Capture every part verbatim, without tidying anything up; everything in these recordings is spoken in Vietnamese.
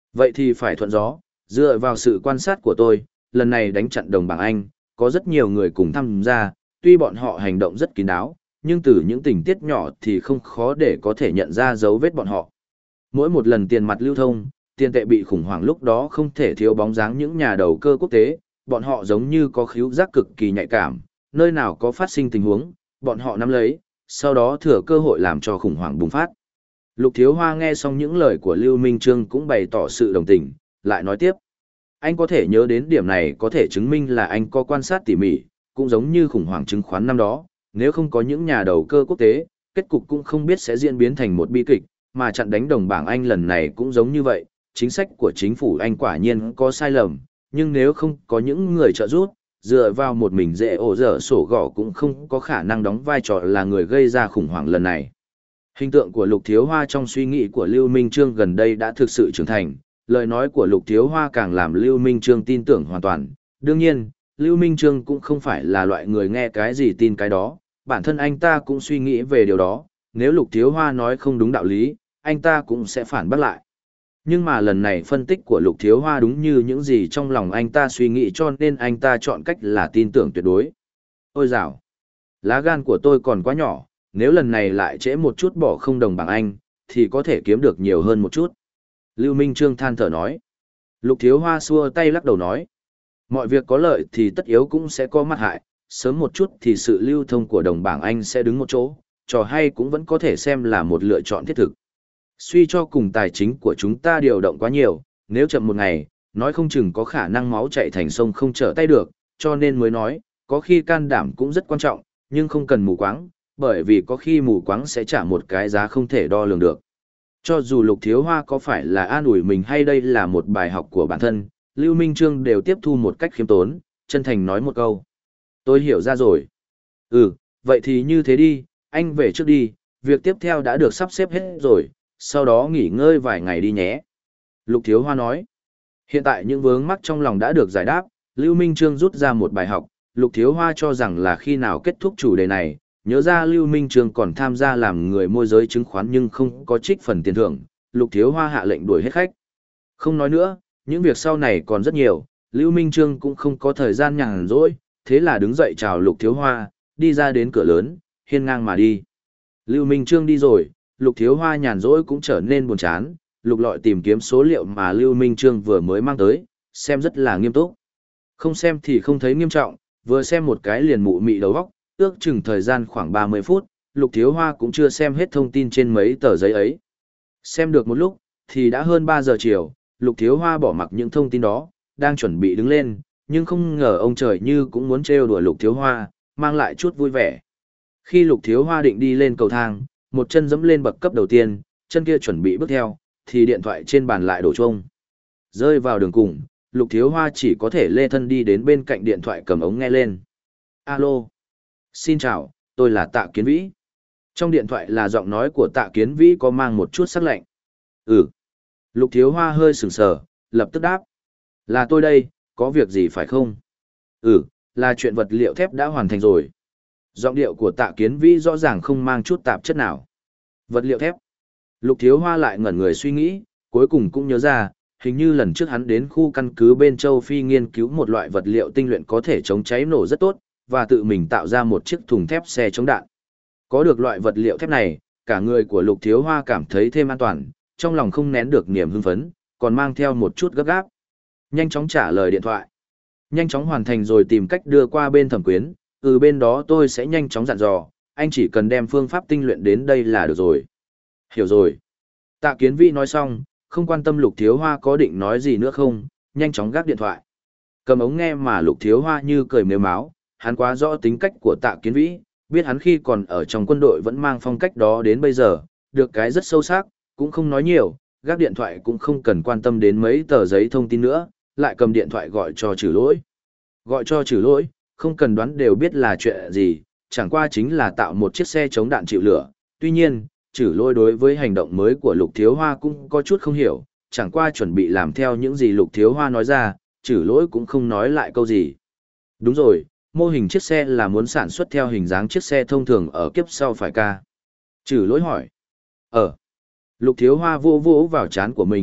Vậy thì phải thuận gió, dựa vào sự quan sát của tôi, lần này đánh chặn đồng bảng Anh, có rất nhiều người cùng tham gia, tuy bọn họ hành động rất kín đáo, nhưng từ những tình tiết nhỏ thì không khó để có thể nhận ra dấu vết bọn họ. Mỗi một lần tiền mặt lưu thông, tiền tệ bị khủng hoảng lúc đó không thể thiếu bóng dáng những nhà đầu cơ quốc tế, bọn họ giống như có khứu giác cực kỳ nhạy cảm, nơi nào có phát sinh tình huống, bọn họ nắm lấy, sau đó thừa cơ hội làm cho khủng hoảng bùng phát. Lục Thiếu Hoa nghe xong những lời của Lưu Minh Trương cũng bày tỏ sự đồng tình, lại nói tiếp. Anh có thể nhớ đến điểm này có thể chứng minh là anh có quan sát tỉ mỉ, cũng giống như khủng hoảng chứng khoán năm đó, nếu không có những nhà đầu cơ quốc tế, kết cục cũng không biết sẽ diễn biến thành một bi kịch, mà chặn đánh đồng bảng Anh lần này cũng giống như vậy, chính sách của chính phủ Anh quả nhiên có sai lầm, nhưng nếu không có những người trợ giúp, dựa vào một mình dễ ổ dở sổ gõ cũng không có khả năng đóng vai trò là người gây ra khủng hoảng lần này. Hình tượng của Lục Thiếu Hoa trong suy nghĩ của Lưu Minh Trương gần đây đã thực sự trưởng thành, lời nói của Lục Thiếu Hoa càng làm Lưu Minh Trương tin tưởng hoàn toàn. Đương nhiên, Lưu Minh Trương cũng không phải là loại người nghe cái gì tin cái đó, bản thân anh ta cũng suy nghĩ về điều đó, nếu Lục Thiếu Hoa nói không đúng đạo lý, anh ta cũng sẽ phản bác lại. Nhưng mà lần này phân tích của Lục Thiếu Hoa đúng như những gì trong lòng anh ta suy nghĩ cho nên anh ta chọn cách là tin tưởng tuyệt đối. Ôi dào! Lá gan của tôi còn quá nhỏ, nếu lần này lại trễ một chút bỏ không đồng bảng Anh, thì có thể kiếm được nhiều hơn một chút. Lưu Minh Trương than thở nói. Lục Thiếu Hoa xua tay lắc đầu nói. Mọi việc có lợi thì tất yếu cũng sẽ có mặt hại, sớm một chút thì sự lưu thông của đồng bảng Anh sẽ đứng một chỗ, trò hay cũng vẫn có thể xem là một lựa chọn thiết thực. Suy cho cùng tài chính của chúng ta điều động quá nhiều, nếu chậm một ngày, nói không chừng có khả năng máu chạy thành sông không trở tay được, cho nên mới nói, có khi can đảm cũng rất quan trọng, nhưng không cần mù quáng, bởi vì có khi mù quáng sẽ trả một cái giá không thể đo lường được. Cho dù Lục Thiếu Hoa có phải là an ủi mình hay đây là một bài học của bản thân, Lưu Minh Trương đều tiếp thu một cách khiêm tốn, chân thành nói một câu. Tôi hiểu ra rồi. Ừ, vậy thì như thế đi, anh về trước đi, việc tiếp theo đã được sắp xếp hết rồi, sau đó nghỉ ngơi vài ngày đi nhé. Lục Thiếu Hoa nói. Hiện tại những vướng mắc trong lòng đã được giải đáp, Lưu Minh Trương rút ra một bài học, Lục Thiếu Hoa cho rằng là khi nào kết thúc chủ đề này, nhớ ra Lưu Minh Trương còn tham gia làm người môi giới chứng khoán nhưng không có trích phần tiền thưởng, Lục Thiếu Hoa hạ lệnh đuổi hết khách. Không nói nữa, những việc sau này còn rất nhiều, Lưu Minh Trương cũng không có thời gian nhàn rỗi, thế là đứng dậy chào Lục Thiếu Hoa, đi ra đến cửa lớn, hiên ngang mà đi. Lưu Minh Trương đi rồi, Lục Thiếu Hoa nhàn rỗi cũng trở nên buồn chán, lục lọi tìm kiếm số liệu mà Lưu Minh Trương vừa mới mang tới, xem rất là nghiêm túc. Không xem thì không thấy nghiêm trọng, vừa xem một cái liền mụ mị đầu óc, ước chừng thời gian khoảng ba mươi phút, Lục Thiếu Hoa cũng chưa xem hết thông tin trên mấy tờ giấy ấy. Xem được một lúc, thì đã hơn ba giờ chiều, Lục Thiếu Hoa bỏ mặc những thông tin đó, đang chuẩn bị đứng lên, nhưng không ngờ ông trời như cũng muốn trêu đùa Lục Thiếu Hoa, mang lại chút vui vẻ. Khi Lục Thiếu Hoa định đi lên cầu thang, một chân dẫm lên bậc cấp đầu tiên, chân kia chuẩn bị bước theo, thì điện thoại trên bàn lại đổ chuông. Rơi vào đường cùng, Lục Thiếu Hoa chỉ có thể lê thân đi đến bên cạnh điện thoại cầm ống nghe lên. Alo. Xin chào, tôi là Tạ Kiến Vĩ. Trong điện thoại là giọng nói của Tạ Kiến Vĩ có mang một chút sắc lạnh. Ừ. Lục Thiếu Hoa hơi sửng sờ, lập tức đáp. Là tôi đây, có việc gì phải không? Ừ, là chuyện vật liệu thép đã hoàn thành rồi. Giọng điệu của Tạ Kiến Vĩ rõ ràng không mang chút tạp chất nào. Vật liệu thép. Lục Thiếu Hoa lại ngẩn người suy nghĩ, cuối cùng cũng nhớ ra, hình như lần trước hắn đến khu căn cứ bên châu Phi nghiên cứu một loại vật liệu tinh luyện có thể chống cháy nổ rất tốt, và tự mình tạo ra một chiếc thùng thép xe chống đạn. Có được loại vật liệu thép này, cả người của Lục Thiếu Hoa cảm thấy thêm an toàn, trong lòng không nén được niềm hưng phấn, còn mang theo một chút gấp gáp. Nhanh chóng trả lời điện thoại. Nhanh chóng hoàn thành rồi tìm cách đưa qua bên thẩm quyến, ừ bên đó tôi sẽ nhanh chóng dặn dò, anh chỉ cần đem phương pháp tinh luyện đến đây là được rồi. Hiểu rồi. Tạ Kiến Vĩ nói xong, không quan tâm Lục Thiếu Hoa có định nói gì nữa không, nhanh chóng gác điện thoại. Cầm ống nghe mà Lục Thiếu Hoa như cười mếu máo, hắn quá rõ tính cách của Tạ Kiến Vĩ, biết hắn khi còn ở trong quân đội vẫn mang phong cách đó đến bây giờ, được cái rất sâu sắc, cũng không nói nhiều, gác điện thoại cũng không cần quan tâm đến mấy tờ giấy thông tin nữa, lại cầm điện thoại gọi cho Trử Lỗi. Gọi cho Trử Lỗi, không cần đoán đều biết là chuyện gì, chẳng qua chính là tạo một chiếc xe chống đạn chịu lửa. Tuy nhiên, Trử Lỗi đối với hành động mới của Lục Thiếu Hoa cũng có chút không hiểu, chẳng qua chuẩn bị làm theo những gì Lục Thiếu Hoa nói ra, Trử Lỗi cũng không nói lại câu gì. Đúng rồi, mô hình chiếc xe là muốn sản xuất theo hình dáng chiếc xe thông thường ở kiếp sau phải ca? Trử Lỗi hỏi. Ờ. Lục Thiếu Hoa vô vỗ vào trán của mình,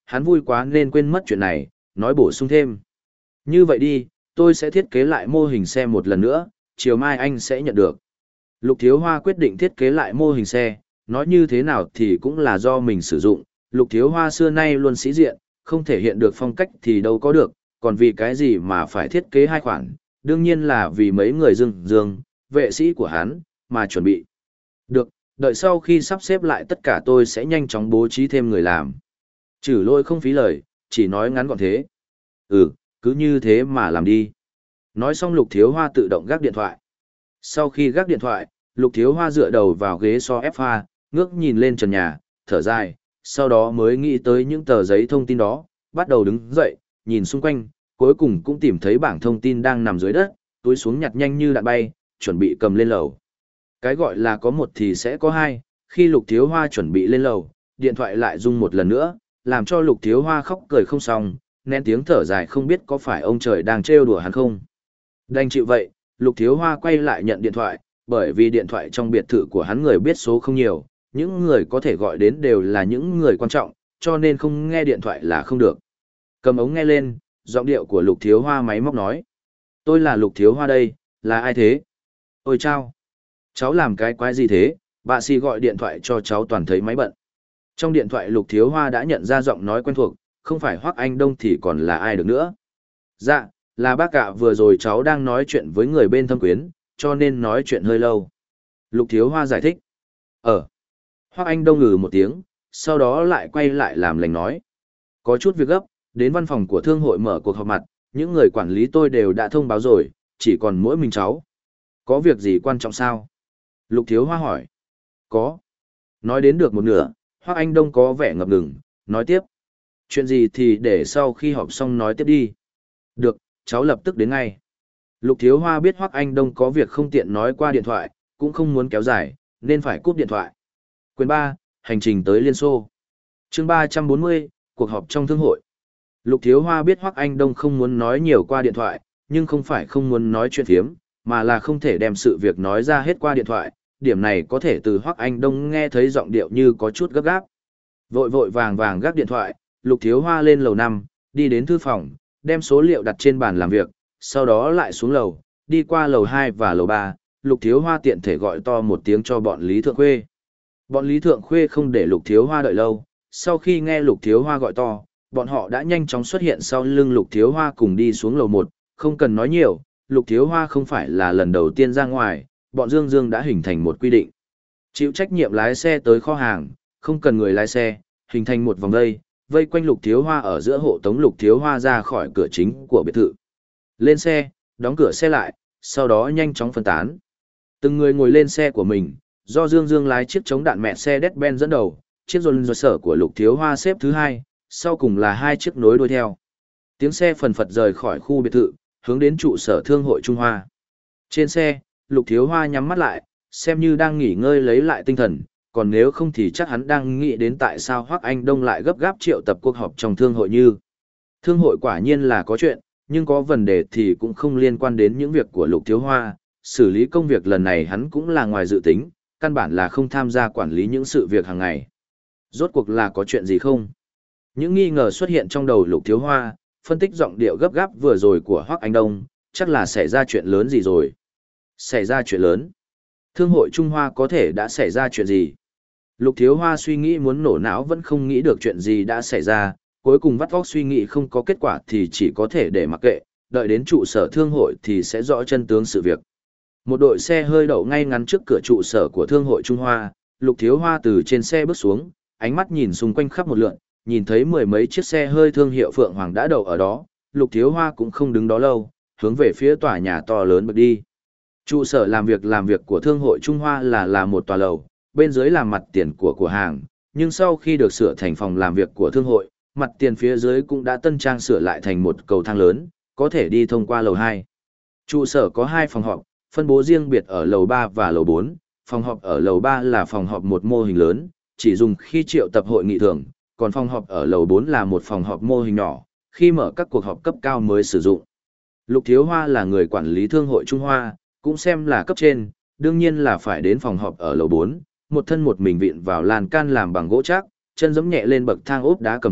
hắn vui quá nên quên mất chuyện này, nói bổ sung thêm. Như vậy đi, tôi sẽ thiết kế lại mô hình xe một lần nữa, chiều mai anh sẽ nhận được. Lục Thiếu Hoa quyết định thiết kế lại mô hình xe, nói như thế nào thì cũng là do mình sử dụng, Lục Thiếu Hoa xưa nay luôn sĩ diện, không thể hiện được phong cách thì đâu có được, còn vì cái gì mà phải thiết kế hai khoản, đương nhiên là vì mấy người dương dương, vệ sĩ của hắn, mà chuẩn bị. Được, đợi sau khi sắp xếp lại tất cả tôi sẽ nhanh chóng bố trí thêm người làm. Trừ Lôi không phí lời, chỉ nói ngắn gọn thế. Ừ, cứ như thế mà làm đi. Nói xong Lục Thiếu Hoa tự động gác điện thoại. Sau khi gác điện thoại, Lục Thiếu Hoa dựa đầu vào ghế sofa, ngước nhìn lên trần nhà, thở dài, sau đó mới nghĩ tới những tờ giấy thông tin đó, bắt đầu đứng dậy, nhìn xung quanh, cuối cùng cũng tìm thấy bảng thông tin đang nằm dưới đất, túi xuống nhặt nhanh như đạn bay, chuẩn bị cầm lên lầu. Cái gọi là có một thì sẽ có hai, khi Lục Thiếu Hoa chuẩn bị lên lầu, điện thoại lại rung một lần nữa, làm cho Lục Thiếu Hoa khóc cười không xong, nén tiếng thở dài không biết có phải ông trời đang trêu đùa hắn không. Đành chịu vậy, Lục Thiếu Hoa quay lại nhận điện thoại, bởi vì điện thoại trong biệt thự của hắn người biết số không nhiều, những người có thể gọi đến đều là những người quan trọng, cho nên không nghe điện thoại là không được. Cầm ống nghe lên, giọng điệu của Lục Thiếu Hoa máy móc nói. Tôi là Lục Thiếu Hoa đây, là ai thế? Ôi chao! Cháu làm cái quái gì thế? Bà si gọi điện thoại cho cháu toàn thấy máy bận. Trong điện thoại Lục Thiếu Hoa đã nhận ra giọng nói quen thuộc, không phải Hoắc Anh Đông thì còn là ai được nữa. Dạ, là bác ạ, vừa rồi cháu đang nói chuyện với người bên thâm quyến, cho nên nói chuyện hơi lâu. Lục Thiếu Hoa giải thích. Ờ. Hoắc Anh Đông ngừ một tiếng, sau đó lại quay lại làm lành nói. Có chút việc gấp, đến văn phòng của thương hội mở cuộc họp mặt, những người quản lý tôi đều đã thông báo rồi, chỉ còn mỗi mình cháu. Có việc gì quan trọng sao? Lục Thiếu Hoa hỏi. Có. Nói đến được một nửa, Hoắc Anh Đông có vẻ ngập ngừng, nói tiếp. Chuyện gì thì để sau khi họp xong nói tiếp đi. Được, cháu lập tức đến ngay. Lục Thiếu Hoa biết Hoắc Anh Đông có việc không tiện nói qua điện thoại, cũng không muốn kéo dài, nên phải cúp điện thoại. Quyền ba, hành trình tới Liên Xô. Chương ba trăm bốn mươi, cuộc họp trong thương hội. Lục Thiếu Hoa biết Hoắc Anh Đông không muốn nói nhiều qua điện thoại, nhưng không phải không muốn nói chuyện phiếm, mà là không thể đem sự việc nói ra hết qua điện thoại, điểm này có thể từ Hoắc Anh Đông nghe thấy giọng điệu như có chút gấp gáp. Vội vội vàng vàng gác điện thoại, Lục Thiếu Hoa lên lầu năm, đi đến thư phòng, đem số liệu đặt trên bàn làm việc, sau đó lại xuống lầu, đi qua lầu hai và lầu ba, Lục Thiếu Hoa tiện thể gọi to một tiếng cho bọn Lý Thượng Khuê. Bọn Lý Thượng Khuê không để Lục Thiếu Hoa đợi lâu, sau khi nghe Lục Thiếu Hoa gọi to, bọn họ đã nhanh chóng xuất hiện sau lưng Lục Thiếu Hoa cùng đi xuống lầu một, không cần nói nhiều, Lục Thiếu Hoa không phải là lần đầu tiên ra ngoài, bọn Dương Dương đã hình thành một quy định. Chịu trách nhiệm lái xe tới kho hàng, không cần người lái xe, hình thành một vòng vây, vây quanh Lục Thiếu Hoa ở giữa hộ tống Lục Thiếu Hoa ra khỏi cửa chính của biệt thự. Lên xe, đóng cửa xe lại, sau đó nhanh chóng phân tán. Từng người ngồi lên xe của mình, do Dương Dương lái chiếc chống đạn mẹ xe Mercedes-Benz dẫn đầu, chiếc Rolls sở của Lục Thiếu Hoa xếp thứ hai, sau cùng là hai chiếc nối đuôi theo. Tiếng xe phần phật rời khỏi khu biệt thự, hướng đến trụ sở thương hội Trung Hoa. Trên xe, Lục Thiếu Hoa nhắm mắt lại, xem như đang nghỉ ngơi lấy lại tinh thần, còn nếu không thì chắc hắn đang nghĩ đến tại sao Hoắc Anh Đông lại gấp gáp triệu tập cuộc họp trong thương hội như. Thương hội quả nhiên là có chuyện, nhưng có vấn đề thì cũng không liên quan đến những việc của Lục Thiếu Hoa, xử lý công việc lần này hắn cũng là ngoài dự tính, căn bản là không tham gia quản lý những sự việc hàng ngày. Rốt cuộc là có chuyện gì không? Những nghi ngờ xuất hiện trong đầu Lục Thiếu Hoa, phân tích giọng điệu gấp gáp vừa rồi của Hoắc Anh Đông, chắc là xảy ra chuyện lớn gì rồi. Xảy ra chuyện lớn? Thương hội Trung Hoa có thể đã xảy ra chuyện gì? Lục Thiếu Hoa suy nghĩ muốn nổ não vẫn không nghĩ được chuyện gì đã xảy ra, cuối cùng vắt óc suy nghĩ không có kết quả thì chỉ có thể để mặc kệ, đợi đến trụ sở thương hội thì sẽ rõ chân tướng sự việc. Một đội xe hơi đậu ngay ngắn trước cửa trụ sở của thương hội Trung Hoa, Lục Thiếu Hoa từ trên xe bước xuống, ánh mắt nhìn xung quanh khắp một lượn, nhìn thấy mười mấy chiếc xe hơi thương hiệu Phượng Hoàng đã đậu ở đó, Lục Thiếu Hoa cũng không đứng đó lâu, hướng về phía tòa nhà to lớn bước đi. Trụ sở làm việc làm việc của thương hội Trung Hoa là là một tòa lầu, bên dưới là mặt tiền của cửa hàng, nhưng sau khi được sửa thành phòng làm việc của thương hội, mặt tiền phía dưới cũng đã tân trang sửa lại thành một cầu thang lớn, có thể đi thông qua lầu hai. Trụ sở có hai phòng họp, phân bố riêng biệt ở lầu ba và lầu bốn. Phòng họp ở lầu ba là phòng họp một mô hình lớn, chỉ dùng khi triệu tập hội nghị thường, còn phòng họp ở lầu bốn là một phòng họp mô hình nhỏ, khi mở các cuộc họp cấp cao mới sử dụng. Lục Thiếu Hoa là người quản lý thương hội Trung Hoa, cũng xem là cấp trên, đương nhiên là phải đến phòng họp ở lầu bốn, một thân một mình vịn vào lan can làm bằng gỗ chắc, chân giẫm nhẹ lên bậc thang ốp đá cầm thạch,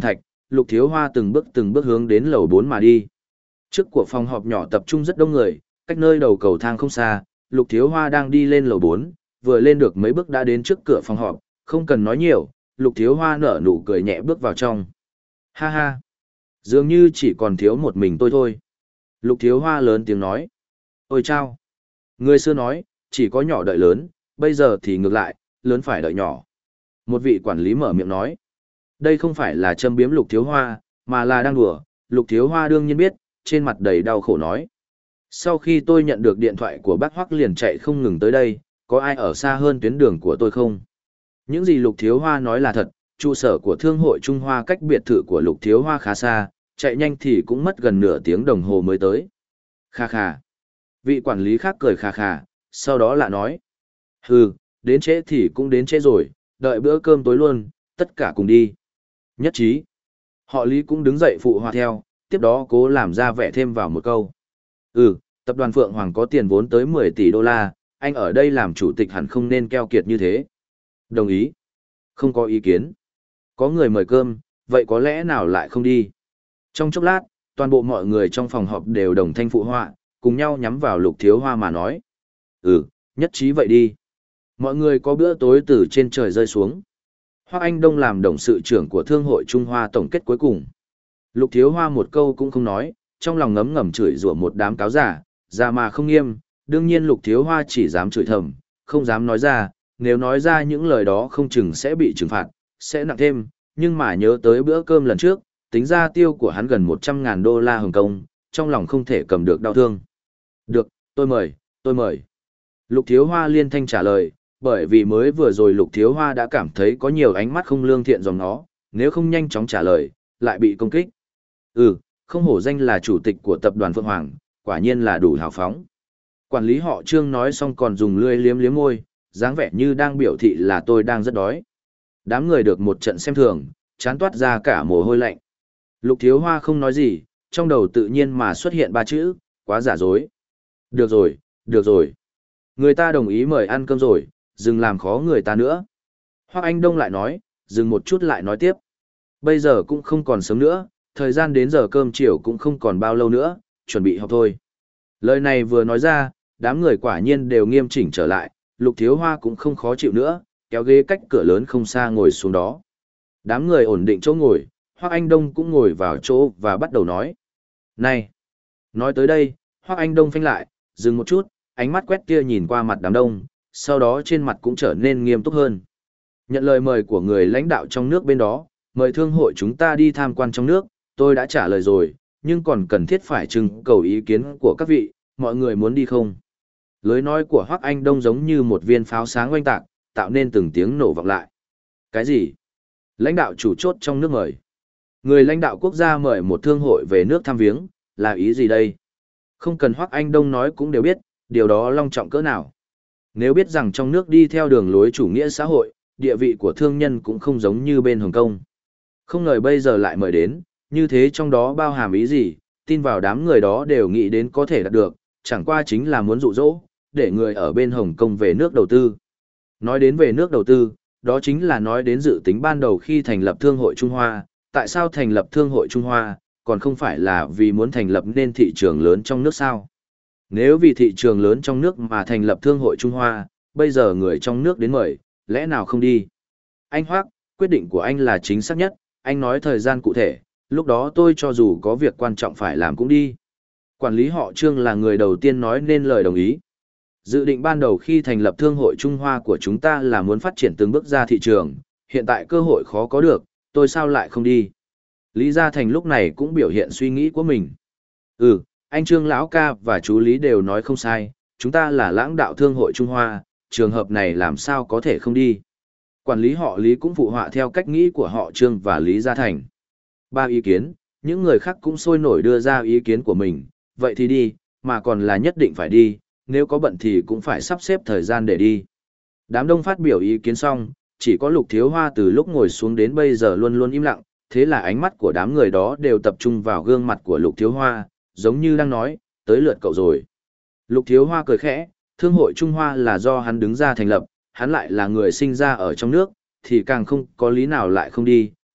Lục Thiếu Hoa từng bước từng bước hướng đến lầu bốn mà đi. Trước của phòng họp nhỏ tập trung rất đông người, cách nơi đầu cầu thang không xa, Lục Thiếu Hoa đang đi lên lầu bốn, vừa lên được mấy bước đã đến trước cửa phòng họp, không cần nói nhiều, Lục Thiếu Hoa nở nụ cười nhẹ bước vào trong. Ha ha, dường như chỉ còn thiếu một mình tôi thôi. Lục Thiếu Hoa lớn tiếng nói. Ôi chao! Người xưa nói, chỉ có nhỏ đợi lớn, bây giờ thì ngược lại, lớn phải đợi nhỏ. Một vị quản lý mở miệng nói. Đây không phải là châm biếm Lục Thiếu Hoa, mà là đang đùa. Lục Thiếu Hoa đương nhiên biết, trên mặt đầy đau khổ nói. Sau khi tôi nhận được điện thoại của bác Hoắc liền chạy không ngừng tới đây, có ai ở xa hơn tuyến đường của tôi không? Những gì Lục Thiếu Hoa nói là thật, trụ sở của Thương hội Trung Hoa cách biệt thự của Lục Thiếu Hoa khá xa, chạy nhanh thì cũng mất gần nửa tiếng đồng hồ mới tới. Kha kha. Vị quản lý khác cười kha kha, sau đó lại nói. Hừ, đến trễ thì cũng đến trễ rồi, đợi bữa cơm tối luôn, tất cả cùng đi. Nhất trí. Họ Lý cũng đứng dậy phụ họa theo, tiếp đó cố làm ra vẻ thêm vào một câu. Ừ, tập đoàn Phượng Hoàng có tiền vốn tới mười tỷ đô la, anh ở đây làm chủ tịch hẳn không nên keo kiệt như thế. Đồng ý. Không có ý kiến. Có người mời cơm, vậy có lẽ nào lại không đi. Trong chốc lát, toàn bộ mọi người trong phòng họp đều đồng thanh phụ họa, cùng nhau nhắm vào Lục Thiếu Hoa mà nói. Ừ, nhất trí vậy đi. Mọi người có bữa tối từ trên trời rơi xuống. Hoắc Anh Đông làm董sự trưởng của Thương hội Trung Hoa tổng kết cuối cùng. Lục Thiếu Hoa một câu cũng không nói, trong lòng ngấm ngầm chửi rủa một đám cáo giả, già mà không nghiêm, đương nhiên Lục Thiếu Hoa chỉ dám chửi thầm, không dám nói ra, nếu nói ra những lời đó không chừng sẽ bị trừng phạt, sẽ nặng thêm, nhưng mà nhớ tới bữa cơm lần trước, tính ra tiêu của hắn gần một trăm ngàn đô la Hồng Kông, trong lòng không thể cầm được đau thương. Được, tôi mời, tôi mời. Lục Thiếu Hoa liên thanh trả lời, bởi vì mới vừa rồi Lục Thiếu Hoa đã cảm thấy có nhiều ánh mắt không lương thiện dòng nó, nếu không nhanh chóng trả lời, lại bị công kích. Ừ, không hổ danh là chủ tịch của tập đoàn Phượng Hoàng, quả nhiên là đủ hào phóng. Quản lý họ Trương nói xong còn dùng lưỡi liếm liếm môi, dáng vẻ như đang biểu thị là tôi đang rất đói. Đám người được một trận xem thường, chán toát ra cả mồ hôi lạnh. Lục Thiếu Hoa không nói gì, trong đầu tự nhiên mà xuất hiện ba chữ, quá giả dối. Được rồi, được rồi. Người ta đồng ý mời ăn cơm rồi, đừng làm khó người ta nữa. Hoắc Anh Đông lại nói, dừng một chút lại nói tiếp. Bây giờ cũng không còn sớm nữa, thời gian đến giờ cơm chiều cũng không còn bao lâu nữa, chuẩn bị học thôi. Lời này vừa nói ra, đám người quả nhiên đều nghiêm chỉnh trở lại, Lục Thiếu Hoa cũng không khó chịu nữa, kéo ghế cách cửa lớn không xa ngồi xuống đó. Đám người ổn định chỗ ngồi, Hoắc Anh Đông cũng ngồi vào chỗ và bắt đầu nói. Này! Nói tới đây, Hoắc Anh Đông phanh lại, dừng một chút, ánh mắt quét kia nhìn qua mặt đám đông, sau đó trên mặt cũng trở nên nghiêm túc hơn. Nhận lời mời của người lãnh đạo trong nước bên đó, mời thương hội chúng ta đi tham quan trong nước, tôi đã trả lời rồi, nhưng còn cần thiết phải trưng cầu ý kiến của các vị, mọi người muốn đi không? Lối nói của Hoắc Anh Đông giống như một viên pháo sáng oanh tạc, tạo nên từng tiếng nổ vọng lại. Cái gì? Lãnh đạo chủ chốt trong nước mời. Người lãnh đạo quốc gia mời một thương hội về nước thăm viếng, là ý gì đây? Không cần Hoắc Anh Đông nói cũng đều biết, điều đó long trọng cỡ nào. Nếu biết rằng trong nước đi theo đường lối chủ nghĩa xã hội, địa vị của thương nhân cũng không giống như bên Hồng Kông. Không ngờ bây giờ lại mời đến, như thế trong đó bao hàm ý gì, tin vào đám người đó đều nghĩ đến có thể đạt được, chẳng qua chính là muốn dụ dỗ, để người ở bên Hồng Kông về nước đầu tư. Nói đến về nước đầu tư, đó chính là nói đến dự tính ban đầu khi thành lập Thương hội Trung Hoa, tại sao thành lập Thương hội Trung Hoa, còn không phải là vì muốn thành lập nên thị trường lớn trong nước sao? Nếu vì thị trường lớn trong nước mà thành lập Thương hội Trung Hoa, bây giờ người trong nước đến mời, lẽ nào không đi? Anh Hoắc, quyết định của anh là chính xác nhất, anh nói thời gian cụ thể, lúc đó tôi cho dù có việc quan trọng phải làm cũng đi. Quản lý họ Trương là người đầu tiên nói nên lời đồng ý. Dự định ban đầu khi thành lập Thương hội Trung Hoa của chúng ta là muốn phát triển từng bước ra thị trường, hiện tại cơ hội khó có được, tôi sao lại không đi? Lý Gia Thành lúc này cũng biểu hiện suy nghĩ của mình. Ừ, anh Trương Lão ca và chú Lý đều nói không sai, chúng ta là lãnh đạo Thương hội Trung Hoa, trường hợp này làm sao có thể không đi. Quản lý họ Lý cũng phụ họa theo cách nghĩ của họ Trương và Lý Gia Thành. Ba ý kiến, những người khác cũng sôi nổi đưa ra ý kiến của mình, vậy thì đi, mà còn là nhất định phải đi, nếu có bận thì cũng phải sắp xếp thời gian để đi. Đám đông phát biểu ý kiến xong, chỉ có Lục Thiếu Hoa từ lúc ngồi xuống đến bây giờ luôn luôn im lặng, thế là ánh mắt của đám người đó đều tập trung vào gương mặt của Lục Thiếu Hoa, giống như đang nói, tới lượt cậu rồi. Lục Thiếu Hoa cười khẽ, Thương hội Trung Hoa là do hắn đứng ra thành lập, hắn lại là người sinh ra ở trong nước, thì càng không có lý nào lại không đi,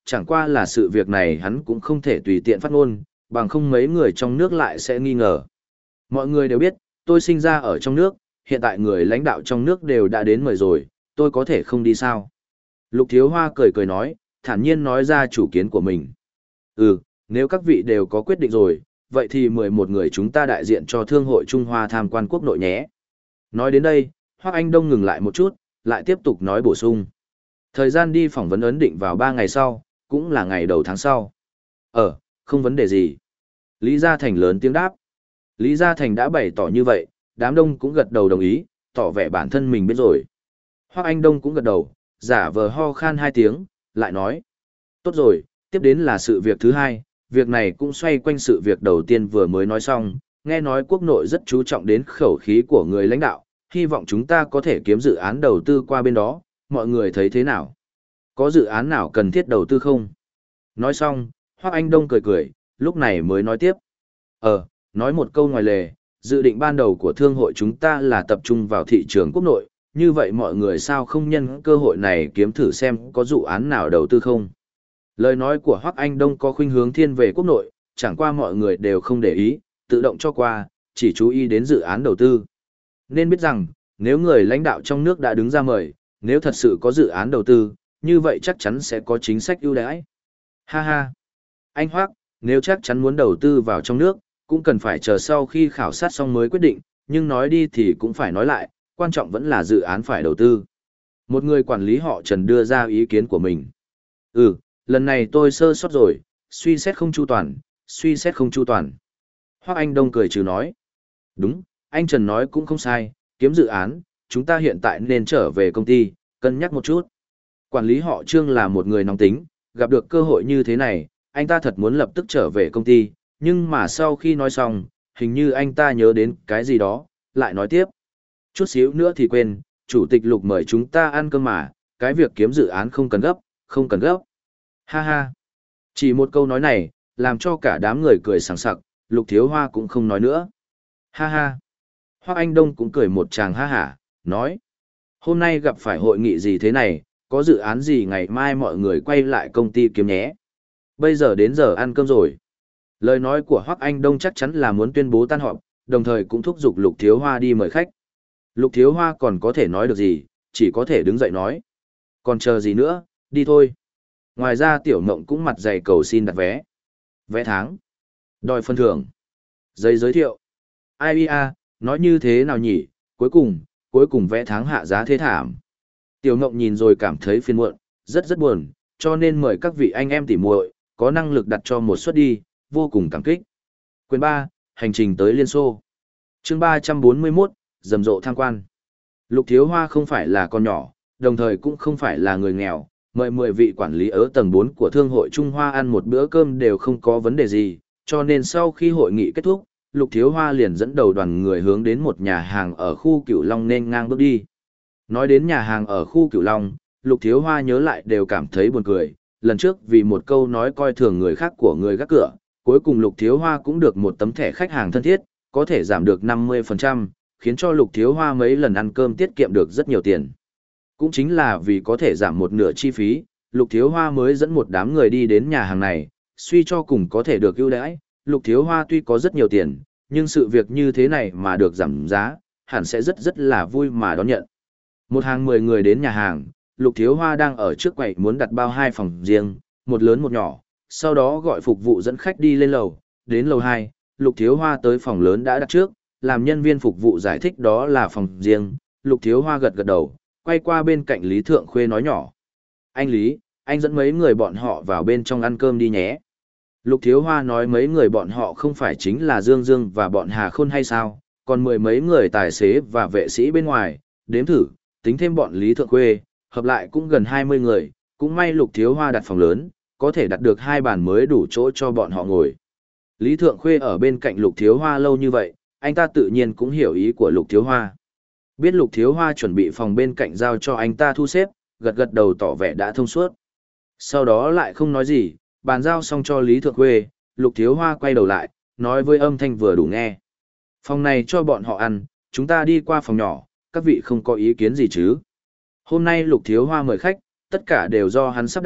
chẳng qua là sự việc này hắn cũng không thể tùy tiện phát ngôn, bằng không mấy người trong nước lại sẽ nghi ngờ. Mọi người đều biết, tôi sinh ra ở trong nước, hiện tại người lãnh đạo trong nước đều đã đến mời rồi, tôi có thể không đi sao? Lục Thiếu Hoa cười cười nói, thản nhiên nói ra chủ kiến của mình. Ừ, nếu các vị đều có quyết định rồi, vậy thì mười một người chúng ta đại diện cho Thương hội Trung Hoa tham quan quốc nội nhé. Nói đến đây, Hoắc Anh Đông ngừng lại một chút, lại tiếp tục nói bổ sung. Thời gian đi phỏng vấn ấn định vào ba ngày sau, cũng là ngày đầu tháng sau. Ờ, không vấn đề gì. Lý Gia Thành lớn tiếng đáp. Lý Gia Thành đã bày tỏ như vậy, đám đông cũng gật đầu đồng ý, tỏ vẻ bản thân mình biết rồi. Hoắc Anh Đông cũng gật đầu, giả vờ ho khan hai tiếng, lại nói. Tốt rồi, tiếp đến là sự việc thứ hai, việc này cũng xoay quanh sự việc đầu tiên vừa mới nói xong, nghe nói quốc nội rất chú trọng đến khẩu khí của người lãnh đạo, hy vọng chúng ta có thể kiếm dự án đầu tư qua bên đó, mọi người thấy thế nào? Có dự án nào cần thiết đầu tư không? Nói xong, Hoắc Anh Đông cười cười, lúc này mới nói tiếp. Ờ, nói một câu ngoài lề, dự định ban đầu của thương hội chúng ta là tập trung vào thị trường quốc nội, như vậy mọi người sao không nhân cơ hội này kiếm thử xem có dự án nào đầu tư không? Lời nói của Hoắc Anh Đông có khuynh hướng thiên về quốc nội, chẳng qua mọi người đều không để ý, tự động cho qua, chỉ chú ý đến dự án đầu tư. Nên biết rằng, nếu người lãnh đạo trong nước đã đứng ra mời, nếu thật sự có dự án đầu tư, như vậy chắc chắn sẽ có chính sách ưu đãi. Ha ha! Anh Hoắc, nếu chắc chắn muốn đầu tư vào trong nước, cũng cần phải chờ sau khi khảo sát xong mới quyết định, nhưng nói đi thì cũng phải nói lại, quan trọng vẫn là dự án phải đầu tư. Một người quản lý họ Trần đưa ra ý kiến của mình. Ừ, lần này tôi sơ sót rồi, suy xét không chu toàn, suy xét không chu toàn. Hoắc Anh Đông cười trừ nói. Đúng, anh Trần nói cũng không sai, kiếm dự án, chúng ta hiện tại nên trở về công ty, cân nhắc một chút. Quản lý họ Trương là một người nóng tính, gặp được cơ hội như thế này, anh ta thật muốn lập tức trở về công ty, nhưng mà sau khi nói xong, hình như anh ta nhớ đến cái gì đó, lại nói tiếp. Chút xíu nữa thì quên, chủ tịch Lục mời chúng ta ăn cơm mà, cái việc kiếm dự án không cần gấp, không cần gấp. Ha ha. Chỉ một câu nói này, làm cho cả đám người cười sảng sặc, Lục Thiếu Hoa cũng không nói nữa. Ha ha. Hoắc Anh Đông cũng cười một tràng ha hả, nói. Hôm nay gặp phải hội nghị gì thế này, có dự án gì ngày mai mọi người quay lại công ty kiếm nhé. Bây giờ đến giờ ăn cơm rồi. Lời nói của Hoắc Anh Đông chắc chắn là muốn tuyên bố tan họp, đồng thời cũng thúc giục Lục Thiếu Hoa đi mời khách. Lục Thiếu Hoa còn có thể nói được gì, chỉ có thể đứng dậy nói. Còn chờ gì nữa, đi thôi. Ngoài ra Tiểu Mộng cũng mặt dày cầu xin đặt vé. Vé tháng. Đòi phân thưởng. Giấy giới thiệu. Ai bia, nói như thế nào nhỉ, cuối cùng, cuối cùng vé tháng hạ giá thế thảm. Tiểu Mộng nhìn rồi cảm thấy phiền muộn, rất rất buồn, cho nên mời các vị anh em tỉ muội có năng lực đặt cho một suất đi, vô cùng cảm kích. Quyền ba, hành trình tới Liên Xô. Chương ba trăm bốn mươi mốt, rầm rộ tham quan. Lục Thiếu Hoa không phải là con nhỏ, đồng thời cũng không phải là người nghèo, mời mười vị quản lý ở tầng bốn của Thương hội Trung Hoa ăn một bữa cơm đều không có vấn đề gì, cho nên sau khi hội nghị kết thúc, Lục Thiếu Hoa liền dẫn đầu đoàn người hướng đến một nhà hàng ở khu Cửu Long nên ngang bước đi. Nói đến nhà hàng ở khu Cửu Long, Lục Thiếu Hoa nhớ lại đều cảm thấy buồn cười, lần trước vì một câu nói coi thường người khác của người gác cửa, cuối cùng Lục Thiếu Hoa cũng được một tấm thẻ khách hàng thân thiết, có thể giảm được năm mươi phần trăm, khiến cho Lục Thiếu Hoa mấy lần ăn cơm tiết kiệm được rất nhiều tiền. Cũng chính là vì có thể giảm một nửa chi phí, Lục Thiếu Hoa mới dẫn một đám người đi đến nhà hàng này, suy cho cùng có thể được ưu đãi. Lục Thiếu Hoa tuy có rất nhiều tiền, nhưng sự việc như thế này mà được giảm giá, hẳn sẽ rất rất là vui mà đón nhận. Một hàng mười người đến nhà hàng, Lục Thiếu Hoa đang ở trước quầy muốn đặt bao hai phòng riêng, một lớn một nhỏ, sau đó gọi phục vụ dẫn khách đi lên lầu, đến lầu hai, Lục Thiếu Hoa tới phòng lớn đã đặt trước, làm nhân viên phục vụ giải thích đó là phòng riêng, Lục Thiếu Hoa gật gật đầu, quay qua bên cạnh Lý Thượng Khuê nói nhỏ. Anh Lý, anh dẫn mấy người bọn họ vào bên trong ăn cơm đi nhé. Lục Thiếu Hoa nói mấy người bọn họ không phải chính là Dương Dương và bọn Hà Khôn hay sao, còn mười mấy người tài xế và vệ sĩ bên ngoài, đếm thử, tính thêm bọn Lý Thượng Khuê, hợp lại cũng gần hai mươi người, cũng may Lục Thiếu Hoa đặt phòng lớn, có thể đặt được hai bàn mới đủ chỗ cho bọn họ ngồi. Lý Thượng Khuê ở bên cạnh Lục Thiếu Hoa lâu như vậy, anh ta tự nhiên cũng hiểu ý của Lục Thiếu Hoa. Biết Lục Thiếu Hoa chuẩn bị phòng bên cạnh giao cho anh ta thu xếp, gật gật đầu tỏ vẻ đã thông suốt. Sau đó lại không nói gì, bàn giao xong cho Lý Thượng Khuê, Lục Thiếu Hoa quay đầu lại, nói với âm thanh vừa đủ nghe. Phòng này cho bọn họ ăn, chúng ta đi qua phòng nhỏ, các vị không có ý kiến gì chứ. Hôm nay Lục Thiếu Hoa mời khách, tất cả đều do hắn sắp đặt,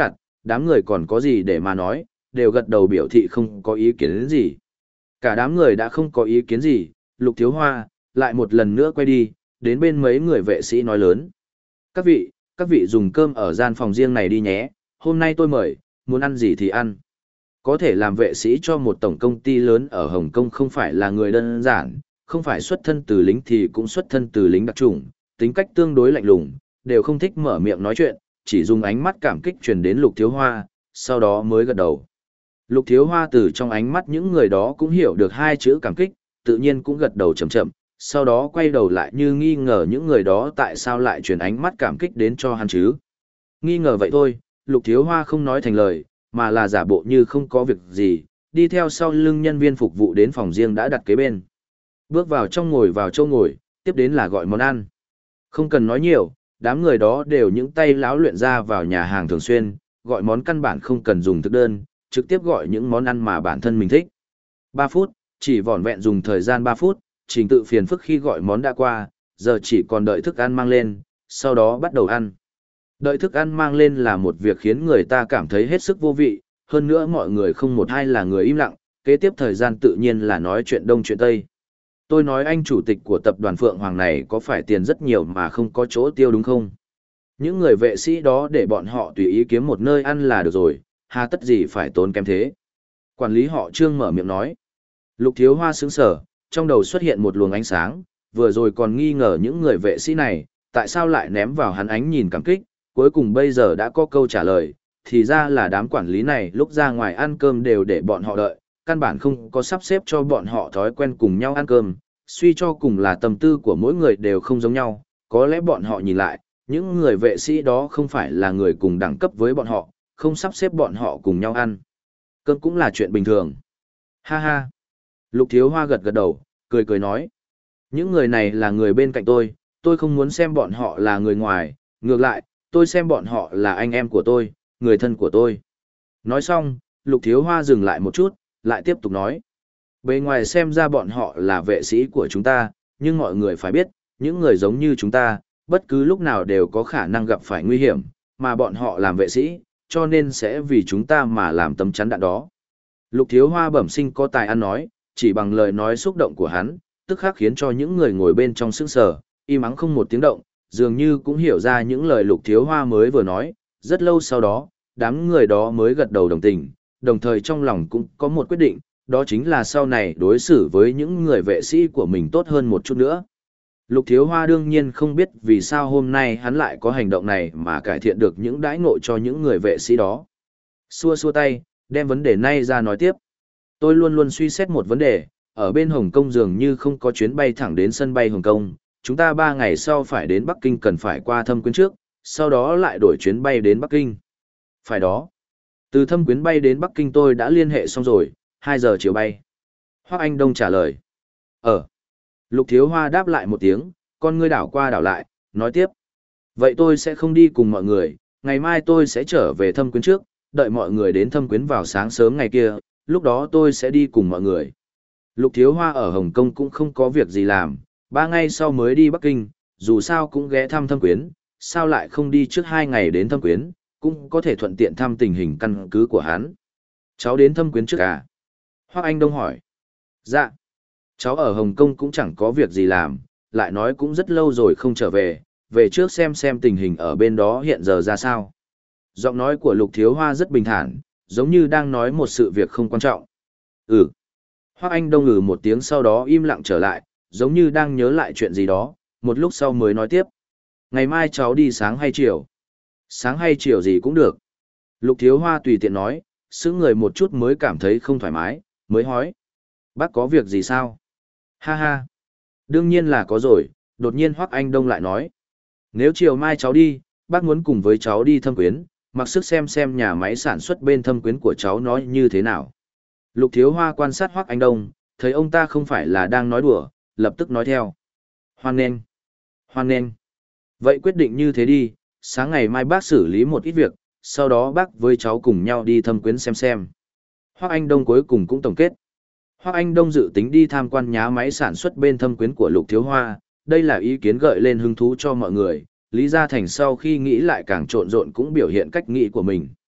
đám người còn có gì để mà nói, đều gật đầu biểu thị không có ý kiến đến gì. Cả đám người đã không có ý kiến gì, Lục Thiếu Hoa lại một lần nữa quay đi, đến bên mấy người vệ sĩ nói lớn. Các vị, các vị dùng cơm ở gian phòng riêng này đi nhé, hôm nay tôi mời, muốn ăn gì thì ăn. Có thể làm vệ sĩ cho một tổng công ty lớn ở Hồng Kông không phải là người đơn giản, không phải xuất thân từ lính thì cũng xuất thân từ lính đặc chủng, tính cách tương đối lạnh lùng, đều không thích mở miệng nói chuyện, chỉ dùng ánh mắt cảm kích truyền đến Lục Thiếu Hoa, sau đó mới gật đầu. Lục Thiếu Hoa từ trong ánh mắt những người đó cũng hiểu được hai chữ cảm kích, tự nhiên cũng gật đầu chậm chậm, sau đó quay đầu lại như nghi ngờ những người đó tại sao lại truyền ánh mắt cảm kích đến cho hắn chứ. Nghi ngờ vậy thôi, Lục Thiếu Hoa không nói thành lời, mà là giả bộ như không có việc gì, đi theo sau lưng nhân viên phục vụ đến phòng riêng đã đặt kế bên. Bước vào trong ngồi vào châu ngồi, tiếp đến là gọi món ăn. Không cần nói nhiều, đám người đó đều những tay láo luyện ra vào nhà hàng thường xuyên, gọi món căn bản không cần dùng thực đơn, trực tiếp gọi những món ăn mà bản thân mình thích. ba phút, chỉ vỏn vẹn dùng thời gian ba phút, trình tự phiền phức khi gọi món đã qua, giờ chỉ còn đợi thức ăn mang lên, sau đó bắt đầu ăn. Đợi thức ăn mang lên là một việc khiến người ta cảm thấy hết sức vô vị, hơn nữa mọi người không một ai là người im lặng, kế tiếp thời gian tự nhiên là nói chuyện đông chuyện tây. Tôi nói anh chủ tịch của tập đoàn Phượng Hoàng này có phải tiền rất nhiều mà không có chỗ tiêu đúng không? Những người vệ sĩ đó để bọn họ tùy ý kiếm một nơi ăn là được rồi, hà tất gì phải tốn kém thế? Quản lý họ Trương mở miệng nói. Lục Thiếu Hoa sững sờ, trong đầu xuất hiện một luồng ánh sáng, vừa rồi còn nghi ngờ những người vệ sĩ này, tại sao lại ném vào hắn ánh nhìn cảm kích, cuối cùng bây giờ đã có câu trả lời, thì ra là đám quản lý này lúc ra ngoài ăn cơm đều để bọn họ đợi, căn bản không có sắp xếp cho bọn họ thói quen cùng nhau ăn cơm, suy cho cùng là tâm tư của mỗi người đều không giống nhau, có lẽ bọn họ nhìn lại, những người vệ sĩ đó không phải là người cùng đẳng cấp với bọn họ, không sắp xếp bọn họ cùng nhau ăn. Cơm cũng là chuyện bình thường. Ha ha. Lục Thiếu Hoa gật gật đầu, cười cười nói. Những người này là người bên cạnh tôi, tôi không muốn xem bọn họ là người ngoài, ngược lại, tôi xem bọn họ là anh em của tôi, người thân của tôi. Nói xong, Lục Thiếu Hoa dừng lại một chút, lại tiếp tục nói. Bề ngoài xem ra bọn họ là vệ sĩ của chúng ta, nhưng mọi người phải biết, những người giống như chúng ta, bất cứ lúc nào đều có khả năng gặp phải nguy hiểm, mà bọn họ làm vệ sĩ, cho nên sẽ vì chúng ta mà làm tấm chắn đạn đó. Lục Thiếu Hoa bẩm sinh có tài ăn nói, chỉ bằng lời nói xúc động của hắn, tức khắc khiến cho những người ngồi bên trong sững sờ, im ắng không một tiếng động, dường như cũng hiểu ra những lời Lục Thiếu Hoa mới vừa nói. Rất lâu sau đó, đám người đó mới gật đầu đồng tình, đồng thời trong lòng cũng có một quyết định, đó chính là sau này đối xử với những người vệ sĩ của mình tốt hơn một chút nữa. Lục Thiếu Hoa đương nhiên không biết vì sao hôm nay hắn lại có hành động này mà cải thiện được những đãi ngộ cho những người vệ sĩ đó. Xua xua tay, đem vấn đề này ra nói tiếp. Tôi luôn luôn suy xét một vấn đề, ở bên Hồng Kông dường như không có chuyến bay thẳng đến sân bay Hồng Kông, chúng ta ba ngày sau phải đến Bắc Kinh cần phải qua Thâm Quyến trước, sau đó lại đổi chuyến bay đến Bắc Kinh. Phải đó. Từ Thâm Quyến bay đến Bắc Kinh tôi đã liên hệ xong rồi, hai giờ chiều bay. Hoắc Anh Đông trả lời. Ờ. Lục Thiếu Hoa đáp lại một tiếng, con ngươi đảo qua đảo lại, nói tiếp. Vậy tôi sẽ không đi cùng mọi người, ngày mai tôi sẽ trở về Thâm Quyến trước, đợi mọi người đến Thâm Quyến vào sáng sớm ngày kia, lúc đó tôi sẽ đi cùng mọi người. Lục Thiếu Hoa ở Hồng Kông cũng không có việc gì làm, ba ngày sau mới đi Bắc Kinh, dù sao cũng ghé thăm Thâm Quyến, sao lại không đi trước hai ngày đến Thâm Quyến, cũng có thể thuận tiện thăm tình hình căn cứ của hắn. Cháu đến Thâm Quyến trước à? Hoắc Anh Đông hỏi. Dạ. Cháu ở Hồng Kông cũng chẳng có việc gì làm, lại nói cũng rất lâu rồi không trở về, về trước xem xem tình hình ở bên đó hiện giờ ra sao. Giọng nói của Lục Thiếu Hoa rất bình thản, giống như đang nói một sự việc không quan trọng. Ừ. Hoắc Anh Đông ngừ một tiếng sau đó im lặng trở lại, giống như đang nhớ lại chuyện gì đó, một lúc sau mới nói tiếp. Ngày mai cháu đi sáng hay chiều? Sáng hay chiều gì cũng được. Lục Thiếu Hoa tùy tiện nói, sững người một chút mới cảm thấy không thoải mái, mới hỏi. Bác có việc gì sao? Ha ha. Đương nhiên là có rồi, đột nhiên Hoắc Anh Đông lại nói. Nếu chiều mai cháu đi, bác muốn cùng với cháu đi Thâm Quyến, mặc sức xem xem nhà máy sản xuất bên Thâm Quyến của cháu nói như thế nào. Lục Thiếu Hoa quan sát Hoắc Anh Đông, thấy ông ta không phải là đang nói đùa, lập tức nói theo. Hoan nghênh. Hoan nghênh. Vậy quyết định như thế đi, sáng ngày mai bác xử lý một ít việc, sau đó bác với cháu cùng nhau đi Thâm Quyến xem xem. Hoắc Anh Đông cuối cùng cũng tổng kết. Hoắc Anh Đông dự tính đi tham quan nhà máy sản xuất bên Thâm Quyến của Lục Thiếu Hoa, đây là ý kiến gợi lên hứng thú cho mọi người, Lý Gia Thành sau khi nghĩ lại càng trộn rộn cũng biểu hiện cách nghĩ của mình.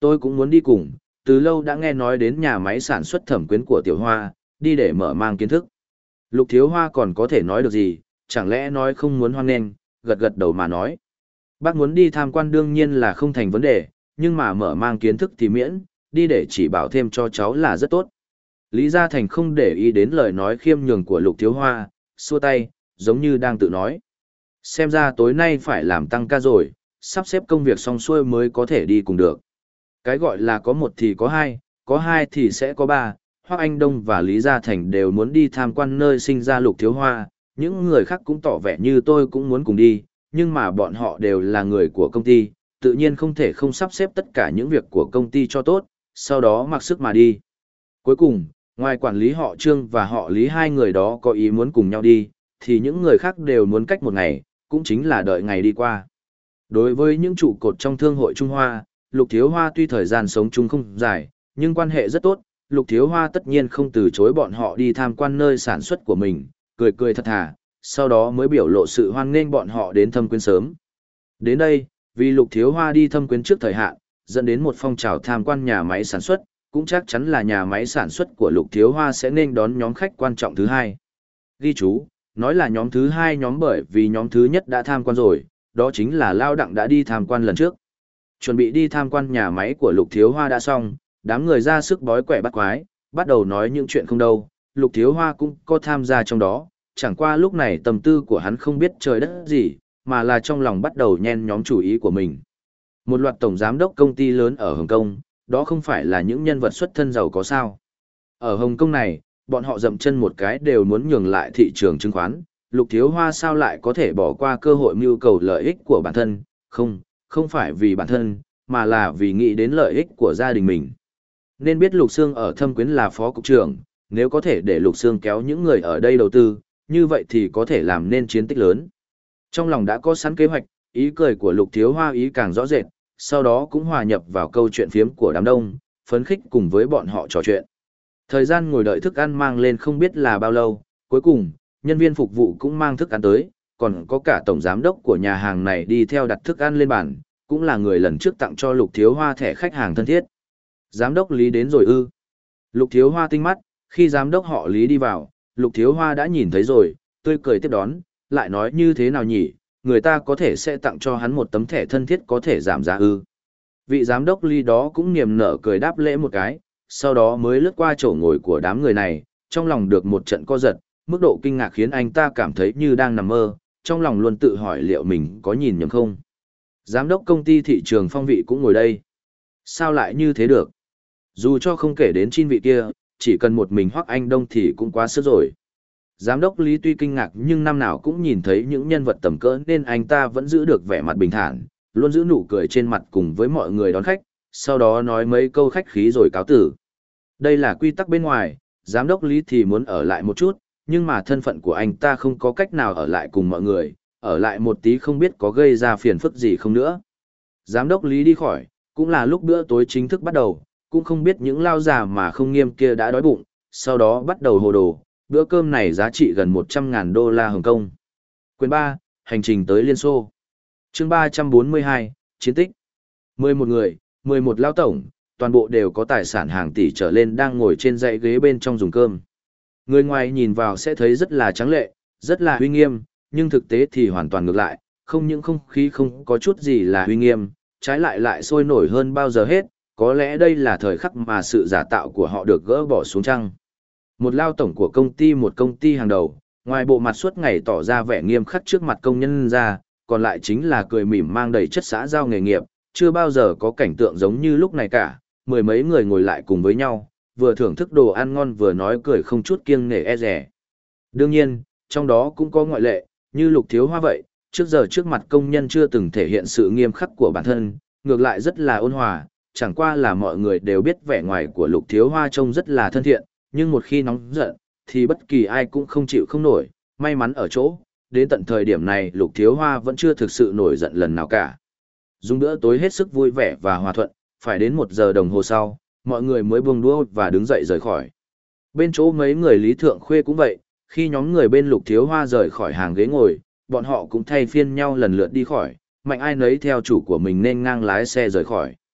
Tôi cũng muốn đi cùng, từ lâu đã nghe nói đến nhà máy sản xuất thẩm quyến của Tiểu Hoa, đi để mở mang kiến thức. Lục Thiếu Hoa còn có thể nói được gì, chẳng lẽ nói không muốn hoan nghênh, gật gật đầu mà nói. Bác muốn đi tham quan đương nhiên là không thành vấn đề, nhưng mà mở mang kiến thức thì miễn, đi để chỉ bảo thêm cho cháu là rất tốt. Lý Gia Thành không để ý đến lời nói khiêm nhường của Lục Thiếu Hoa, xua tay, giống như đang tự nói. Xem ra tối nay phải làm tăng ca rồi, sắp xếp công việc xong xuôi mới có thể đi cùng được. Cái gọi là có một thì có hai, có hai thì sẽ có ba. Hoắc Anh Đông và Lý Gia Thành đều muốn đi tham quan nơi sinh ra Lục Thiếu Hoa, những người khác cũng tỏ vẻ như tôi cũng muốn cùng đi, nhưng mà bọn họ đều là người của công ty, tự nhiên không thể không sắp xếp tất cả những việc của công ty cho tốt, sau đó mặc sức mà đi. Cuối cùng, ngoài quản lý họ Trương và họ Lý hai người đó có ý muốn cùng nhau đi, thì những người khác đều muốn cách một ngày, cũng chính là đợi ngày đi qua. Đối với những trụ cột trong thương hội Trung Hoa, Lục Thiếu Hoa tuy thời gian sống chung không dài, nhưng quan hệ rất tốt, Lục Thiếu Hoa tất nhiên không từ chối bọn họ đi tham quan nơi sản xuất của mình, cười cười thật thà, sau đó mới biểu lộ sự hoan nghênh bọn họ đến thâm quyến sớm. Đến đây, vì Lục Thiếu Hoa đi thâm quyến trước thời hạn, dẫn đến một phong trào tham quan nhà máy sản xuất, cũng chắc chắn là nhà máy sản xuất của Lục Thiếu Hoa sẽ nên đón nhóm khách quan trọng thứ hai. Ghi chú, nói là nhóm thứ hai nhóm bởi vì nhóm thứ nhất đã tham quan rồi, đó chính là Lao Đặng đã đi tham quan lần trước. Chuẩn bị đi tham quan nhà máy của Lục Thiếu Hoa đã xong, đám người ra sức bói quẻ bắt quái, bắt đầu nói những chuyện không đâu, Lục Thiếu Hoa cũng có tham gia trong đó, chẳng qua lúc này tâm tư của hắn không biết trời đất gì, mà là trong lòng bắt đầu nhen nhóm chủ ý của mình. Một loạt tổng giám đốc công ty lớn ở Hồng Kông, đó không phải là những nhân vật xuất thân giàu có sao. Ở Hồng Kông này, bọn họ dậm chân một cái đều muốn nhường lại thị trường chứng khoán, Lục Thiếu Hoa sao lại có thể bỏ qua cơ hội mưu cầu lợi ích của bản thân, không, không phải vì bản thân, mà là vì nghĩ đến lợi ích của gia đình mình. Nên biết Lục Sương ở Thâm Quyến là phó cục trưởng, nếu có thể để Lục Sương kéo những người ở đây đầu tư, như vậy thì có thể làm nên chiến tích lớn. Trong lòng đã có sẵn kế hoạch, ý cười của Lục Thiếu Hoa ý càng rõ rệt, sau đó cũng hòa nhập vào câu chuyện phiếm của đám đông, phấn khích cùng với bọn họ trò chuyện. Thời gian ngồi đợi thức ăn mang lên không biết là bao lâu, cuối cùng, nhân viên phục vụ cũng mang thức ăn tới, còn có cả tổng giám đốc của nhà hàng này đi theo đặt thức ăn lên bàn, cũng là người lần trước tặng cho Lục Thiếu Hoa thẻ khách hàng thân thiết. Giám đốc Lý đến rồi ư? Lục Thiếu Hoa tinh mắt, khi giám đốc họ Lý đi vào, Lục Thiếu Hoa đã nhìn thấy rồi, tươi cười tiếp đón, lại nói như thế nào nhỉ, người ta có thể sẽ tặng cho hắn một tấm thẻ thân thiết có thể giảm giá ư. Vị giám đốc Lý đó cũng niềm nở cười đáp lễ một cái, sau đó mới lướt qua chỗ ngồi của đám người này, trong lòng được một trận co giật, mức độ kinh ngạc khiến anh ta cảm thấy như đang nằm mơ, trong lòng luôn tự hỏi liệu mình có nhìn nhầm không. Giám đốc công ty thị trường Phong Vị cũng ngồi đây. Sao lại như thế được? Dù cho không kể đến chín vị kia, chỉ cần một mình Hoắc Anh Đông thì cũng quá sức rồi. Giám đốc Lý tuy kinh ngạc nhưng năm nào cũng nhìn thấy những nhân vật tầm cỡ nên anh ta vẫn giữ được vẻ mặt bình thản, luôn giữ nụ cười trên mặt cùng với mọi người đón khách, sau đó nói mấy câu khách khí rồi cáo tử. Đây là quy tắc bên ngoài, giám đốc Lý thì muốn ở lại một chút, nhưng mà thân phận của anh ta không có cách nào ở lại cùng mọi người, ở lại một tí không biết có gây ra phiền phức gì không nữa. Giám đốc Lý đi khỏi, cũng là lúc bữa tối chính thức bắt đầu, cũng không biết những lao già mà không nghiêm kia đã đói bụng, sau đó bắt đầu hồ đồ, bữa cơm này giá trị gần một trăm ngàn đô la Hồng Kông. Quyền ba, hành trình tới Liên Xô. Chương ba trăm bốn mươi hai, chiến tích. mười một người, mười một lao tổng, toàn bộ đều có tài sản hàng tỷ trở lên đang ngồi trên dãy ghế bên trong dùng cơm. Người ngoài nhìn vào sẽ thấy rất là tráng lệ, rất là uy nghiêm, nhưng thực tế thì hoàn toàn ngược lại, không những không khí không có chút gì là uy nghiêm, trái lại lại sôi nổi hơn bao giờ hết, có lẽ đây là thời khắc mà sự giả tạo của họ được gỡ bỏ xuống chăng. Một lao tổng của công ty một công ty hàng đầu, ngoài bộ mặt suốt ngày tỏ ra vẻ nghiêm khắc trước mặt công nhân ra, còn lại chính là cười mỉm mang đầy chất xã giao nghề nghiệp, chưa bao giờ có cảnh tượng giống như lúc này cả, mười mấy người ngồi lại cùng với nhau, vừa thưởng thức đồ ăn ngon vừa nói cười không chút kiêng nể e dè. Đương nhiên, trong đó cũng có ngoại lệ, như Lục Thiếu Hoa vậy, trước giờ trước mặt công nhân chưa từng thể hiện sự nghiêm khắc của bản thân, ngược lại rất là ôn hòa, chẳng qua là mọi người đều biết vẻ ngoài của Lục Thiếu Hoa trông rất là thân thiện, nhưng một khi nóng giận, thì bất kỳ ai cũng không chịu không nổi, may mắn ở chỗ, đến tận thời điểm này Lục Thiếu Hoa vẫn chưa thực sự nổi giận lần nào cả. Dùng bữa tối hết sức vui vẻ và hòa thuận, phải đến một giờ đồng hồ sau, mọi người mới buông đũa và đứng dậy rời khỏi. Bên chỗ mấy người Lý Thượng Khuê cũng vậy, khi nhóm người bên Lục Thiếu Hoa rời khỏi hàng ghế ngồi, bọn họ cũng thay phiên nhau lần lượt đi khỏi, mạnh ai nấy theo chủ của mình nên ngang lái xe rời khỏi.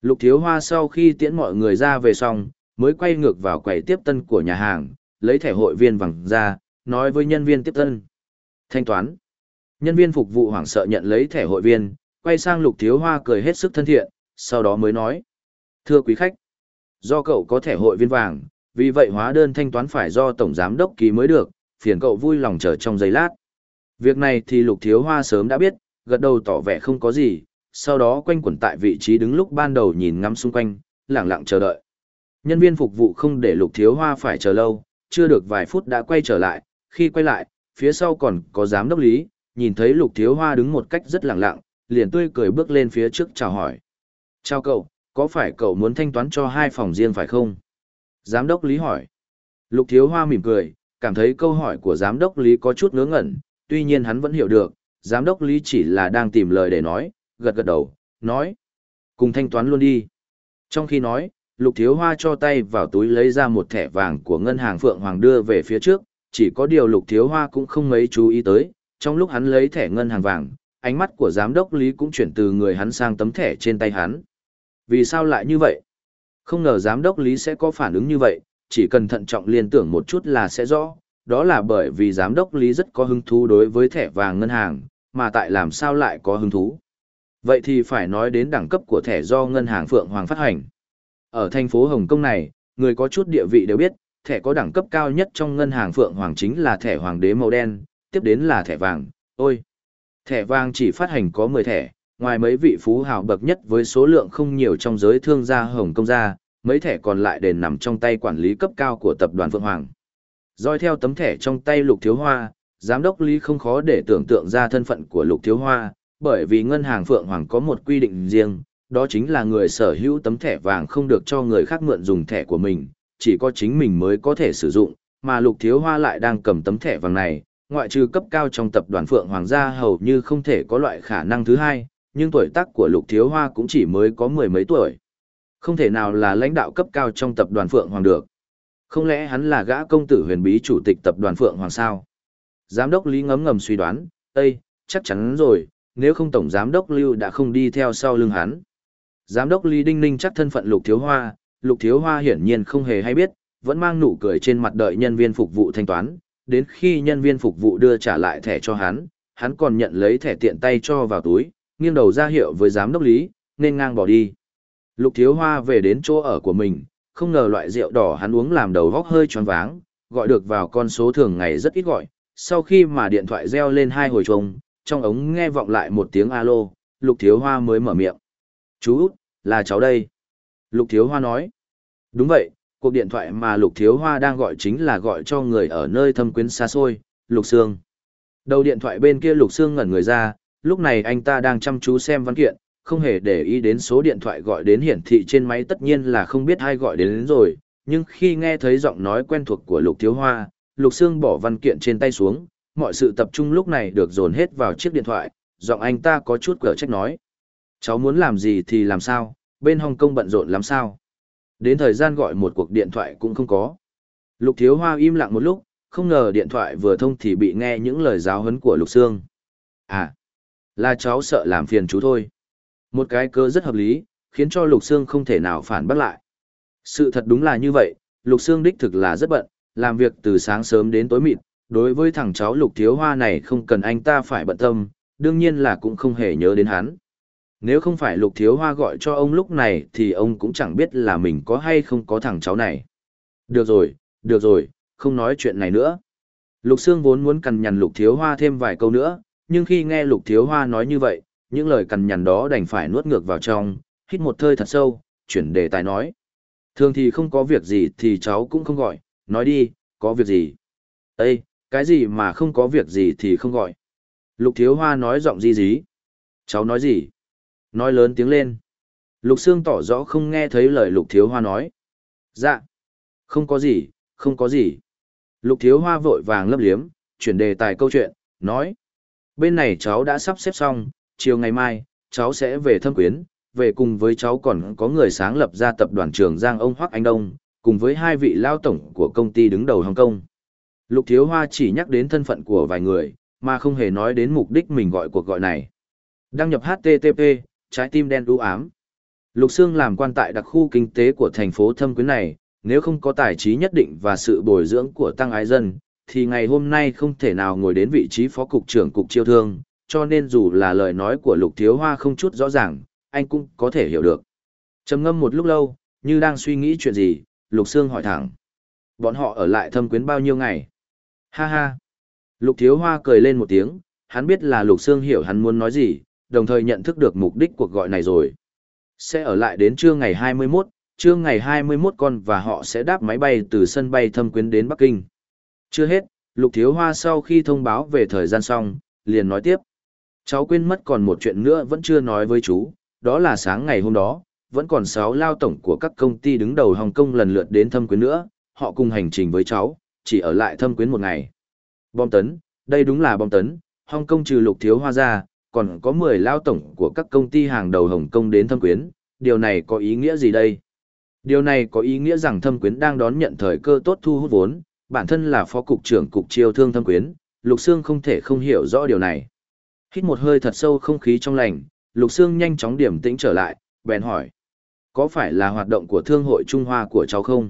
Lục Thiếu Hoa sau khi tiễn mọi người ra về xong, mới quay ngược vào quầy tiếp tân của nhà hàng, lấy thẻ hội viên vàng ra, nói với nhân viên tiếp tân. Thanh toán. Nhân viên phục vụ hoảng sợ nhận lấy thẻ hội viên, quay sang Lục Thiếu Hoa cười hết sức thân thiện, sau đó mới nói. Thưa quý khách, do cậu có thẻ hội viên vàng, vì vậy hóa đơn thanh toán phải do Tổng Giám Đốc ký mới được, phiền cậu vui lòng chờ trong giây lát. Việc này thì Lục Thiếu Hoa sớm đã biết, gật đầu tỏ vẻ không có gì, sau đó quanh quẩn tại vị trí đứng lúc ban đầu nhìn ngắm xung quanh, lặng lặng chờ đợi. Nhân viên phục vụ không để Lục Thiếu Hoa phải chờ lâu, chưa được vài phút đã quay trở lại, khi quay lại, phía sau còn có Giám Đốc Lý, nhìn thấy Lục Thiếu Hoa đứng một cách rất lặng lặng, liền tươi cười bước lên phía trước chào hỏi. Chào cậu, có phải cậu muốn thanh toán cho hai phòng riêng phải không? Giám Đốc Lý hỏi. Lục Thiếu Hoa mỉm cười, cảm thấy câu hỏi của Giám Đốc Lý có chút ngớ ngẩn, tuy nhiên hắn vẫn hiểu được, Giám Đốc Lý chỉ là đang tìm lời để nói, gật gật đầu, nói. Cùng thanh toán luôn đi. Trong khi nói, Lục Thiếu Hoa cho tay vào túi lấy ra một thẻ vàng của ngân hàng Phượng Hoàng đưa về phía trước, chỉ có điều Lục Thiếu Hoa cũng không mấy chú ý tới, trong lúc hắn lấy thẻ ngân hàng vàng, ánh mắt của Giám Đốc Lý cũng chuyển từ người hắn sang tấm thẻ trên tay hắn. Vì sao lại như vậy? Không ngờ Giám Đốc Lý sẽ có phản ứng như vậy, chỉ cần thận trọng liên tưởng một chút là sẽ rõ, đó là bởi vì Giám Đốc Lý rất có hứng thú đối với thẻ vàng ngân hàng, mà tại làm sao lại có hứng thú. Vậy thì phải nói đến đẳng cấp của thẻ do ngân hàng Phượng Hoàng phát hành. Ở thành phố Hồng Kông này, người có chút địa vị đều biết, thẻ có đẳng cấp cao nhất trong ngân hàng Phượng Hoàng chính là thẻ hoàng đế màu đen, tiếp đến là thẻ vàng. Ôi! Thẻ vàng chỉ phát hành có mười thẻ, ngoài mấy vị phú hào bậc nhất với số lượng không nhiều trong giới thương gia Hồng Kông ra, mấy thẻ còn lại đều nằm trong tay quản lý cấp cao của tập đoàn Phượng Hoàng. Doi theo tấm thẻ trong tay Lục Thiếu Hoa, Giám Đốc Lý không khó để tưởng tượng ra thân phận của Lục Thiếu Hoa, bởi vì ngân hàng Phượng Hoàng có một quy định riêng, đó chính là người sở hữu tấm thẻ vàng không được cho người khác mượn dùng thẻ của mình, chỉ có chính mình mới có thể sử dụng, mà Lục Thiếu Hoa lại đang cầm tấm thẻ vàng này, ngoại trừ cấp cao trong tập đoàn Phượng Hoàng gia hầu như không thể có loại khả năng thứ hai, nhưng tuổi tác của Lục Thiếu Hoa cũng chỉ mới có mười mấy tuổi. Không thể nào là lãnh đạo cấp cao trong tập đoàn Phượng Hoàng được. Không lẽ hắn là gã công tử huyền bí chủ tịch tập đoàn Phượng Hoàng sao? Giám đốc Lý ngấm ngầm suy đoán, Ê, chắc chắn rồi, nếu không Tổng Giám đốc Lưu đã không đi theo sau lưng hắn. Giám đốc Lý đinh ninh chắc thân phận Lục Thiếu Hoa, Lục Thiếu Hoa hiển nhiên không hề hay biết, vẫn mang nụ cười trên mặt đợi nhân viên phục vụ thanh toán, đến khi nhân viên phục vụ đưa trả lại thẻ cho hắn, hắn còn nhận lấy thẻ tiện tay cho vào túi, nghiêng đầu ra hiệu với Giám đốc Lý, nên ngang bỏ đi. Lục Thiếu Hoa về đến chỗ ở của mình, không ngờ loại rượu đỏ hắn uống làm đầu góc hơi choáng váng, gọi được vào con số thường ngày rất ít gọi. Sau khi mà điện thoại reo lên hai hồi chuông, trong ống nghe vọng lại một tiếng alo, Lục Thiếu Hoa mới mở miệng. Chú út, là cháu đây. Lục Thiếu Hoa nói. Đúng vậy, cuộc điện thoại mà Lục Thiếu Hoa đang gọi chính là gọi cho người ở nơi thâm quyến xa xôi, Lục Sương. Đầu điện thoại bên kia Lục Sương ngẩn người ra, lúc này anh ta đang chăm chú xem văn kiện, không hề để ý đến số điện thoại gọi đến hiển thị trên máy, tất nhiên là không biết ai gọi đến, đến rồi, nhưng khi nghe thấy giọng nói quen thuộc của Lục Thiếu Hoa, Lục Sương bỏ văn kiện trên tay xuống, mọi sự tập trung lúc này được dồn hết vào chiếc điện thoại, giọng anh ta có chút cở trách nói. Cháu muốn làm gì thì làm sao, bên Hồng Kông bận rộn lắm sao? Đến thời gian gọi một cuộc điện thoại cũng không có. Lục Thiếu Hoa im lặng một lúc, không ngờ điện thoại vừa thông thì bị nghe những lời giáo huấn của Lục Sương. À, là cháu sợ làm phiền chú thôi. Một cái cớ rất hợp lý, khiến cho Lục Sương không thể nào phản bác lại. Sự thật đúng là như vậy, Lục Sương đích thực là rất bận, làm việc từ sáng sớm đến tối mịt, đối với thằng cháu Lục Thiếu Hoa này không cần anh ta phải bận tâm, đương nhiên là cũng không hề nhớ đến hắn. Nếu không phải Lục Thiếu Hoa gọi cho ông lúc này thì ông cũng chẳng biết là mình có hay không có thằng cháu này. Được rồi, được rồi, không nói chuyện này nữa. Lục Sương vốn muốn cằn nhằn Lục Thiếu Hoa thêm vài câu nữa, nhưng khi nghe Lục Thiếu Hoa nói như vậy, những lời cằn nhằn đó đành phải nuốt ngược vào trong, hít một hơi thật sâu, chuyển đề tài nói. Thường thì không có việc gì thì cháu cũng không gọi, nói đi, có việc gì? Ê, cái gì mà không có việc gì thì không gọi? Lục Thiếu Hoa nói giọng di dí. Cháu nói gì? Nói lớn tiếng lên. Lục Sương tỏ rõ không nghe thấy lời Lục Thiếu Hoa nói. Dạ. Không có gì, không có gì. Lục Thiếu Hoa vội vàng lấp liếm, chuyển đề tài câu chuyện, nói. Bên này cháu đã sắp xếp xong, chiều ngày mai, cháu sẽ về Thâm Quyến, về cùng với cháu còn có người sáng lập ra tập đoàn Trường Giang ông Hoắc Anh Đông, cùng với hai vị lao tổng của công ty đứng đầu Hồng Kông. Lục Thiếu Hoa chỉ nhắc đến thân phận của vài người, mà không hề nói đến mục đích mình gọi cuộc gọi này. Đăng nhập hát tê tê pê, trái tim đen đu ám. Lục Sương làm quan tại đặc khu kinh tế của thành phố Thâm Quyến này, nếu không có tài trí nhất định và sự bồi dưỡng của Tăng Ái Dân, thì ngày hôm nay không thể nào ngồi đến vị trí phó cục trưởng cục chiêu thương, cho nên dù là lời nói của Lục Thiếu Hoa không chút rõ ràng, anh cũng có thể hiểu được. Trầm ngâm một lúc lâu, như đang suy nghĩ chuyện gì, Lục Sương hỏi thẳng. Bọn họ ở lại Thâm Quyến bao nhiêu ngày? Ha ha. Lục Thiếu Hoa cười lên một tiếng, hắn biết là Lục Sương hiểu hắn muốn nói gì, đồng thời nhận thức được mục đích cuộc gọi này rồi. Sẽ ở lại đến trưa ngày hai mươi mốt, trưa ngày hai mươi mốt con và họ sẽ đáp máy bay từ sân bay Thâm Quyến đến Bắc Kinh. Chưa hết, Lục Thiếu Hoa sau khi thông báo về thời gian xong, liền nói tiếp. Cháu quên mất còn một chuyện nữa vẫn chưa nói với chú, đó là sáng ngày hôm đó, vẫn còn sáu lao tổng của các công ty đứng đầu Hồng Kông lần lượt đến Thâm Quyến nữa, họ cùng hành trình với cháu, chỉ ở lại Thâm Quyến một ngày. Bom tấn, đây đúng là bom tấn, Hồng Kông trừ Lục Thiếu Hoa ra, còn có mười lao tổng của các công ty hàng đầu Hồng Kông đến Thâm Quyến, điều này có ý nghĩa gì đây? Điều này có ý nghĩa rằng Thâm Quyến đang đón nhận thời cơ tốt thu hút vốn, bản thân là phó cục trưởng cục chiêu thương Thâm Quyến, Lục Sương không thể không hiểu rõ điều này. Hít một hơi thật sâu không khí trong lành, Lục Sương nhanh chóng điềm tĩnh trở lại, bèn hỏi. Có phải là hoạt động của Thương hội Trung Hoa của cháu không?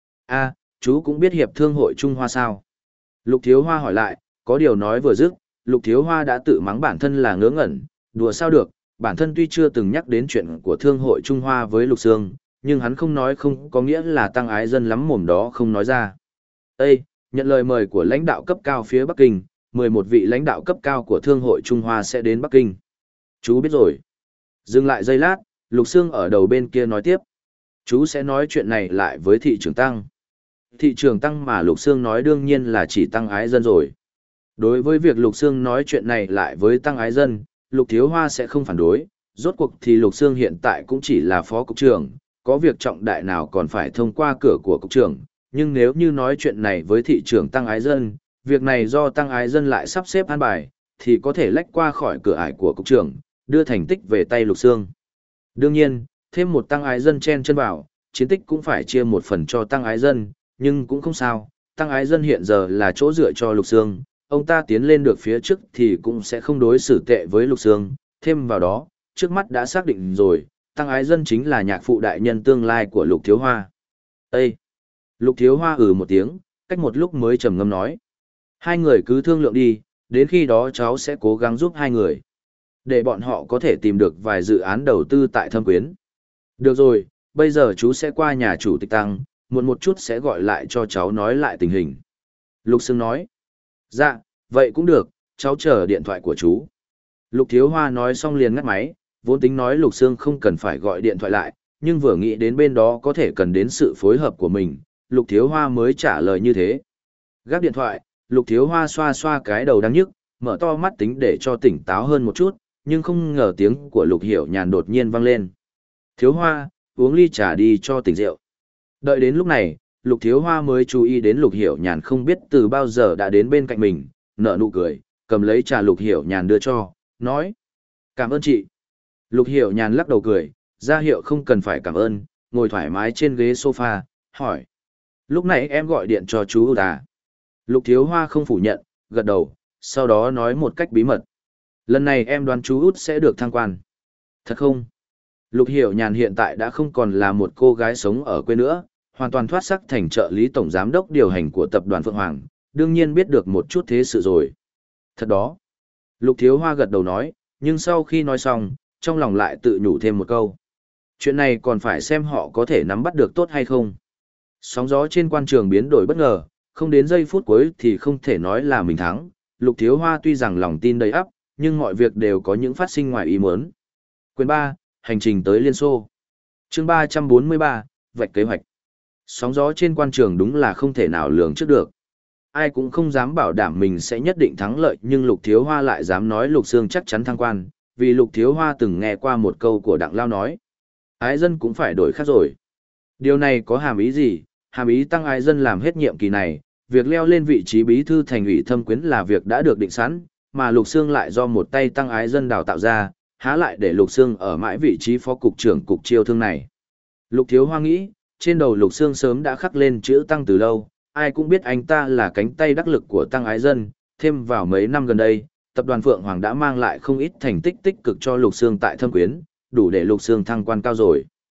A, chú cũng biết hiệp Thương hội Trung Hoa sao? Lục Thiếu Hoa hỏi lại, có điều nói vừa dứt, Lục Thiếu Hoa đã tự mắng bản thân là ngớ ngẩn, đùa sao được, bản thân tuy chưa từng nhắc đến chuyện của Thương hội Trung Hoa với Lục Sương, nhưng hắn không nói không có nghĩa là Tăng Ái Dân lắm mồm đó không nói ra. Ê, nhận lời mời của lãnh đạo cấp cao phía Bắc Kinh, mười một vị lãnh đạo cấp cao của Thương hội Trung Hoa sẽ đến Bắc Kinh. Chú biết rồi. Dừng lại giây lát, Lục Sương ở đầu bên kia nói tiếp. Chú sẽ nói chuyện này lại với thị trưởng Tăng. Thị trưởng Tăng mà Lục Sương nói đương nhiên là chỉ Tăng Ái Dân rồi. Đối với việc Lục Sương nói chuyện này lại với Tăng Ái Dân, Lục Thiếu Hoa sẽ không phản đối. Rốt cuộc thì Lục Sương hiện tại cũng chỉ là phó cục trưởng, có việc trọng đại nào còn phải thông qua cửa của cục trưởng. Nhưng nếu như nói chuyện này với thị trưởng Tăng Ái Dân, việc này do Tăng Ái Dân lại sắp xếp an bài, thì có thể lách qua khỏi cửa ải của cục trưởng, đưa thành tích về tay Lục Sương. Đương nhiên, thêm một Tăng Ái Dân chen chân vào, chiến tích cũng phải chia một phần cho Tăng Ái Dân, nhưng cũng không sao, Tăng Ái Dân hiện giờ là chỗ dựa cho Lục Sương, ông ta tiến lên được phía trước thì cũng sẽ không đối xử tệ với Lục Sương, thêm vào đó, trước mắt đã xác định rồi, Tăng Ái Dân chính là nhạc phụ đại nhân tương lai của Lục Thiếu Hoa. Ê! Lục Thiếu Hoa ừ một tiếng, cách một lúc mới trầm ngâm nói. Hai người cứ thương lượng đi, đến khi đó cháu sẽ cố gắng giúp hai người. Để bọn họ có thể tìm được vài dự án đầu tư tại Thâm Quyến. Được rồi, bây giờ chú sẽ qua nhà chủ tịch Tăng, muộn một chút sẽ gọi lại cho cháu nói lại tình hình. Lục Sương nói. Dạ, vậy cũng được, cháu chờ điện thoại của chú. Lục Thiếu Hoa nói xong liền ngắt máy, vốn tính nói Lục Sương không cần phải gọi điện thoại lại, nhưng vừa nghĩ đến bên đó có thể cần đến sự phối hợp của mình, Lục Thiếu Hoa mới trả lời như thế. Gác điện thoại, Lục Thiếu Hoa xoa xoa cái đầu đang nhức, mở to mắt tính để cho tỉnh táo hơn một chút, nhưng không ngờ tiếng của Lục Hiểu Nhàn đột nhiên vang lên. Thiếu Hoa, uống ly trà đi cho tỉnh rượu. Đợi đến lúc này, Lục Thiếu Hoa mới chú ý đến Lục Hiểu Nhàn không biết từ bao giờ đã đến bên cạnh mình, nở nụ cười, cầm lấy trà Lục Hiểu Nhàn đưa cho, nói. Cảm ơn chị. Lục Hiểu Nhàn lắc đầu cười, ra hiệu không cần phải cảm ơn, ngồi thoải mái trên ghế sofa, hỏi. Lúc nãy em gọi điện cho chú Út à? Lục Thiếu Hoa không phủ nhận, gật đầu, sau đó nói một cách bí mật. Lần này em đoán chú Út sẽ được thăng quan. Thật không? Lục Hiểu Nhàn hiện tại đã không còn là một cô gái sống ở quê nữa, hoàn toàn thoát sắc thành trợ lý tổng giám đốc điều hành của tập đoàn Phượng Hoàng, đương nhiên biết được một chút thế sự rồi. Thật đó. Lục Thiếu Hoa gật đầu nói, nhưng sau khi nói xong, trong lòng lại tự nhủ thêm một câu. Chuyện này còn phải xem họ có thể nắm bắt được tốt hay không. Sóng gió trên quan trường biến đổi bất ngờ, không đến giây phút cuối thì không thể nói là mình thắng. Lục Thiếu Hoa tuy rằng lòng tin đầy ắp, nhưng mọi việc đều có những phát sinh ngoài ý muốn. Quyền ba, hành trình tới Liên Xô. Chương ba trăm bốn mươi ba, vạch kế hoạch. Sóng gió trên quan trường đúng là không thể nào lường trước được. Ai cũng không dám bảo đảm mình sẽ nhất định thắng lợi, nhưng Lục Thiếu Hoa lại dám nói Lục Sương chắc chắn thăng quan, vì Lục Thiếu Hoa từng nghe qua một câu của Đặng Lao nói. Ái dân cũng phải đổi khác rồi. Điều này có hàm ý gì? Hàm ý Tăng Ái Dân làm hết nhiệm kỳ này, việc leo lên vị trí bí thư thành ủy Thâm Quyến là việc đã được định sẵn, mà Lục Sương lại do một tay Tăng Ái Dân đào tạo ra, há lại để Lục Sương ở mãi vị trí phó cục trưởng cục chiêu thương này. Lục Thiếu Hoa nghĩ, trên đầu Lục Sương sớm đã khắc lên chữ Tăng từ lâu, ai cũng biết anh ta là cánh tay đắc lực của Tăng Ái Dân, thêm vào mấy năm gần đây, tập đoàn Phượng Hoàng đã mang lại không ít thành tích tích cực cho Lục Sương tại Thâm Quyến, đủ để Lục Sương thăng quan cao rồi.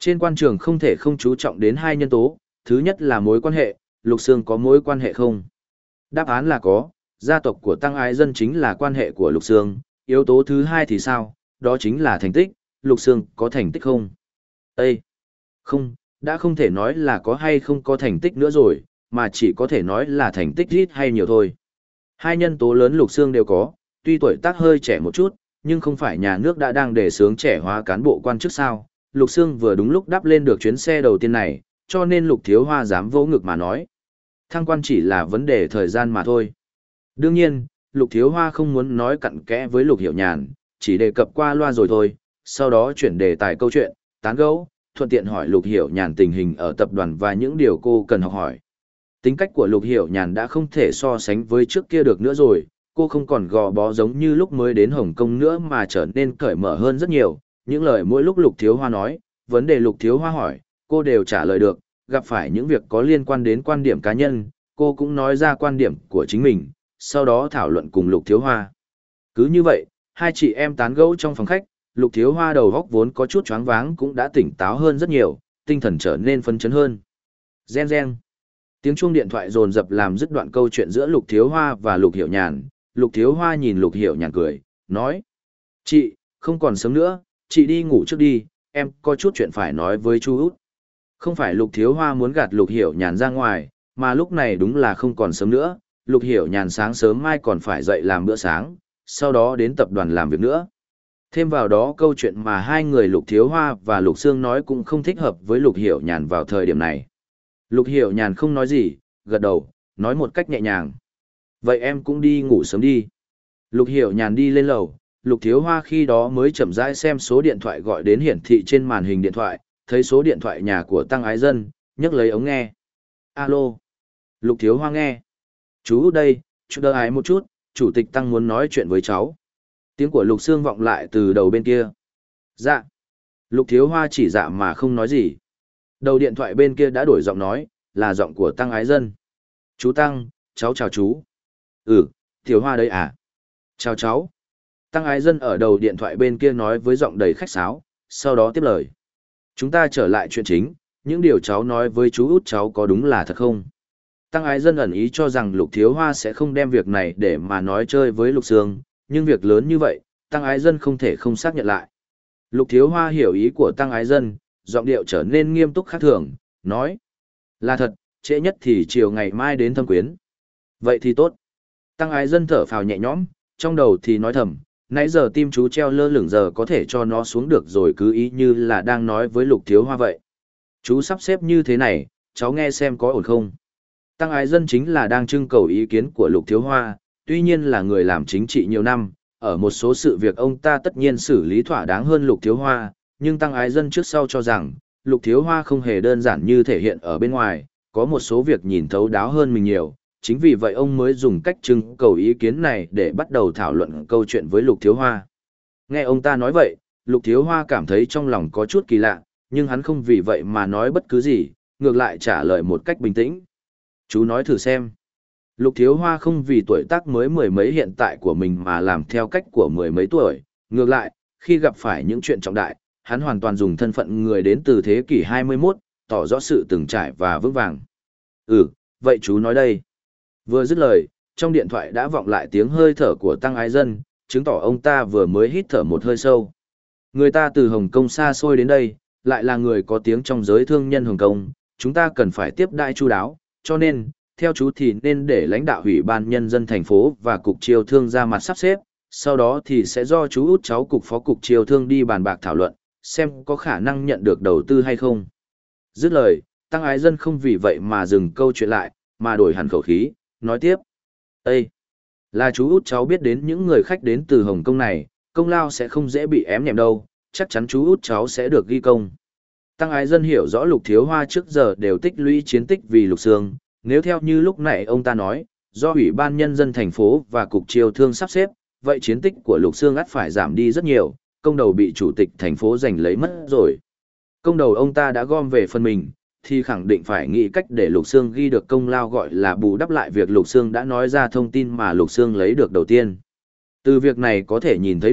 Trên quan trường không thể không chú trọng đến hai nhân tố, thứ nhất là mối quan hệ, Lục Sương có mối quan hệ không? Đáp án là có, gia tộc của Tăng Ái Dân chính là quan hệ của Lục Sương, yếu tố thứ hai thì sao, đó chính là thành tích, Lục Sương có thành tích không? Ê! Không, đã không thể nói là có hay không có thành tích nữa rồi, mà chỉ có thể nói là thành tích ít hay nhiều thôi. Hai nhân tố lớn Lục Sương đều có, tuy tuổi tác hơi trẻ một chút, nhưng không phải nhà nước đã đang đề xướng trẻ hóa cán bộ quan chức sao. Lục Sương vừa đúng lúc đáp lên được chuyến xe đầu tiên này, cho nên Lục Thiếu Hoa dám vỗ ngực mà nói. Thăng quan chỉ là vấn đề thời gian mà thôi. Đương nhiên, Lục Thiếu Hoa không muốn nói cặn kẽ với Lục Hiểu Nhàn, chỉ đề cập qua loa rồi thôi, sau đó chuyển đề tài câu chuyện, tán gẫu, thuận tiện hỏi Lục Hiểu Nhàn tình hình ở tập đoàn và những điều cô cần học hỏi. Tính cách của Lục Hiểu Nhàn đã không thể so sánh với trước kia được nữa rồi, cô không còn gò bó giống như lúc mới đến Hồng Kông nữa mà trở nên cởi mở hơn rất nhiều. Những lời mỗi lúc Lục Thiếu Hoa nói, vấn đề Lục Thiếu Hoa hỏi, cô đều trả lời được, gặp phải những việc có liên quan đến quan điểm cá nhân, cô cũng nói ra quan điểm của chính mình, sau đó thảo luận cùng Lục Thiếu Hoa. Cứ như vậy, hai chị em tán gẫu trong phòng khách, Lục Thiếu Hoa đầu óc vốn có chút choáng váng cũng đã tỉnh táo hơn rất nhiều, tinh thần trở nên phấn chấn hơn. Gen gen. Tiếng chuông điện thoại dồn dập làm dứt đoạn câu chuyện giữa Lục Thiếu Hoa và Lục Hiểu Nhàn. Lục Thiếu Hoa nhìn Lục Hiểu Nhàn cười, nói: "Chị, không còn sớm nữa, chị đi ngủ trước đi, em có chút chuyện phải nói với chú Út." Không phải Lục Thiếu Hoa muốn gạt Lục Hiểu Nhàn ra ngoài, mà lúc này đúng là không còn sớm nữa. Lục Hiểu Nhàn sáng sớm mai còn phải dậy làm bữa sáng, sau đó đến tập đoàn làm việc nữa. Thêm vào đó câu chuyện mà hai người Lục Thiếu Hoa và Lục Sương nói cũng không thích hợp với Lục Hiểu Nhàn vào thời điểm này. Lục Hiểu Nhàn không nói gì, gật đầu, nói một cách nhẹ nhàng. Vậy em cũng đi ngủ sớm đi. Lục Hiểu Nhàn đi lên lầu, Lục Thiếu Hoa khi đó mới chậm rãi xem số điện thoại gọi đến hiển thị trên màn hình điện thoại, thấy số điện thoại nhà của Tăng Ái Dân, nhấc lấy ống nghe. Alo. Lục Thiếu Hoa nghe. Chú đây, chú đỡ ái một chút, chủ tịch Tăng muốn nói chuyện với cháu. Tiếng của Lục Sương vọng lại từ đầu bên kia. Dạ. Lục Thiếu Hoa chỉ dạ mà không nói gì. Đầu điện thoại bên kia đã đổi giọng nói, là giọng của Tăng Ái Dân. Chú Tăng, cháu chào chú. Ừ, Thiếu Hoa đây à? Chào cháu. Tăng Ái Dân ở đầu điện thoại bên kia nói với giọng đầy khách sáo, sau đó tiếp lời. Chúng ta trở lại chuyện chính, những điều cháu nói với chú út cháu có đúng là thật không? Tăng Ái Dân ẩn ý cho rằng Lục Thiếu Hoa sẽ không đem việc này để mà nói chơi với Lục Sương, nhưng việc lớn như vậy, Tăng Ái Dân không thể không xác nhận lại. Lục Thiếu Hoa hiểu ý của Tăng Ái Dân, giọng điệu trở nên nghiêm túc khác thường, nói. Là thật, trễ nhất thì chiều ngày mai đến thâm quyến. Vậy thì tốt. Tăng Ái Dân thở phào nhẹ nhõm, trong đầu thì nói thầm, nãy giờ tim chú treo lơ lửng giờ có thể cho nó xuống được rồi, cứ ý như là đang nói với Lục Thiếu Hoa vậy. Chú sắp xếp như thế này, cháu nghe xem có ổn không? Tăng Ái Dân chính là đang trưng cầu ý kiến của Lục Thiếu Hoa, tuy nhiên là người làm chính trị nhiều năm, ở một số sự việc ông ta tất nhiên xử lý thỏa đáng hơn Lục Thiếu Hoa, nhưng Tăng Ái Dân trước sau cho rằng, Lục Thiếu Hoa không hề đơn giản như thể hiện ở bên ngoài, có một số việc nhìn thấu đáo hơn mình nhiều, chính vì vậy ông mới dùng cách trưng cầu ý kiến này để bắt đầu thảo luận câu chuyện với Lục Thiếu Hoa. Nghe ông ta nói vậy, Lục Thiếu Hoa cảm thấy trong lòng có chút kỳ lạ, nhưng hắn không vì vậy mà nói bất cứ gì, ngược lại trả lời một cách bình tĩnh. Chú nói thử xem. Lục Thiếu Hoa không vì tuổi tác mới mười mấy hiện tại của mình mà làm theo cách của mười mấy tuổi, ngược lại, khi gặp phải những chuyện trọng đại, hắn hoàn toàn dùng thân phận người đến từ thế kỷ hai mươi mốt, tỏ rõ sự từng trải và vững vàng. Ừ, vậy chú nói đây. Vừa dứt lời, trong điện thoại đã vọng lại tiếng hơi thở của Tăng Ái Dân, chứng tỏ ông ta vừa mới hít thở một hơi sâu. Người ta từ Hồng Kông xa xôi đến đây, lại là người có tiếng trong giới thương nhân Hồng Kông, chúng ta cần phải tiếp đãi chu đáo, cho nên, theo chú thì nên để lãnh đạo Ủy ban Nhân dân thành phố và Cục Chiêu thương ra mặt sắp xếp, sau đó thì sẽ do chú út cháu Cục Phó Cục Chiêu thương đi bàn bạc thảo luận, xem có khả năng nhận được đầu tư hay không. Dứt lời, Tăng Ái Dân không vì vậy mà dừng câu chuyện lại, mà đổi hẳn khẩu khí, nói tiếp. Ê! Là chú út cháu biết đến những người khách đến từ Hồng Kông này, công lao sẽ không dễ bị ém nhẹm đâu, chắc chắn chú út cháu sẽ được ghi công. Tăng Ái Dân hiểu rõ Lục Thiếu Hoa trước giờ đều tích lũy chiến tích vì Lục Sương, nếu theo như lúc nãy ông ta nói, do Ủy ban Nhân dân thành phố và Cục Chiêu thương sắp xếp, vậy chiến tích của Lục Sương ắt phải giảm đi rất nhiều, công đầu bị chủ tịch thành phố giành lấy mất rồi. Công đầu ông ta đã gom về phần mình, thì khẳng định phải nghĩ cách để Lục Sương ghi được công lao, gọi là bù đắp lại việc Lục Sương đã nói ra thông tin mà Lục Sương lấy được đầu tiên. Từ việc này có thể nhìn thấy được,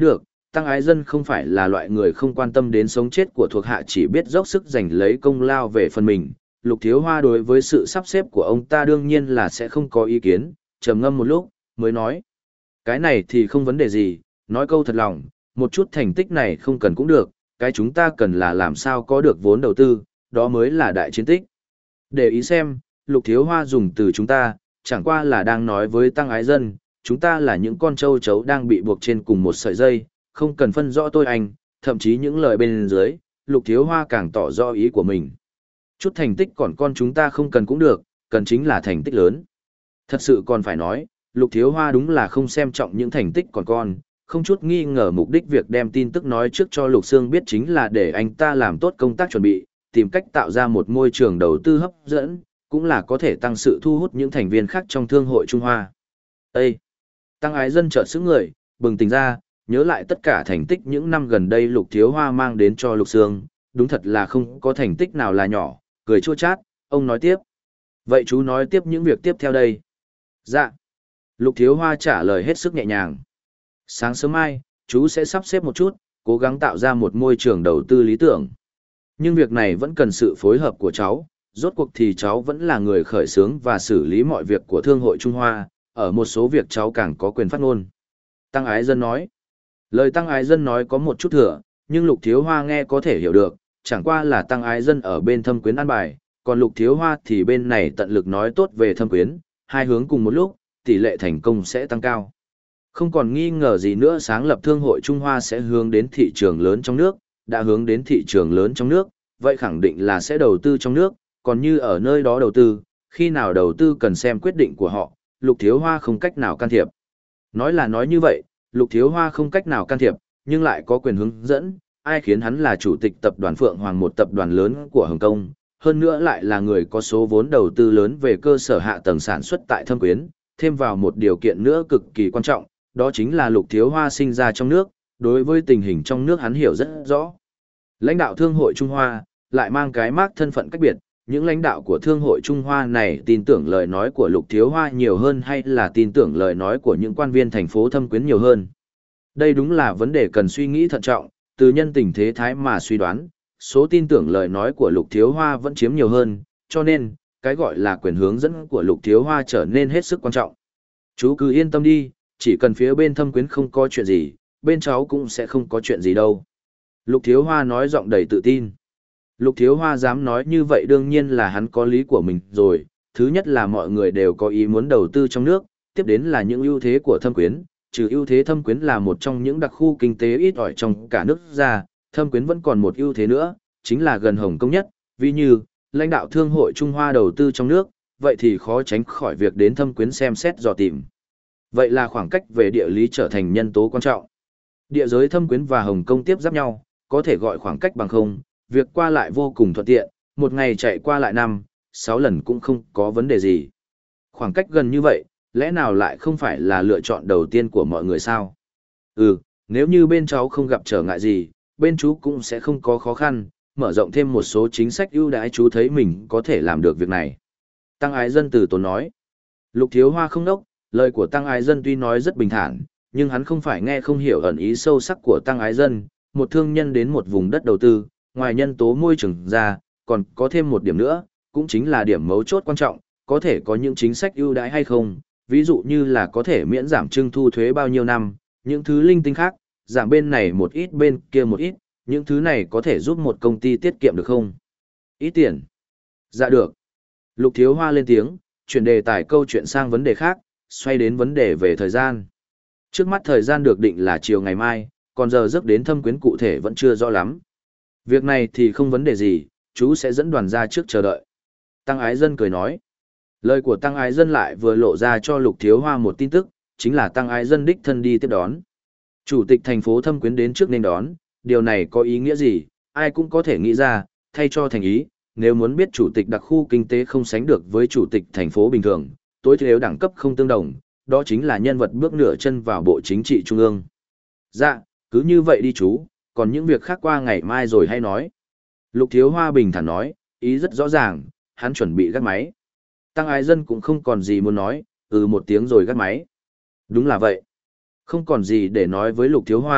Tăng Ái Dân không phải là loại người không quan tâm đến sống chết của thuộc hạ, chỉ biết dốc sức giành lấy công lao về phần mình. Lục Thiếu Hoa đối với sự sắp xếp của ông ta đương nhiên là sẽ không có ý kiến, trầm ngâm một lúc, mới nói. Cái này thì không vấn đề gì, nói câu thật lòng, một chút thành tích này không cần cũng được, cái chúng ta cần là làm sao có được vốn đầu tư, đó mới là đại chiến tích. Để ý xem, Lục Thiếu Hoa dùng từ chúng ta, chẳng qua là đang nói với Tăng Ái Dân, chúng ta là những con trâu chấu đang bị buộc trên cùng một sợi dây, không cần phân rõ tôi anh, thậm chí những lời bên dưới, Lục Thiếu Hoa càng tỏ rõ ý của mình. Chút thành tích còn con chúng ta không cần cũng được, cần chính là thành tích lớn. Thật sự còn phải nói, Lục Thiếu Hoa đúng là không xem trọng những thành tích còn con, không chút nghi ngờ mục đích việc đem tin tức nói trước cho Lục Sương biết chính là để anh ta làm tốt công tác chuẩn bị, tìm cách tạo ra một môi trường đầu tư hấp dẫn, cũng là có thể tăng sự thu hút những thành viên khác trong thương hội Trung Hoa. Ê! Tăng Ái Dân chợt sững người, bừng tỉnh ra, nhớ lại tất cả thành tích những năm gần đây Lục Thiếu Hoa mang đến cho Lục Sương, đúng thật là không có thành tích nào là nhỏ, cười chua chát, ông nói tiếp. Vậy chú nói tiếp những việc tiếp theo đây. Dạ. Lục Thiếu Hoa trả lời hết sức nhẹ nhàng. Sáng sớm mai, chú sẽ sắp xếp một chút, cố gắng tạo ra một môi trường đầu tư lý tưởng. Nhưng việc này vẫn cần sự phối hợp của cháu, rốt cuộc thì cháu vẫn là người khởi xướng và xử lý mọi việc của Thương hội Trung Hoa, ở một số việc cháu càng có quyền phát ngôn. Tăng Ái Dân nói. Lời Tăng Ái Dân nói có một chút thừa, nhưng Lục Thiếu Hoa nghe có thể hiểu được, chẳng qua là Tăng Ái Dân ở bên Thâm Quyến an bài, còn Lục Thiếu Hoa thì bên này tận lực nói tốt về Thâm Quyến, hai hướng cùng một lúc, tỷ lệ thành công sẽ tăng cao. Không còn nghi ngờ gì nữa, sáng lập Thương hội Trung Hoa sẽ hướng đến thị trường lớn trong nước, đã hướng đến thị trường lớn trong nước, vậy khẳng định là sẽ đầu tư trong nước, còn như ở nơi đó đầu tư, khi nào đầu tư cần xem quyết định của họ, Lục Thiếu Hoa không cách nào can thiệp. Nói là nói như vậy, Lục Thiếu Hoa không cách nào can thiệp, nhưng lại có quyền hướng dẫn, ai khiến hắn là chủ tịch tập đoàn Phượng Hoàng, một tập đoàn lớn của Hồng Kông, hơn nữa lại là người có số vốn đầu tư lớn về cơ sở hạ tầng sản xuất tại Thâm Quyến, thêm vào một điều kiện nữa cực kỳ quan trọng, đó chính là Lục Thiếu Hoa sinh ra trong nước, đối với tình hình trong nước hắn hiểu rất rõ. Lãnh đạo Thương hội Trung Hoa, lại mang cái mác thân phận cách biệt, những lãnh đạo của Thương hội Trung Hoa này tin tưởng lời nói của Lục Thiếu Hoa nhiều hơn hay là tin tưởng lời nói của những quan viên thành phố Thâm Quyến nhiều hơn? Đây đúng là vấn đề cần suy nghĩ thận trọng, từ nhân tình thế thái mà suy đoán, số tin tưởng lời nói của Lục Thiếu Hoa vẫn chiếm nhiều hơn, cho nên, cái gọi là quyền hướng dẫn của Lục Thiếu Hoa trở nên hết sức quan trọng. Chú cứ yên tâm đi, chỉ cần phía bên Thâm Quyến không có chuyện gì, bên cháu cũng sẽ không có chuyện gì đâu. Lục Thiếu Hoa nói giọng đầy tự tin. Lục Thiếu Hoa dám nói như vậy đương nhiên là hắn có lý của mình rồi, thứ nhất là mọi người đều có ý muốn đầu tư trong nước, tiếp đến là những ưu thế của Thâm Quyến, trừ ưu thế Thâm Quyến là một trong những đặc khu kinh tế ít ỏi trong cả nước ra, Thâm Quyến vẫn còn một ưu thế nữa, chính là gần Hồng Kông nhất, ví như, lãnh đạo Thương hội Trung Hoa đầu tư trong nước, vậy thì khó tránh khỏi việc đến Thâm Quyến xem xét dò tìm. Vậy là khoảng cách về địa lý trở thành nhân tố quan trọng. Địa giới Thâm Quyến và Hồng Kông tiếp giáp nhau, có thể gọi khoảng cách bằng không, việc qua lại vô cùng thuận tiện, một ngày chạy qua lại năm, sáu lần cũng không có vấn đề gì. Khoảng cách gần như vậy, lẽ nào lại không phải là lựa chọn đầu tiên của mọi người sao? Ừ, nếu như bên cháu không gặp trở ngại gì, bên chú cũng sẽ không có khó khăn, mở rộng thêm một số chính sách ưu đãi, chú thấy mình có thể làm được việc này. Tăng Ái Dân từ tốn nói. Lục Thiếu Hoa không đốc, lời của Tăng Ái Dân tuy nói rất bình thản, nhưng hắn không phải nghe không hiểu ẩn ý sâu sắc của Tăng Ái Dân, một thương nhân đến một vùng đất đầu tư, ngoài nhân tố môi trường ra, còn có thêm một điểm nữa, cũng chính là điểm mấu chốt quan trọng, có thể có những chính sách ưu đãi hay không, ví dụ như là có thể miễn giảm trưng thu thuế bao nhiêu năm, những thứ linh tinh khác, giảm bên này một ít bên kia một ít, những thứ này có thể giúp một công ty tiết kiệm được không? Ít tiền. Dạ được. Lục Thiếu Hoa lên tiếng, chuyển đề tài câu chuyện sang vấn đề khác, xoay đến vấn đề về thời gian. Trước mắt thời gian được định là chiều ngày mai, còn giờ giấc đến Thâm Quyến cụ thể vẫn chưa rõ lắm. Việc này thì không vấn đề gì, chú sẽ dẫn đoàn ra trước chờ đợi. Tăng Ái Dân cười nói. Lời của Tăng Ái Dân lại vừa lộ ra cho Lục Thiếu Hoa một tin tức, chính là Tăng Ái Dân đích thân đi tiếp đón. Chủ tịch thành phố Thâm Quyến đến trước nên đón, điều này có ý nghĩa gì, ai cũng có thể nghĩ ra, thay cho thành ý, nếu muốn biết chủ tịch đặc khu kinh tế không sánh được với chủ tịch thành phố bình thường, tối thiểu đẳng cấp không tương đồng, đó chính là nhân vật bước nửa chân vào bộ chính trị trung ương. Dạ, cứ như vậy đi chú, còn những việc khác qua ngày mai rồi hay nói. Lục Thiếu Hoa bình thản nói, ý rất rõ ràng, hắn chuẩn bị gác máy. Tăng Ái Dân cũng không còn gì muốn nói, ừ một tiếng rồi gác máy. Đúng là vậy. Không còn gì để nói với Lục Thiếu Hoa,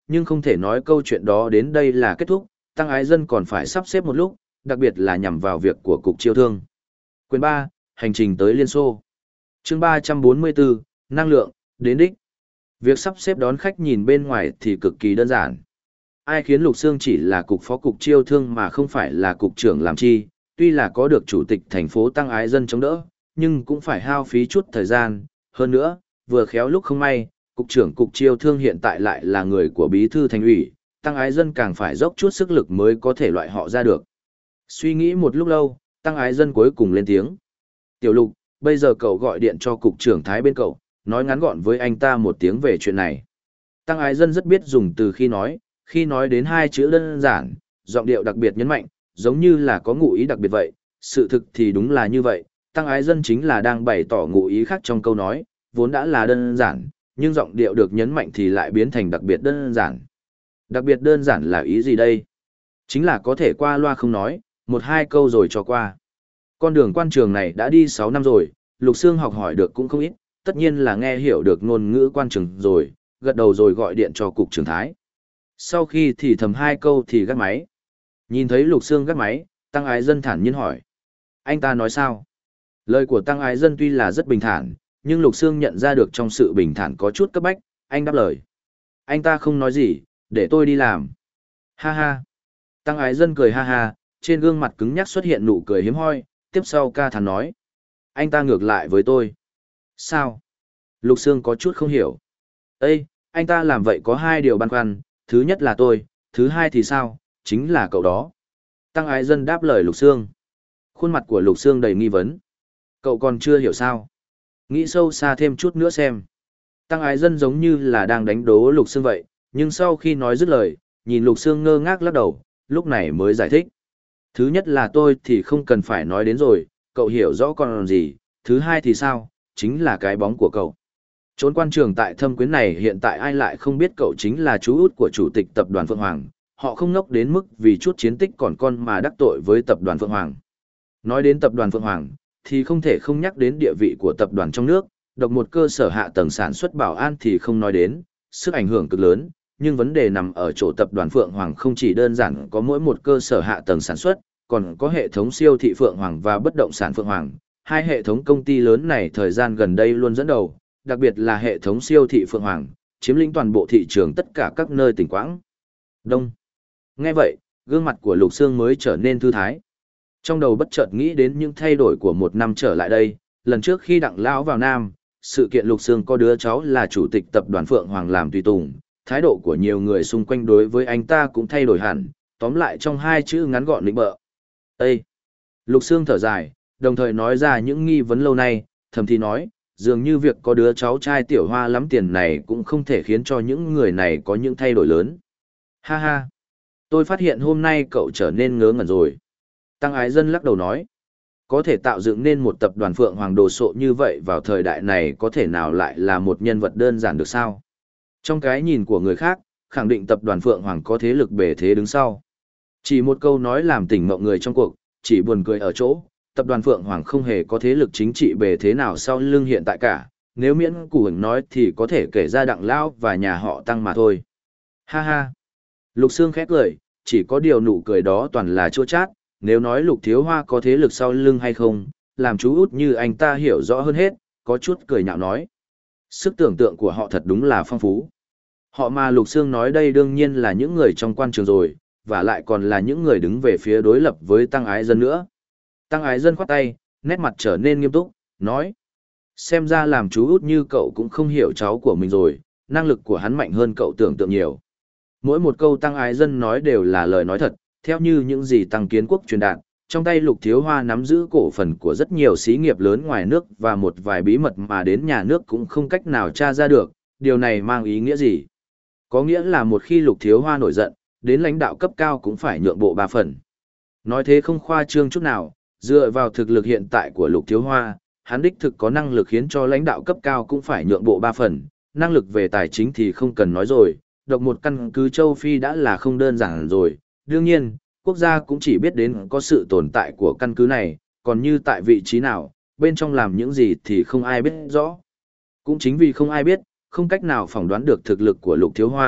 nhưng không thể nói câu chuyện đó đến đây là kết thúc, Tăng Ái Dân còn phải sắp xếp một lúc, đặc biệt là nhằm vào việc của Cục Chiêu thương. Quyền ba, Hành trình tới Liên Xô. Chương ba trăm bốn mươi bốn, Năng lượng, đến đích. Việc sắp xếp đón khách nhìn bên ngoài thì cực kỳ đơn giản. Ai khiến Lục Sương chỉ là cục phó cục chiêu thương mà không phải là cục trưởng làm chi, tuy là có được chủ tịch thành phố Tăng Ái Dân chống đỡ, nhưng cũng phải hao phí chút thời gian. Hơn nữa, vừa khéo lúc không may, cục trưởng cục chiêu thương hiện tại lại là người của bí thư thành ủy, Tăng Ái Dân càng phải dốc chút sức lực mới có thể loại họ ra được. Suy nghĩ một lúc lâu, Tăng Ái Dân cuối cùng lên tiếng. Tiểu Lục, bây giờ cậu gọi điện cho cục trưởng Thái bên cậu, nói ngắn gọn với anh ta một tiếng về chuyện này. Tăng Ái Dân rất biết dùng từ khi nói, khi nói đến hai chữ đơn giản, giọng điệu đặc biệt nhấn mạnh, giống như là có ngụ ý đặc biệt vậy. Sự thực thì đúng là như vậy, Tăng Ái Dân chính là đang bày tỏ ngụ ý khác trong câu nói, vốn đã là đơn giản, nhưng giọng điệu được nhấn mạnh thì lại biến thành đặc biệt đơn giản. Đặc biệt đơn giản là ý gì đây? Chính là có thể qua loa không nói, một hai câu rồi cho qua. Con đường quan trường này đã đi sáu năm rồi, Lục Sương học hỏi được cũng không ít, tất nhiên là nghe hiểu được ngôn ngữ quan trường rồi, gật đầu rồi gọi điện cho cục trưởng Thái. Sau khi thì thầm hai câu thì gác máy. Nhìn thấy Lục Sương gác máy, Tăng Ái Dân thản nhiên hỏi. Anh ta nói sao? Lời của Tăng Ái Dân tuy là rất bình thản, nhưng Lục Sương nhận ra được trong sự bình thản có chút cấp bách, anh đáp lời. Anh ta không nói gì, để tôi đi làm. Ha ha. Tăng Ái Dân cười ha ha, trên gương mặt cứng nhắc xuất hiện nụ cười hiếm hoi, tiếp sau ca thán nói. Anh ta ngược lại với tôi. Sao? Lục Sương có chút không hiểu. Ê, anh ta làm vậy có hai điều băn khoăn, thứ nhất là tôi, thứ hai thì sao, chính là cậu đó. Tăng Ái Dân đáp lời Lục Sương. Khuôn mặt của Lục Sương đầy nghi vấn. Cậu còn chưa hiểu sao? Nghĩ sâu xa thêm chút nữa xem. Tăng Ái Dân giống như là đang đánh đố Lục Sương vậy, nhưng sau khi nói dứt lời, nhìn Lục Sương ngơ ngác lắc đầu, lúc này mới giải thích. Thứ nhất là tôi thì không cần phải nói đến rồi, cậu hiểu rõ còn gì, thứ hai thì sao, chính là cái bóng của cậu. Trốn quan trường tại Thâm Quyến này hiện tại ai lại không biết cậu chính là chú út của chủ tịch tập đoàn Phượng Hoàng, họ không ngốc đến mức vì chút chiến tích còn con mà đắc tội với tập đoàn Phượng Hoàng. Nói đến tập đoàn Phượng Hoàng, thì không thể không nhắc đến địa vị của tập đoàn trong nước, độc một cơ sở hạ tầng sản xuất bảo an thì không nói đến, sức ảnh hưởng cực lớn, nhưng vấn đề nằm ở chỗ tập đoàn Phượng Hoàng không chỉ đơn giản có mỗi một cơ sở hạ tầng sản xuất, còn có hệ thống siêu thị Phượng Hoàng và bất động sản Phượng Hoàng. Hai hệ thống công ty lớn này thời gian gần đây luôn dẫn đầu, đặc biệt là hệ thống siêu thị Phượng Hoàng, chiếm lĩnh toàn bộ thị trường tất cả các nơi tỉnh Quảng Đông. Nghe vậy, gương mặt của Lục Sương mới trở nên thư thái. Trong đầu bất chợt nghĩ đến những thay đổi của một năm trở lại đây, lần trước khi Đặng Lão vào Nam, sự kiện Lục Sương có đứa cháu là chủ tịch tập đoàn Phượng Hoàng làm tùy tùng, thái độ của nhiều người xung quanh đối với anh ta cũng thay đổi hẳn, tóm lại trong hai chữ ngắn gọn lĩnh bợ. Ê! Lục Sương thở dài, đồng thời nói ra những nghi vấn lâu nay, thầm thì nói, dường như việc có đứa cháu trai Tiểu Hoa lắm tiền này cũng không thể khiến cho những người này có những thay đổi lớn. Ha ha! Tôi phát hiện hôm nay cậu trở nên ngớ ngẩn rồi. Tăng Ái Dân lắc đầu nói, có thể tạo dựng nên một tập đoàn Phượng Hoàng đồ sộ như vậy vào thời đại này có thể nào lại là một nhân vật đơn giản được sao? Trong cái nhìn của người khác, khẳng định tập đoàn Phượng Hoàng có thế lực bề thế đứng sau. Chỉ một câu nói làm tỉnh mộng người trong cuộc, chỉ buồn cười ở chỗ, tập đoàn Phượng Hoàng không hề có thế lực chính trị bề thế nào sau lưng hiện tại cả, nếu miễn củ hình nói thì có thể kể ra Đặng Lão và nhà họ Tăng mà thôi. Ha ha! Lục Sương khét cười, chỉ có điều nụ cười đó toàn là chua chát, nếu nói Lục Thiếu Hoa có thế lực sau lưng hay không, làm chú út như anh ta hiểu rõ hơn hết, có chút cười nhạo nói. Sức tưởng tượng của họ thật đúng là phong phú. Họ mà Lục Sương nói đây đương nhiên là những người trong quan trường rồi, và lại còn là những người đứng về phía đối lập với Tăng Ái Dân nữa. Tăng Ái Dân khoát tay, nét mặt trở nên nghiêm túc, nói. Xem ra làm chú út như cậu cũng không hiểu cháu của mình rồi, năng lực của hắn mạnh hơn cậu tưởng tượng nhiều. Mỗi một câu Tăng Ái Dân nói đều là lời nói thật, theo như những gì Tăng Kiến Quốc truyền đạt. Trong tay Lục Thiếu Hoa nắm giữ cổ phần của rất nhiều xí nghiệp lớn ngoài nước và một vài bí mật mà đến nhà nước cũng không cách nào tra ra được, điều này mang ý nghĩa gì? Có nghĩa là một khi Lục Thiếu Hoa nổi giận, đến lãnh đạo cấp cao cũng phải nhượng bộ ba phần. Nói thế không khoa trương chút nào, dựa vào thực lực hiện tại của Lục Thiếu Hoa, hắn đích thực có năng lực khiến cho lãnh đạo cấp cao cũng phải nhượng bộ ba phần, năng lực về tài chính thì không cần nói rồi, độc một căn cứ châu Phi đã là không đơn giản rồi, đương nhiên, quốc gia cũng chỉ biết đến có sự tồn tại của căn cứ này, còn như tại vị trí nào, bên trong làm những gì thì không ai biết rõ. Cũng chính vì không ai biết, không cách nào phỏng đoán được thực lực của Lục Thiếu Hoa,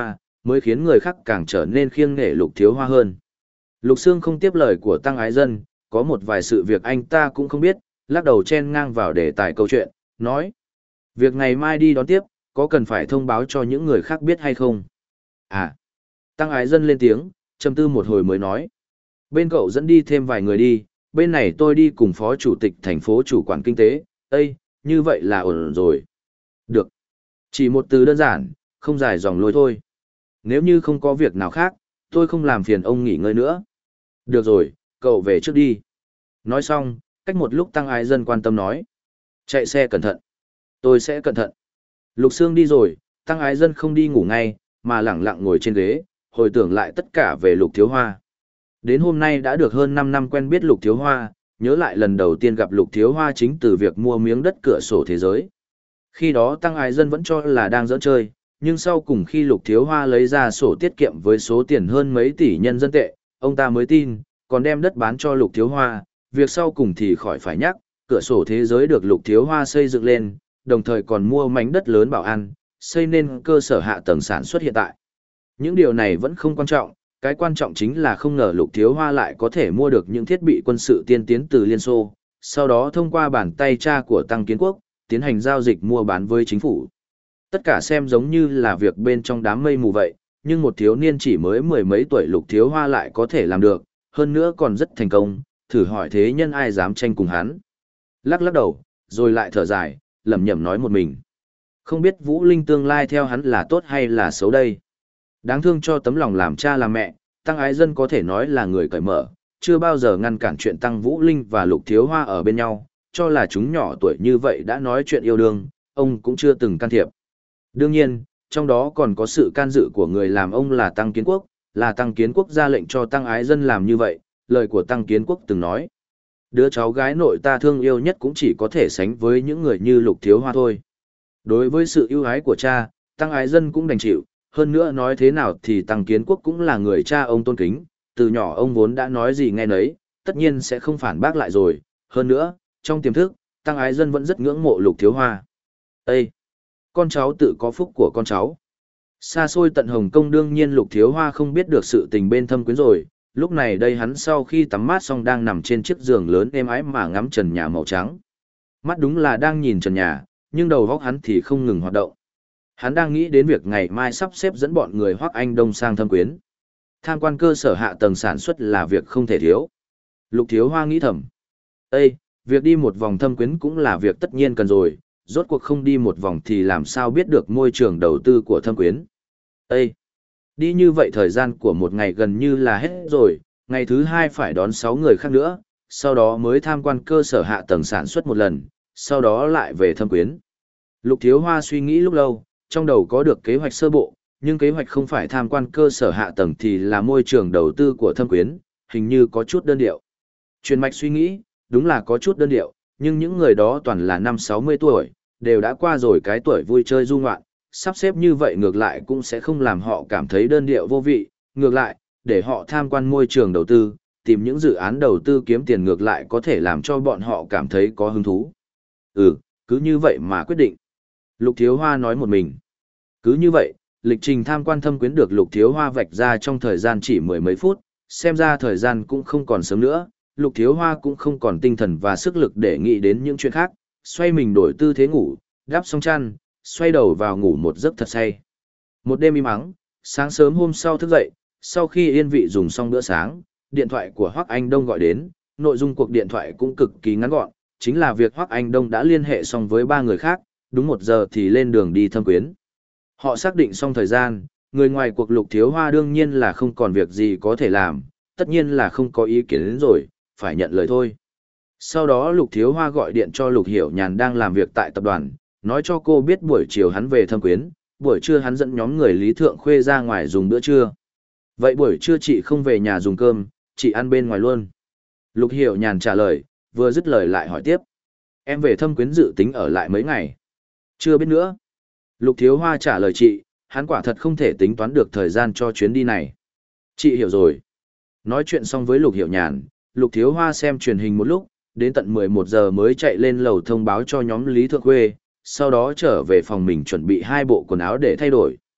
mới khiến người khác càng trở nên khiêng nể Lục Thiếu Hoa hơn. Lục Sương không tiếp lời của Tăng Ái Dân, có một vài sự việc anh ta cũng không biết, lắc đầu chen ngang vào đề tài câu chuyện, nói. Việc ngày mai đi đón tiếp, có cần phải thông báo cho những người khác biết hay không? À, Tăng Ái Dân lên tiếng, trầm tư một hồi mới nói. Bên cậu dẫn đi thêm vài người đi, bên này tôi đi cùng phó chủ tịch thành phố chủ quản kinh tế, Ê, như vậy là ổn rồi. Được. Chỉ một từ đơn giản, không dài dòng lối thôi. Nếu như không có việc nào khác, tôi không làm phiền ông nghỉ ngơi nữa. Được rồi, cậu về trước đi. Nói xong, cách một lúc Tăng Ái Dân quan tâm nói. Chạy xe cẩn thận. Tôi sẽ cẩn thận. Lục Sương đi rồi, Tăng Ái Dân không đi ngủ ngay, mà lẳng lặng ngồi trên ghế, hồi tưởng lại tất cả về Lục Thiếu Hoa. Đến hôm nay đã được hơn năm năm quen biết Lục Thiếu Hoa, nhớ lại lần đầu tiên gặp Lục Thiếu Hoa chính từ việc mua miếng đất cửa sổ thế giới. Khi đó Tăng Ái Dân vẫn cho là đang giỡn chơi, nhưng sau cùng khi Lục Thiếu Hoa lấy ra sổ tiết kiệm với số tiền hơn mấy tỷ nhân dân tệ, ông ta mới tin, còn đem đất bán cho Lục Thiếu Hoa, việc sau cùng thì khỏi phải nhắc, cửa sổ thế giới được Lục Thiếu Hoa xây dựng lên, đồng thời còn mua mảnh đất lớn bảo an, xây nên cơ sở hạ tầng sản xuất hiện tại. Những điều này vẫn không quan trọng, cái quan trọng chính là không ngờ Lục Thiếu Hoa lại có thể mua được những thiết bị quân sự tiên tiến từ Liên Xô, sau đó thông qua bàn tay cha của Tăng Kiến Quốc, tiến hành giao dịch mua bán với chính phủ. Tất cả xem giống như là việc bên trong đám mây mù vậy, nhưng một thiếu niên chỉ mới mười mấy tuổi Lục Thiếu Hoa lại có thể làm được, hơn nữa còn rất thành công, thử hỏi thế nhân ai dám tranh cùng hắn. Lắc lắc đầu, rồi lại thở dài, lẩm nhẩm nói một mình. Không biết Vũ Linh tương lai theo hắn là tốt hay là xấu đây. Đáng thương cho tấm lòng làm cha làm mẹ, Tăng Ái Dân có thể nói là người cởi mở, chưa bao giờ ngăn cản chuyện Tăng Vũ Linh và Lục Thiếu Hoa ở bên nhau, cho là chúng nhỏ tuổi như vậy đã nói chuyện yêu đương, ông cũng chưa từng can thiệp. Đương nhiên, trong đó còn có sự can dự của người làm ông là Tăng Kiến Quốc, là Tăng Kiến Quốc ra lệnh cho Tăng Ái Dân làm như vậy, lời của Tăng Kiến Quốc từng nói. Đứa cháu gái nội ta thương yêu nhất cũng chỉ có thể sánh với những người như Lục Thiếu Hoa thôi. Đối với sự ưu ái của cha, Tăng Ái Dân cũng đành chịu, hơn nữa nói thế nào thì Tăng Kiến Quốc cũng là người cha ông tôn kính, từ nhỏ ông vốn đã nói gì nghe nấy, tất nhiên sẽ không phản bác lại rồi, hơn nữa, trong tiềm thức, Tăng Ái Dân vẫn rất ngưỡng mộ Lục Thiếu Hoa. Ê! Con cháu tự có phúc của con cháu. Xa xôi tận Hồng Kông đương nhiên Lục Thiếu Hoa không biết được sự tình bên Thâm Quyến rồi, lúc này đây hắn sau khi tắm mát xong đang nằm trên chiếc giường lớn êm ái mà ngắm trần nhà màu trắng. Mắt đúng là đang nhìn trần nhà, nhưng đầu óc hắn thì không ngừng hoạt động. Hắn đang nghĩ đến việc ngày mai sắp xếp dẫn bọn người Hoắc Anh Đông sang Thâm Quyến. Tham quan cơ sở hạ tầng sản xuất là việc không thể thiếu. Lục Thiếu Hoa nghĩ thầm. Ê, việc đi một vòng Thâm Quyến cũng là việc tất nhiên cần rồi, rốt cuộc không đi một vòng thì làm sao biết được môi trường đầu tư của Thâm Quyến. Ê, đi như vậy thời gian của một ngày gần như là hết rồi, ngày thứ hai phải đón sáu người khác nữa, sau đó mới tham quan cơ sở hạ tầng sản xuất một lần, sau đó lại về Thâm Quyến. Lục Thiếu Hoa suy nghĩ lúc lâu, trong đầu có được kế hoạch sơ bộ, nhưng kế hoạch không phải tham quan cơ sở hạ tầng thì là môi trường đầu tư của Thâm Quyến, hình như có chút đơn điệu. Truyền mạch suy nghĩ, đúng là có chút đơn điệu, nhưng những người đó toàn là năm sáu mươi tuổi, đều đã qua rồi cái tuổi vui chơi du ngoạn, sắp xếp như vậy ngược lại cũng sẽ không làm họ cảm thấy đơn điệu vô vị, ngược lại, để họ tham quan môi trường đầu tư, tìm những dự án đầu tư kiếm tiền ngược lại có thể làm cho bọn họ cảm thấy có hứng thú. Ừ, cứ như vậy mà quyết định. Lục Thiếu Hoa nói một mình. Cứ như vậy, lịch trình tham quan Thâm Quyến được Lục Thiếu Hoa vạch ra trong thời gian chỉ mười mấy phút, xem ra thời gian cũng không còn sớm nữa, Lục Thiếu Hoa cũng không còn tinh thần và sức lực để nghĩ đến những chuyện khác, xoay mình đổi tư thế ngủ, đắp xong chăn, xoay đầu vào ngủ một giấc thật say. Một đêm im ắng, sáng sớm hôm sau thức dậy, sau khi yên vị dùng xong bữa sáng, điện thoại của Hoắc Anh Đông gọi đến, nội dung cuộc điện thoại cũng cực kỳ ngắn gọn, chính là việc Hoắc Anh Đông đã liên hệ xong với ba người khác, đúng một giờ thì lên đường đi Thâm Quyến. Họ xác định xong thời gian, người ngoài cuộc Lục Thiếu Hoa đương nhiên là không còn việc gì có thể làm, tất nhiên là không có ý kiến đến rồi, phải nhận lời thôi. Sau đó Lục Thiếu Hoa gọi điện cho Lục Hiểu Nhàn đang làm việc tại tập đoàn, nói cho cô biết buổi chiều hắn về Thâm Quyến, buổi trưa hắn dẫn nhóm người Lý Thượng Khuê ra ngoài dùng bữa trưa. Vậy buổi trưa chị không về nhà dùng cơm, chị ăn bên ngoài luôn. Lục Hiểu Nhàn trả lời, vừa dứt lời lại hỏi tiếp. Em về Thâm Quyến dự tính ở lại mấy ngày? Chưa biết nữa. Lục Thiếu Hoa trả lời chị, hắn quả thật không thể tính toán được thời gian cho chuyến đi này. Chị hiểu rồi. Nói chuyện xong với Lục Hiểu Nhàn, Lục Thiếu Hoa xem truyền hình một lúc, đến tận mười một giờ mới chạy lên lầu thông báo cho nhóm Lý Thượng Khuê, sau đó trở về phòng mình chuẩn bị hai bộ quần áo để thay đổi.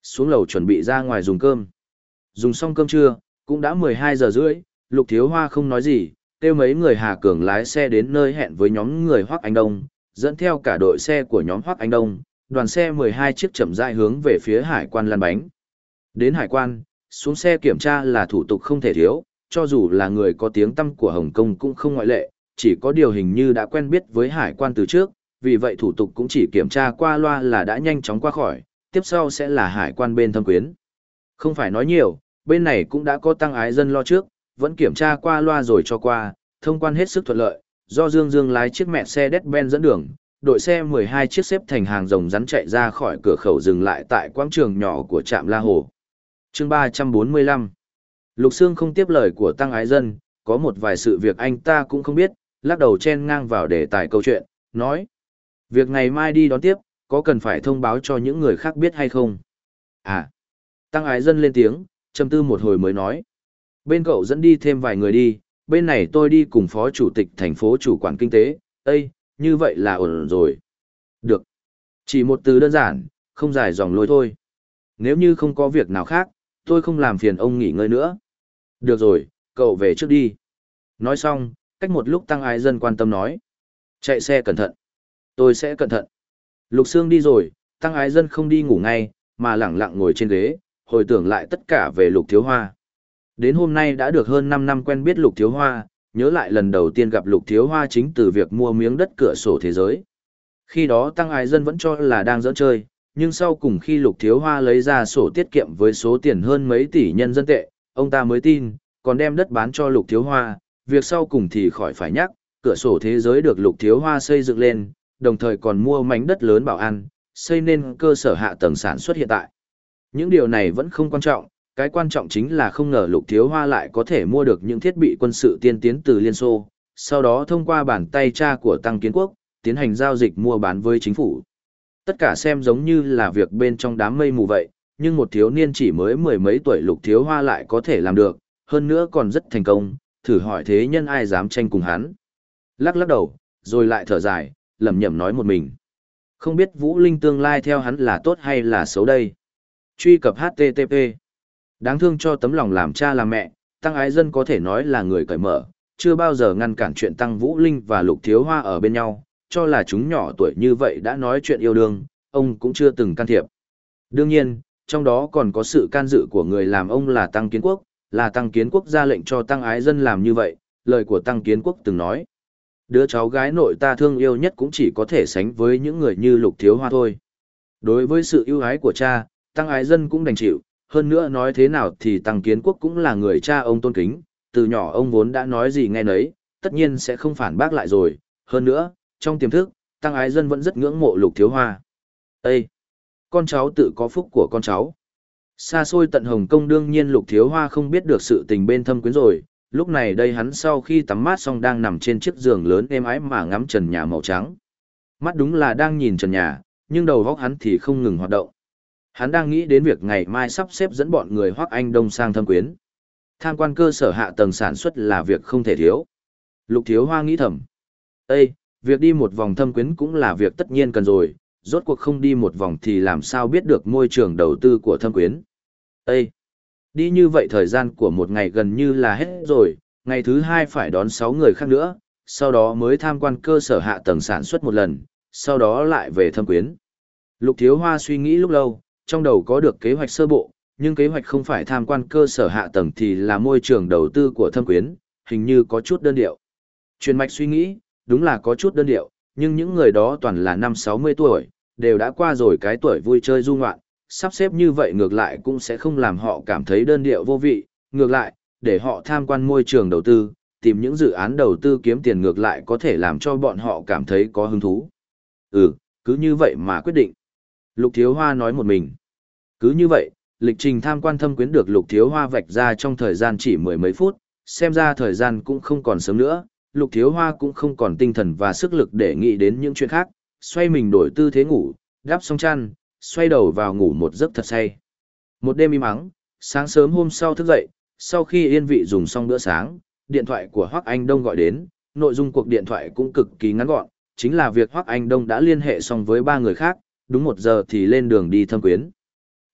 xuống lầu chuẩn bị ra ngoài dùng cơm. Dùng xong cơm trưa, cũng đã mười hai giờ rưỡi, Lục Thiếu Hoa không nói gì, kêu mấy người Hà Cường lái xe đến nơi hẹn với nhóm người Hoắc Anh Đông, dẫn theo cả đội xe của nhóm Hoắc Anh Đông, đoàn xe mười hai chiếc chậm rãi hướng về phía hải quan lăn bánh. Đến hải quan, xuống xe kiểm tra là thủ tục không thể thiếu, cho dù là người có tiếng tăm của Hồng Kông cũng không ngoại lệ, chỉ có điều hình như đã quen biết với hải quan từ trước, vì vậy thủ tục cũng chỉ kiểm tra qua loa là đã nhanh chóng qua khỏi, tiếp sau sẽ là hải quan bên Thâm Quyến. Không phải nói nhiều, bên này cũng đã có Tăng Ái Dân lo trước, vẫn kiểm tra qua loa rồi cho qua, thông quan hết sức thuận lợi, do Dương Dương lái chiếc mẹ xe Mercedes-Benz dẫn đường, đội xe mười hai chiếc xếp thành hàng rồng rắn chạy ra khỏi cửa khẩu dừng lại tại quảng trường nhỏ của trạm La Hồ. Chương ba trăm bốn mươi lăm. Lục Sương không tiếp lời của Tăng Ái Dân, có một vài sự việc anh ta cũng không biết, lắc đầu chen ngang vào đề tài câu chuyện, nói: "Việc ngày mai đi đón tiếp, có cần phải thông báo cho những người khác biết hay không?" À. Tăng Ái Dân lên tiếng, trầm tư một hồi mới nói: "Bên cậu dẫn đi thêm vài người đi, bên này tôi đi cùng phó chủ tịch thành phố chủ quản kinh tế, Ê, như vậy là ổn rồi." "Được. Chỉ một từ đơn giản, không dài dòng lối thôi. Nếu như không có việc nào khác, tôi không làm phiền ông nghỉ ngơi nữa." "Được rồi, cậu về trước đi." Nói xong, cách một lúc Tăng Ái Dân quan tâm nói: "Chạy xe cẩn thận." "Tôi sẽ cẩn thận." Lục Sương đi rồi, Tăng Ái Dân không đi ngủ ngay, mà lẳng lặng ngồi trên ghế, hồi tưởng lại tất cả về Lục Thiếu Hoa. Đến hôm nay đã được hơn năm năm quen biết Lục Thiếu Hoa, nhớ lại lần đầu tiên gặp Lục Thiếu Hoa chính từ việc mua miếng đất cửa sổ thế giới. Khi đó Tăng Ái Dân vẫn cho là đang giỡn chơi, nhưng sau cùng khi Lục Thiếu Hoa lấy ra sổ tiết kiệm với số tiền hơn mấy tỷ nhân dân tệ, ông ta mới tin, còn đem đất bán cho Lục Thiếu Hoa, việc sau cùng thì khỏi phải nhắc, cửa sổ thế giới được Lục Thiếu Hoa xây dựng lên, đồng thời còn mua mảnh đất lớn bảo an, xây nên cơ sở hạ tầng sản xuất hiện tại. Những điều này vẫn không quan trọng, cái quan trọng chính là không ngờ Lục Thiếu Hoa lại có thể mua được những thiết bị quân sự tiên tiến từ Liên Xô, sau đó thông qua bàn tay cha của Tăng Kiến Quốc, tiến hành giao dịch mua bán với chính phủ. Tất cả xem giống như là việc bên trong đám mây mù vậy, nhưng một thiếu niên chỉ mới mười mấy tuổi Lục Thiếu Hoa lại có thể làm được, hơn nữa còn rất thành công, thử hỏi thế nhân ai dám tranh cùng hắn. Lắc lắc đầu, rồi lại thở dài, lẩm nhẩm nói một mình. Không biết Vũ Linh tương lai theo hắn là tốt hay là xấu đây. Truy cập hát tê tê pê. Đáng thương cho tấm lòng làm cha làm mẹ, Tăng Ái Dân có thể nói là người cởi mở, chưa bao giờ ngăn cản chuyện Tăng Vũ Linh và Lục Thiếu Hoa ở bên nhau, cho là chúng nhỏ tuổi như vậy đã nói chuyện yêu đương, ông cũng chưa từng can thiệp. Đương nhiên, trong đó còn có sự can dự của người làm ông là Tăng Kiến Quốc, là Tăng Kiến Quốc ra lệnh cho Tăng Ái Dân làm như vậy, lời của Tăng Kiến Quốc từng nói. Đứa cháu gái nội ta thương yêu nhất cũng chỉ có thể sánh với những người như Lục Thiếu Hoa thôi. Đối với sự ưu ái của cha, Tăng Ái Dân cũng đành chịu, hơn nữa nói thế nào thì Tăng Kiến Quốc cũng là người cha ông tôn kính, từ nhỏ ông vốn đã nói gì nghe nấy, tất nhiên sẽ không phản bác lại rồi, hơn nữa, trong tiềm thức, Tăng Ái Dân vẫn rất ngưỡng mộ Lục Thiếu Hoa. Ê! Con cháu tự có phúc của con cháu. Xa xôi tận Hồng Kông đương nhiên Lục Thiếu Hoa không biết được sự tình bên Thâm Quyến rồi, lúc này đây hắn sau khi tắm mát xong đang nằm trên chiếc giường lớn êm ái mà ngắm trần nhà màu trắng. Mắt đúng là đang nhìn trần nhà, nhưng đầu óc hắn thì không ngừng hoạt động. Hắn đang nghĩ đến việc ngày mai sắp xếp dẫn bọn người Hoắc Anh Đông sang Thâm Quyến. Tham quan cơ sở hạ tầng sản xuất là việc không thể thiếu. Lục Thiếu Hoa nghĩ thầm. Ê, việc đi một vòng Thâm Quyến cũng là việc tất nhiên cần rồi, rốt cuộc không đi một vòng thì làm sao biết được môi trường đầu tư của Thâm Quyến. Ê, đi như vậy thời gian của một ngày gần như là hết rồi, ngày thứ hai phải đón sáu người khác nữa, sau đó mới tham quan cơ sở hạ tầng sản xuất một lần, sau đó lại về Thâm Quyến. Lục Thiếu Hoa suy nghĩ lúc lâu, trong đầu có được kế hoạch sơ bộ, nhưng kế hoạch không phải tham quan cơ sở hạ tầng thì là môi trường đầu tư của Thâm Quyến, hình như có chút đơn điệu. Truyền mạch suy nghĩ, đúng là có chút đơn điệu, nhưng những người đó toàn là năm sáu mươi tuổi, đều đã qua rồi cái tuổi vui chơi du ngoạn, sắp xếp như vậy ngược lại cũng sẽ không làm họ cảm thấy đơn điệu vô vị, ngược lại, để họ tham quan môi trường đầu tư, tìm những dự án đầu tư kiếm tiền ngược lại có thể làm cho bọn họ cảm thấy có hứng thú. Ừ, cứ như vậy mà quyết định. Lục Thiếu Hoa nói một mình. Cứ như vậy, lịch trình tham quan Thâm Quyến được Lục Thiếu Hoa vạch ra trong thời gian chỉ mười mấy phút, xem ra thời gian cũng không còn sớm nữa, Lục Thiếu Hoa cũng không còn tinh thần và sức lực để nghĩ đến những chuyện khác, xoay mình đổi tư thế ngủ, đắp xong chăn, xoay đầu vào ngủ một giấc thật say. Một đêm im ắng, sáng sớm hôm sau thức dậy, sau khi yên vị dùng xong bữa sáng, điện thoại của Hoắc Anh Đông gọi đến, nội dung cuộc điện thoại cũng cực kỳ ngắn gọn, chính là việc Hoắc Anh Đông đã liên hệ xong với ba người khác, đúng một giờ thì lên đường đi Thâm Quyến.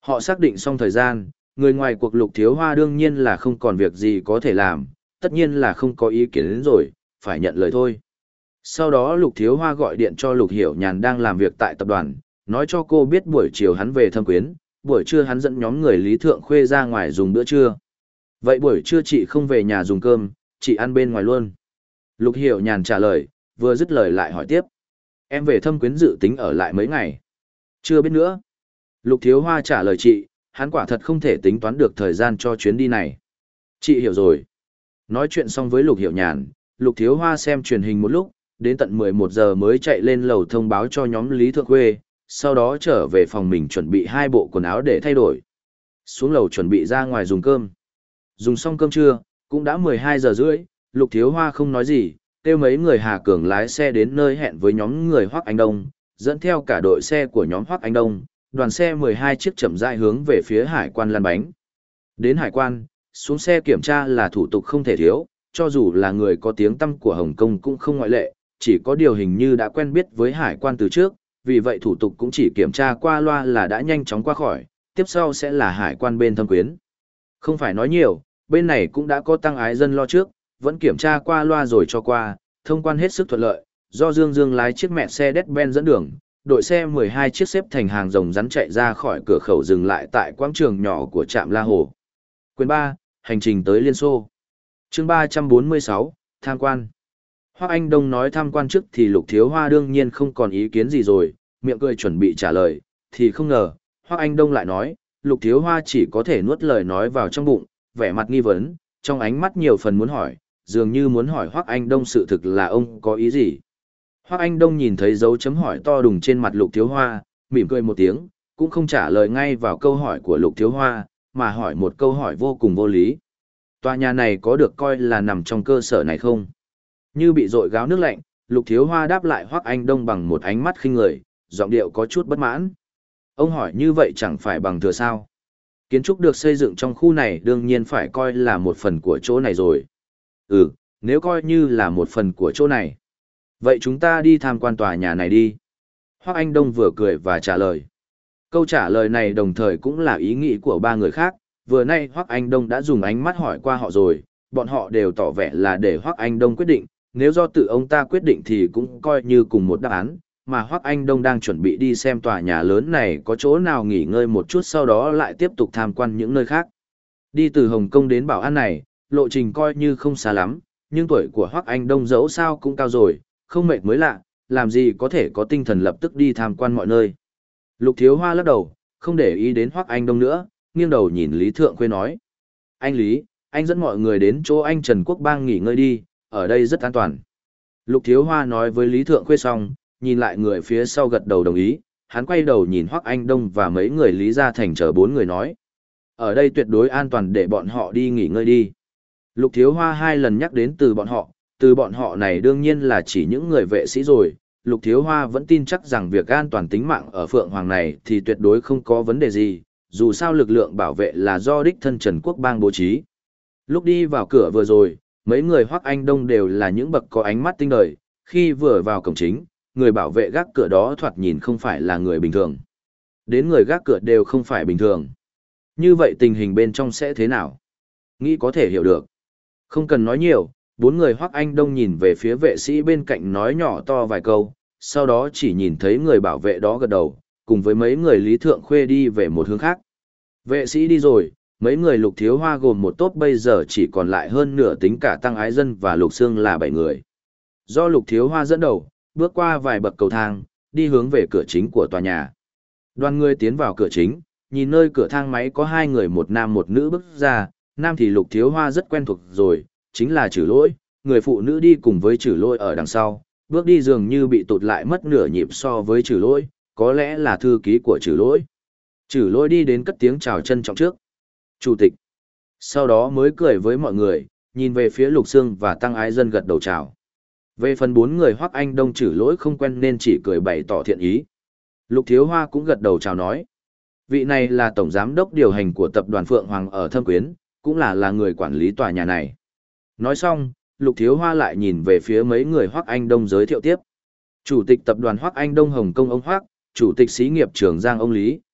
Họ xác định xong thời gian, người ngoài cuộc Lục Thiếu Hoa đương nhiên là không còn việc gì có thể làm, tất nhiên là không có ý kiến đến rồi, phải nhận lời thôi. Sau đó Lục Thiếu Hoa gọi điện cho Lục Hiểu Nhàn đang làm việc tại tập đoàn, nói cho cô biết buổi chiều hắn về Thâm Quyến, buổi trưa hắn dẫn nhóm người Lý Thượng Khuê ra ngoài dùng bữa trưa. Vậy buổi trưa chị không về nhà dùng cơm, chị ăn bên ngoài luôn. Lục Hiểu Nhàn trả lời, vừa dứt lời lại hỏi tiếp. Em về Thâm Quyến dự tính ở lại mấy ngày? Chưa biết nữa. Lục Thiếu Hoa trả lời chị, hắn quả thật không thể tính toán được thời gian cho chuyến đi này. Chị hiểu rồi. Nói chuyện xong với Lục Hiểu Nhàn, Lục Thiếu Hoa xem truyền hình một lúc, đến tận mười một giờ mới chạy lên lầu thông báo cho nhóm Lý Thượng Khuê, sau đó trở về phòng mình chuẩn bị hai bộ quần áo để thay đổi. Xuống lầu chuẩn bị ra ngoài dùng cơm. Dùng xong cơm trưa, cũng đã mười hai giờ rưỡi, Lục Thiếu Hoa không nói gì, kêu mấy người Hà Cường lái xe đến nơi hẹn với nhóm người Hoắc Anh Đông, dẫn theo cả đội xe của nhóm Hoắc Anh Đông, đoàn xe mười hai chiếc chậm rãi hướng về phía hải quan lăn bánh. Đến hải quan, xuống xe kiểm tra là thủ tục không thể thiếu, cho dù là người có tiếng tăm của Hồng Kông cũng không ngoại lệ, chỉ có điều hình như đã quen biết với hải quan từ trước, vì vậy thủ tục cũng chỉ kiểm tra qua loa là đã nhanh chóng qua khỏi, tiếp sau sẽ là hải quan bên Thâm Quyến. Không phải nói nhiều, bên này cũng đã có tăng ái dân lo trước, vẫn kiểm tra qua loa rồi cho qua, thông quan hết sức thuận lợi, do Dương Dương lái chiếc mẹ xe Mercedes-Benz dẫn đường, đội xe mười hai chiếc xếp thành hàng rồng rắn chạy ra khỏi cửa khẩu dừng lại tại quảng trường nhỏ của trạm La Hồ. Quyền ba, hành trình tới Liên Xô. Chương ba trăm bốn mươi sáu, tham quan. Hoắc Anh Đông nói tham quan trước thì Lục Thiếu Hoa đương nhiên không còn ý kiến gì rồi, miệng cười chuẩn bị trả lời, thì không ngờ, Hoắc Anh Đông lại nói, Lục Thiếu Hoa chỉ có thể nuốt lời nói vào trong bụng, vẻ mặt nghi vấn, trong ánh mắt nhiều phần muốn hỏi, dường như muốn hỏi Hoắc Anh Đông sự thực là ông có ý gì. Hoắc Anh Đông nhìn thấy dấu chấm hỏi to đùng trên mặt Lục Thiếu Hoa, mỉm cười một tiếng, cũng không trả lời ngay vào câu hỏi của Lục Thiếu Hoa, mà hỏi một câu hỏi vô cùng vô lý. Tòa nhà này có được coi là nằm trong cơ sở này không? Như bị dội gáo nước lạnh, Lục Thiếu Hoa đáp lại Hoắc Anh Đông bằng một ánh mắt khinh người, giọng điệu có chút bất mãn. Ông hỏi như vậy chẳng phải bằng thừa sao? Kiến trúc được xây dựng trong khu này đương nhiên phải coi là một phần của chỗ này rồi. Ừ, nếu coi như là một phần của chỗ này. Vậy chúng ta đi tham quan tòa nhà này đi. Hoắc Anh Đông vừa cười và trả lời. Câu trả lời này đồng thời cũng là ý nghĩ của ba người khác, vừa nay Hoắc Anh Đông đã dùng ánh mắt hỏi qua họ rồi, bọn họ đều tỏ vẻ là để Hoắc Anh Đông quyết định, nếu do tự ông ta quyết định thì cũng coi như cùng một đáp án, mà Hoắc Anh Đông đang chuẩn bị đi xem tòa nhà lớn này có chỗ nào nghỉ ngơi một chút sau đó lại tiếp tục tham quan những nơi khác. Đi từ Hồng Kông đến Bảo An này, lộ trình coi như không xa lắm, nhưng tuổi của Hoắc Anh Đông dẫu sao cũng cao rồi, không mệt mới lạ, làm gì có thể có tinh thần lập tức đi tham quan mọi nơi. Lục Thiếu Hoa lắc đầu, không để ý đến Hoắc Anh Đông nữa, nghiêng đầu nhìn Lý Thượng Khuê nói. Anh Lý, anh dẫn mọi người đến chỗ anh Trần Quốc Bang nghỉ ngơi đi, ở đây rất an toàn. Lục Thiếu Hoa nói với Lý Thượng Khuê xong, nhìn lại người phía sau gật đầu đồng ý, hắn quay đầu nhìn Hoắc Anh Đông và mấy người Lý Gia Thành chờ bốn người nói. Ở đây tuyệt đối an toàn để bọn họ đi nghỉ ngơi đi. Lục Thiếu Hoa hai lần nhắc đến từ bọn họ, từ bọn họ này đương nhiên là chỉ những người vệ sĩ rồi. Lục Thiếu Hoa vẫn tin chắc rằng việc an toàn tính mạng ở Phượng Hoàng này thì tuyệt đối không có vấn đề gì, dù sao lực lượng bảo vệ là do đích thân Trần Quốc Bang bố trí. Lúc đi vào cửa vừa rồi, mấy người Hoắc Anh Đông đều là những bậc có ánh mắt tinh đời, khi vừa vào cổng chính, người bảo vệ gác cửa đó thoạt nhìn không phải là người bình thường. Đến người gác cửa đều không phải bình thường. Như vậy tình hình bên trong sẽ thế nào? Nghĩ có thể hiểu được. Không cần nói nhiều, bốn người Hoắc Anh Đông nhìn về phía vệ sĩ bên cạnh nói nhỏ to vài câu, sau đó chỉ nhìn thấy người bảo vệ đó gật đầu, cùng với mấy người Lý Thượng Khuê đi về một hướng khác. Vệ sĩ đi rồi, mấy người Lục Thiếu Hoa gồm một tốp bây giờ chỉ còn lại hơn nửa tính cả Tăng Ái Dân và Lục Sương là bảy người. Do Lục Thiếu Hoa dẫn đầu, bước qua vài bậc cầu thang, đi hướng về cửa chính của tòa nhà. Đoàn người tiến vào cửa chính, nhìn nơi cửa thang máy có hai người một nam một nữ bước ra, nam thì Lục Thiếu Hoa rất quen thuộc rồi, chính là Trử Lỗi, người phụ nữ đi cùng với Trử Lỗi ở đằng sau, bước đi dường như bị tụt lại mất nửa nhịp so với Trử Lỗi, có lẽ là thư ký của Trử Lỗi. Trử Lỗi đi đến cất tiếng chào trân trọng trước. Chủ tịch. Sau đó mới cười với mọi người, nhìn về phía Lục Sương và Tăng Ái Dân gật đầu chào. Về phần bốn người Hoắc Anh Đông Trử Lỗi không quen nên chỉ cười bày tỏ thiện ý. Lục Thiếu Hoa cũng gật đầu chào nói. Vị này là tổng giám đốc điều hành của tập đoàn Phượng Hoàng ở Thâm Quyến, cũng là là người quản lý tòa nhà này. Nói xong, Lục Thiếu Hoa lại nhìn về phía mấy người Hoắc Anh Đông giới thiệu tiếp. Chủ tịch tập đoàn Hoắc Anh Đông Hồng Kông ông Hoắc, chủ tịch xí nghiệp Trường Giang ông Lý,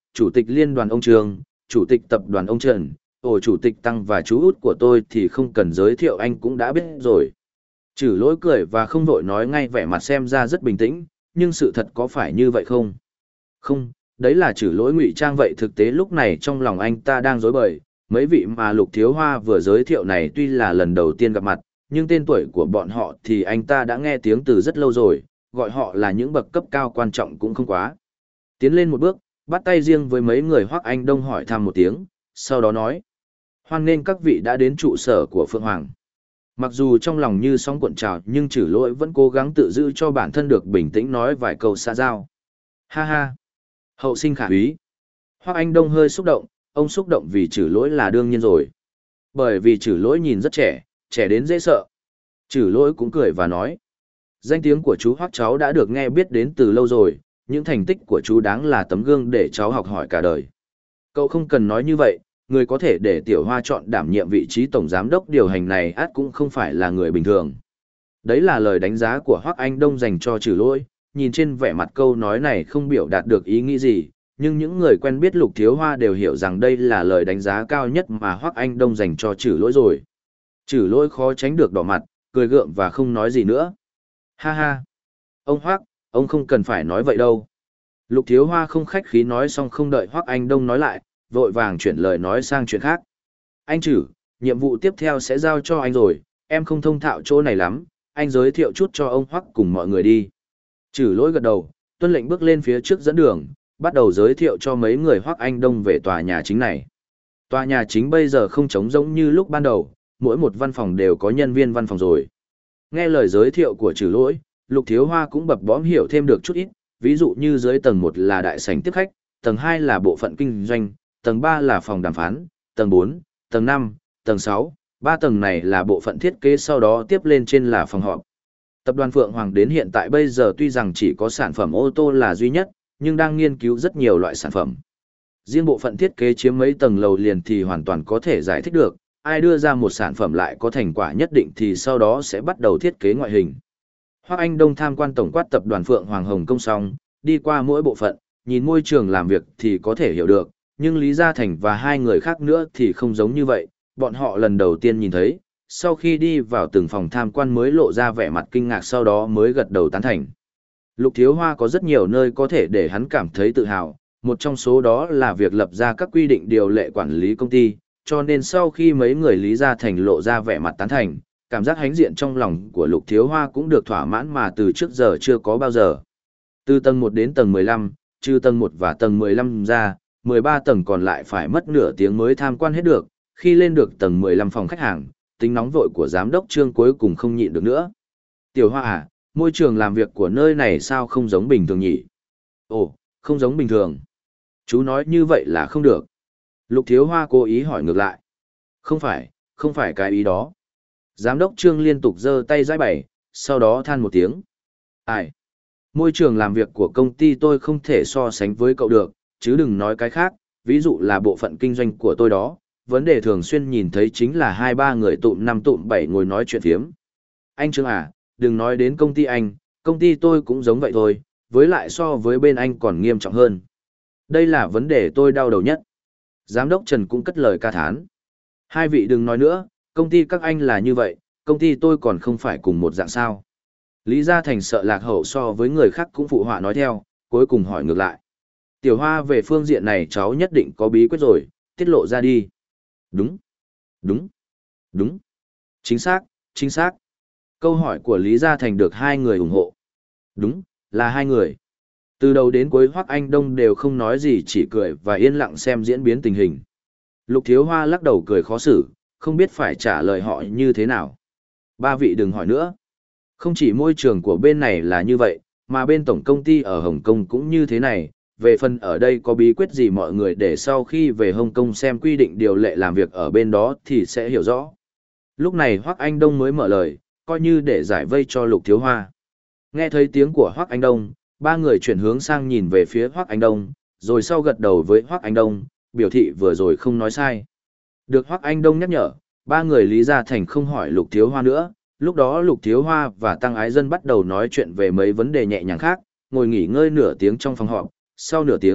chủ tịch liên đoàn ông Trường, chủ tịch tập đoàn ông Trần, ổ chủ tịch Tăng và chú út của tôi thì không cần giới thiệu anh cũng đã biết rồi. Chử lỗi cười và không vội nói ngay, vẻ mặt xem ra rất bình tĩnh, nhưng sự thật có phải như vậy không? Không, đấy là chử lỗi ngụy trang vậy, thực tế lúc này trong lòng anh ta đang rối bời. Mấy vị mà Lục Thiếu Hoa vừa giới thiệu này tuy là lần đầu tiên gặp mặt, nhưng tên tuổi của bọn họ thì anh ta đã nghe tiếng từ rất lâu rồi, gọi họ là những bậc cấp cao quan trọng cũng không quá. Tiến lên một bước, bắt tay riêng với mấy người Hoắc Anh Đông hỏi thăm một tiếng, sau đó nói: hoan nghênh các vị đã đến trụ sở của Phượng Hoàng. Mặc dù trong lòng như sóng cuộn trào, nhưng Chử Lỗi vẫn cố gắng tự giữ cho bản thân được bình tĩnh, nói vài câu xã giao. Ha ha, hậu sinh khả úy. Hoắc Anh Đông hơi xúc động, ông xúc động vì Chử Lỗi là đương nhiên rồi. Bởi vì Chử Lỗi nhìn rất trẻ, trẻ đến dễ sợ. Chử Lỗi cũng cười và nói: danh tiếng của chú Hoắc cháu đã được nghe biết đến từ lâu rồi, những thành tích của chú đáng là tấm gương để cháu học hỏi cả đời. Cậu không cần nói như vậy, người có thể để Tiểu Hoa chọn đảm nhiệm vị trí tổng giám đốc điều hành này ắt cũng không phải là người bình thường. Đấy là lời đánh giá của Hoắc Anh Đông dành cho Chử Lỗi, nhìn trên vẻ mặt câu nói này không biểu đạt được ý nghĩ gì, nhưng những người quen biết Lục Thiếu Hoa đều hiểu rằng đây là lời đánh giá cao nhất mà Hoắc Anh Đông dành cho Chử Lỗi rồi. Chử Lỗi khó tránh được đỏ mặt, cười gượng và không nói gì nữa. Ha ha, ông Hoắc, ông không cần phải nói vậy đâu. Lục Thiếu Hoa không khách khí nói xong không đợi Hoắc Anh Đông nói lại, vội vàng chuyển lời nói sang chuyện khác. Anh Chử, nhiệm vụ tiếp theo sẽ giao cho anh rồi, em không thông thạo chỗ này lắm, anh giới thiệu chút cho ông Hoắc cùng mọi người đi. Chử Lỗi gật đầu, tuân lệnh bước lên phía trước dẫn đường, bắt đầu giới thiệu cho mấy người Hoắc Anh Đông về tòa nhà chính này. Tòa nhà chính bây giờ không trống rỗng như lúc ban đầu, mỗi một văn phòng đều có nhân viên văn phòng rồi. Nghe lời giới thiệu của Chử Lỗi, Lục Thiếu Hoa cũng bập bõm hiểu thêm được chút ít, ví dụ như dưới tầng một là đại sảnh tiếp khách, tầng hai là bộ phận kinh doanh, tầng ba là phòng đàm phán, tầng bốn, tầng năm, tầng sáu, ba tầng này là bộ phận thiết kế, sau đó tiếp lên trên là phòng họp. Tập đoàn Phượng Hoàng đến hiện tại bây giờ tuy rằng chỉ có sản phẩm ô tô là duy nhất, nhưng đang nghiên cứu rất nhiều loại sản phẩm. Riêng bộ phận thiết kế chiếm mấy tầng lầu liền thì hoàn toàn có thể giải thích được, ai đưa ra một sản phẩm lại có thành quả nhất định thì sau đó sẽ bắt đầu thiết kế ngoại hình. Hoắc Anh Đông tham quan tổng quát tập đoàn Phượng Hoàng Hồng Kông xong, đi qua mỗi bộ phận, nhìn môi trường làm việc thì có thể hiểu được, nhưng Lý Gia Thành và hai người khác nữa thì không giống như vậy, bọn họ lần đầu tiên nhìn thấy, sau khi đi vào từng phòng tham quan mới lộ ra vẻ mặt kinh ngạc, sau đó mới gật đầu tán thành. Lục Thiếu Hoa có rất nhiều nơi có thể để hắn cảm thấy tự hào, một trong số đó là việc lập ra các quy định điều lệ quản lý công ty, cho nên sau khi mấy người Lý Gia Thành lộ ra vẻ mặt tán thành, cảm giác hãnh diện trong lòng của Lục Thiếu Hoa cũng được thỏa mãn mà từ trước giờ chưa có bao giờ. Từ tầng một đến tầng mười lăm, trừ tầng một và tầng mười lăm ra, mười ba tầng còn lại phải mất nửa tiếng mới tham quan hết được, khi lên được tầng mười lăm phòng khách hàng, tính nóng vội của giám đốc Trương cuối cùng không nhịn được nữa. Tiểu Hoa à, môi trường làm việc của nơi này sao không giống bình thường nhỉ? Ồ, không giống bình thường. Chú nói như vậy là không được. Lục Thiếu Hoa cố ý hỏi ngược lại. Không phải, không phải cái ý đó. Giám đốc Trương liên tục giơ tay giải bày, sau đó than một tiếng. Ai? Môi trường làm việc của công ty tôi không thể so sánh với cậu được, chứ đừng nói cái khác, ví dụ là bộ phận kinh doanh của tôi đó, vấn đề thường xuyên nhìn thấy chính là hai ba người tụm năm tụm bảy ngồi nói chuyện phiếm. Anh Trương à, đừng nói đến công ty anh, công ty tôi cũng giống vậy thôi, với lại so với bên anh còn nghiêm trọng hơn. Đây là vấn đề tôi đau đầu nhất. Giám đốc Trần cũng cất lời ca thán. Hai vị đừng nói nữa, công ty các anh là như vậy, công ty tôi còn không phải cùng một dạng sao. Lý Gia Thành sợ lạc hậu so với người khác cũng phụ họa nói theo, cuối cùng hỏi ngược lại. Tiểu Hoa về phương diện này cháu nhất định có bí quyết rồi, tiết lộ ra đi. Đúng, đúng, đúng. Chính xác, chính xác. Câu hỏi của Lý Gia Thành được hai người ủng hộ. Đúng, là hai người. Từ đầu đến cuối Hoắc Anh Đông đều không nói gì, chỉ cười và yên lặng xem diễn biến tình hình. Lục Thiếu Hoa lắc đầu cười khó xử, không biết phải trả lời họ như thế nào. Ba vị đừng hỏi nữa. Không chỉ môi trường của bên này là như vậy, mà bên tổng công ty ở Hồng Kông cũng như thế này. Về phần ở đây có bí quyết gì mọi người để sau khi về Hồng Kông xem quy định điều lệ làm việc ở bên đó thì sẽ hiểu rõ. Lúc này Hoắc Anh Đông mới mở lời, coi như để giải vây cho Lục Thiếu Hoa. Nghe thấy tiếng của Hoắc Anh Đông, ba người chuyển hướng sang nhìn về phía Hoắc Anh Đông, rồi sau gật đầu với Hoắc Anh Đông, biểu thị vừa rồi không nói sai. Được Hoắc Anh Đông nhắc nhở, ba người Lý Gia Thành không hỏi Lục Thiếu Hoa nữa, lúc đó Lục Thiếu Hoa và Tăng Ái Dân bắt đầu nói chuyện về mấy vấn đề nhẹ nhàng khác, ngồi nghỉ ngơi nửa tiếng trong phòng họp, sau nửa tiếng,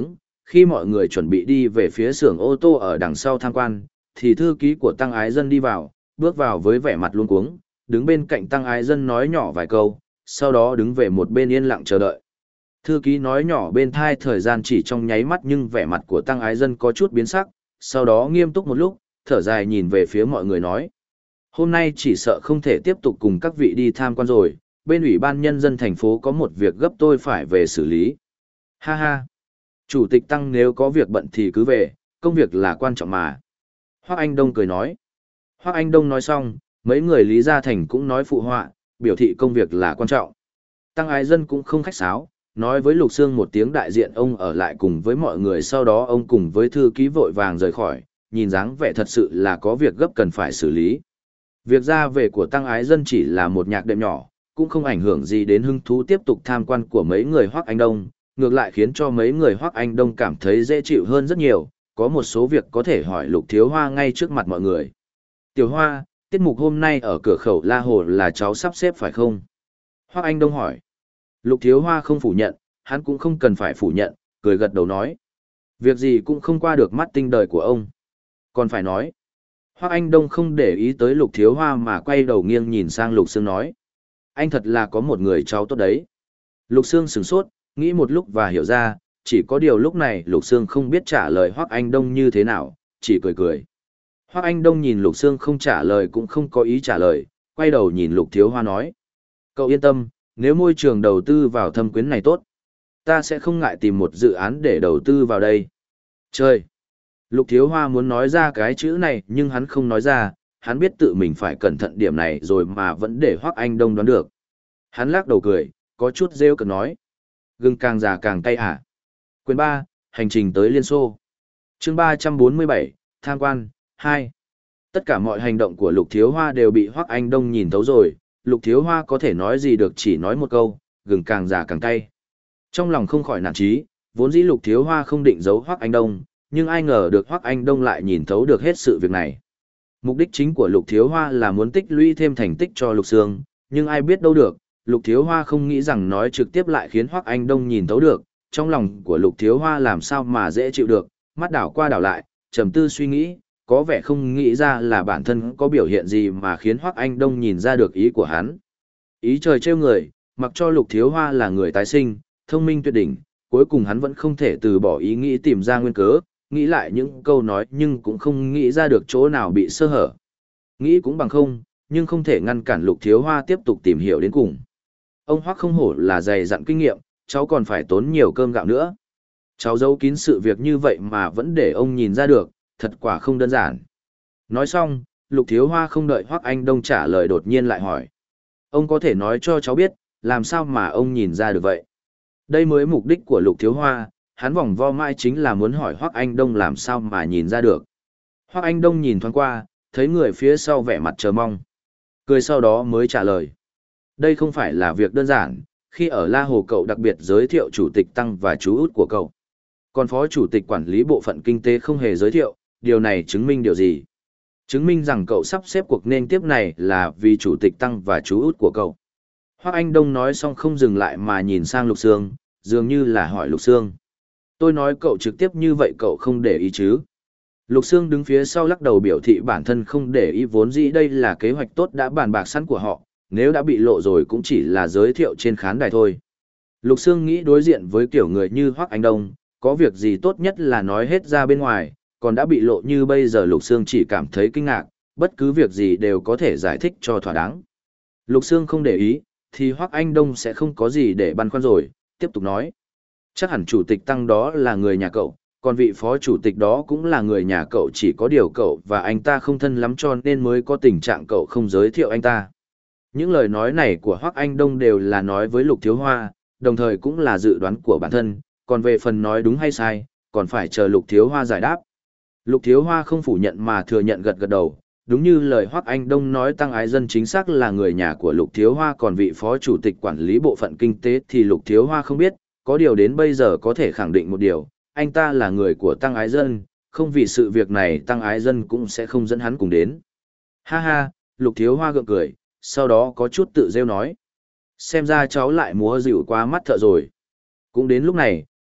khi mọi người chuẩn bị đi về phía xưởng ô tô ở đằng sau tham quan, thì thư ký của Tăng Ái Dân đi vào, bước vào với vẻ mặt luống cuống, đứng bên cạnh Tăng Ái Dân nói nhỏ vài câu, sau đó đứng về một bên yên lặng chờ đợi. Thư ký nói nhỏ bên thai thời gian chỉ trong nháy mắt nhưng vẻ mặt của Tăng Ái Dân có chút biến sắc, sau đó nghiêm túc một lúc, thở dài nhìn về phía mọi người nói. Hôm nay chỉ sợ không thể tiếp tục cùng các vị đi tham quan rồi, bên ủy ban nhân dân thành phố có một việc gấp tôi phải về xử lý. Ha ha! Chủ tịch Tăng nếu có việc bận thì cứ về, công việc là quan trọng mà. Hoắc Anh Đông cười nói. Hoắc Anh Đông nói xong, mấy người Lý Gia Thành cũng nói phụ họa, biểu thị công việc là quan trọng. Tăng Ái Dân cũng không khách sáo, nói với Lục Sương một tiếng đại diện ông ở lại cùng với mọi người, sau đó ông cùng với thư ký vội vàng rời khỏi, nhìn dáng vẻ thật sự là có việc gấp cần phải xử lý. Việc ra về của Tăng Ái Dân chỉ là một nhạc đệm nhỏ, cũng không ảnh hưởng gì đến hứng thú tiếp tục tham quan của mấy người Hoắc Anh Đông, ngược lại khiến cho mấy người Hoắc Anh Đông cảm thấy dễ chịu hơn rất nhiều, có một số việc có thể hỏi Lục Thiếu Hoa ngay trước mặt mọi người. Tiểu Hoa, tiết mục hôm nay ở cửa khẩu La Hồ là cháu sắp xếp phải không? Hoắc Anh Đông hỏi. Lục Thiếu Hoa không phủ nhận, hắn cũng không cần phải phủ nhận, cười gật đầu nói. Việc gì cũng không qua được mắt tinh đời của ông. Còn phải nói. Hoắc Anh Đông không để ý tới Lục Thiếu Hoa mà quay đầu nghiêng nhìn sang Lục Sương nói. Anh thật là có một người cháu tốt đấy. Lục Sương sửng sốt, nghĩ một lúc và hiểu ra, chỉ có điều lúc này Lục Sương không biết trả lời Hoắc Anh Đông như thế nào, chỉ cười cười. Hoắc Anh Đông nhìn Lục Sương không trả lời cũng không có ý trả lời, quay đầu nhìn Lục Thiếu Hoa nói. Cậu yên tâm, nếu môi trường đầu tư vào Thâm Quyến này tốt, ta sẽ không ngại tìm một dự án để đầu tư vào đây. Chơi! Lục Thiếu Hoa muốn nói ra cái chữ này nhưng hắn không nói ra, hắn biết tự mình phải cẩn thận điểm này rồi mà vẫn để Hoắc Anh Đông đoán được. Hắn lắc đầu cười, có chút rêu cực nói. Gừng càng già càng cay hả? Quyền ba, hành trình tới Liên Xô. Chương ba trăm bốn mươi bảy, tham quan, hai. Tất cả mọi hành động của Lục Thiếu Hoa đều bị Hoắc Anh Đông nhìn thấu rồi, Lục Thiếu Hoa có thể nói gì được, chỉ nói một câu, gừng càng già càng cay. Trong lòng không khỏi nản chí, vốn dĩ Lục Thiếu Hoa không định giấu Hoắc Anh Đông, nhưng ai ngờ được Hoắc Anh Đông lại nhìn thấu được hết sự việc này. Mục đích chính của Lục Thiếu Hoa là muốn tích lũy thêm thành tích cho Lục Sương, nhưng ai biết đâu được, Lục Thiếu Hoa không nghĩ rằng nói trực tiếp lại khiến Hoắc Anh Đông nhìn thấu được, trong lòng của Lục Thiếu Hoa làm sao mà dễ chịu được, mắt đảo qua đảo lại, trầm tư suy nghĩ, có vẻ không nghĩ ra là bản thân có biểu hiện gì mà khiến Hoắc Anh Đông nhìn ra được ý của hắn. Ý trời trêu người, mặc cho Lục Thiếu Hoa là người tái sinh, thông minh tuyệt đỉnh, cuối cùng hắn vẫn không thể từ bỏ ý nghĩ tìm ra nguyên cớ, nghĩ lại những câu nói nhưng cũng không nghĩ ra được chỗ nào bị sơ hở. Nghĩ cũng bằng không, nhưng không thể ngăn cản Lục Thiếu Hoa tiếp tục tìm hiểu đến cùng. Ông Hoắc không hổ là dày dặn kinh nghiệm, cháu còn phải tốn nhiều cơm gạo nữa. Cháu giấu kín sự việc như vậy mà vẫn để ông nhìn ra được, thật quả không đơn giản. Nói xong, Lục Thiếu Hoa không đợi Hoắc Anh Đông trả lời đột nhiên lại hỏi. Ông có thể nói cho cháu biết, làm sao mà ông nhìn ra được vậy? Đây mới mục đích của Lục Thiếu Hoa, hắn vòng vo mãi chính là muốn hỏi Hoắc Anh Đông làm sao mà nhìn ra được. Hoắc Anh Đông nhìn thoáng qua, thấy người phía sau vẻ mặt chờ mong. Cười sau đó mới trả lời. Đây không phải là việc đơn giản, khi ở La Hồ cậu đặc biệt giới thiệu chủ tịch Tăng và chú út của cậu. Còn phó chủ tịch quản lý bộ phận kinh tế không hề giới thiệu, điều này chứng minh điều gì? Chứng minh rằng cậu sắp xếp cuộc nên tiếp này là vì chủ tịch Tăng và chú út của cậu. Hoắc Anh Đông nói xong không dừng lại mà nhìn sang Lục Sương, dường như là hỏi Lục Sương. Tôi nói cậu trực tiếp như vậy cậu không để ý chứ? Lục Sương đứng phía sau lắc đầu biểu thị bản thân không để ý, vốn dĩ đây là kế hoạch tốt đã bàn bạc sẵn của họ, nếu đã bị lộ rồi cũng chỉ là giới thiệu trên khán đài thôi. Lục Sương nghĩ đối diện với kiểu người như Hoắc Anh Đông, có việc gì tốt nhất là nói hết ra bên ngoài, còn đã bị lộ như bây giờ Lục Sương chỉ cảm thấy kinh ngạc, bất cứ việc gì đều có thể giải thích cho thỏa đáng. Lục Sương không để ý, thì Hoắc Anh Đông sẽ không có gì để băn khoăn rồi, tiếp tục nói. Chắc hẳn chủ tịch Tăng đó là người nhà cậu, còn vị phó chủ tịch đó cũng là người nhà cậu, chỉ có điều cậu và anh ta không thân lắm cho nên mới có tình trạng cậu không giới thiệu anh ta. Những lời nói này của Hoắc Anh Đông đều là nói với Lục Thiếu Hoa, đồng thời cũng là dự đoán của bản thân, còn về phần nói đúng hay sai, còn phải chờ Lục Thiếu Hoa giải đáp. Lục Thiếu Hoa không phủ nhận mà thừa nhận gật gật đầu, đúng như lời Hoắc Anh Đông nói, Tăng Ái Dân chính xác là người nhà của Lục Thiếu Hoa, còn vị phó chủ tịch quản lý bộ phận kinh tế thì Lục Thiếu Hoa không biết, có điều đến bây giờ có thể khẳng định một điều, anh ta là người của Tăng Ái Dân, không vì sự việc này Tăng Ái Dân cũng sẽ không dẫn hắn cùng đến. Ha ha, Lục Thiếu Hoa gượng cười, sau đó có chút tự rêu nói. Xem ra cháu lại múa dịu quá mắt thợ rồi. Cũng đến lúc này,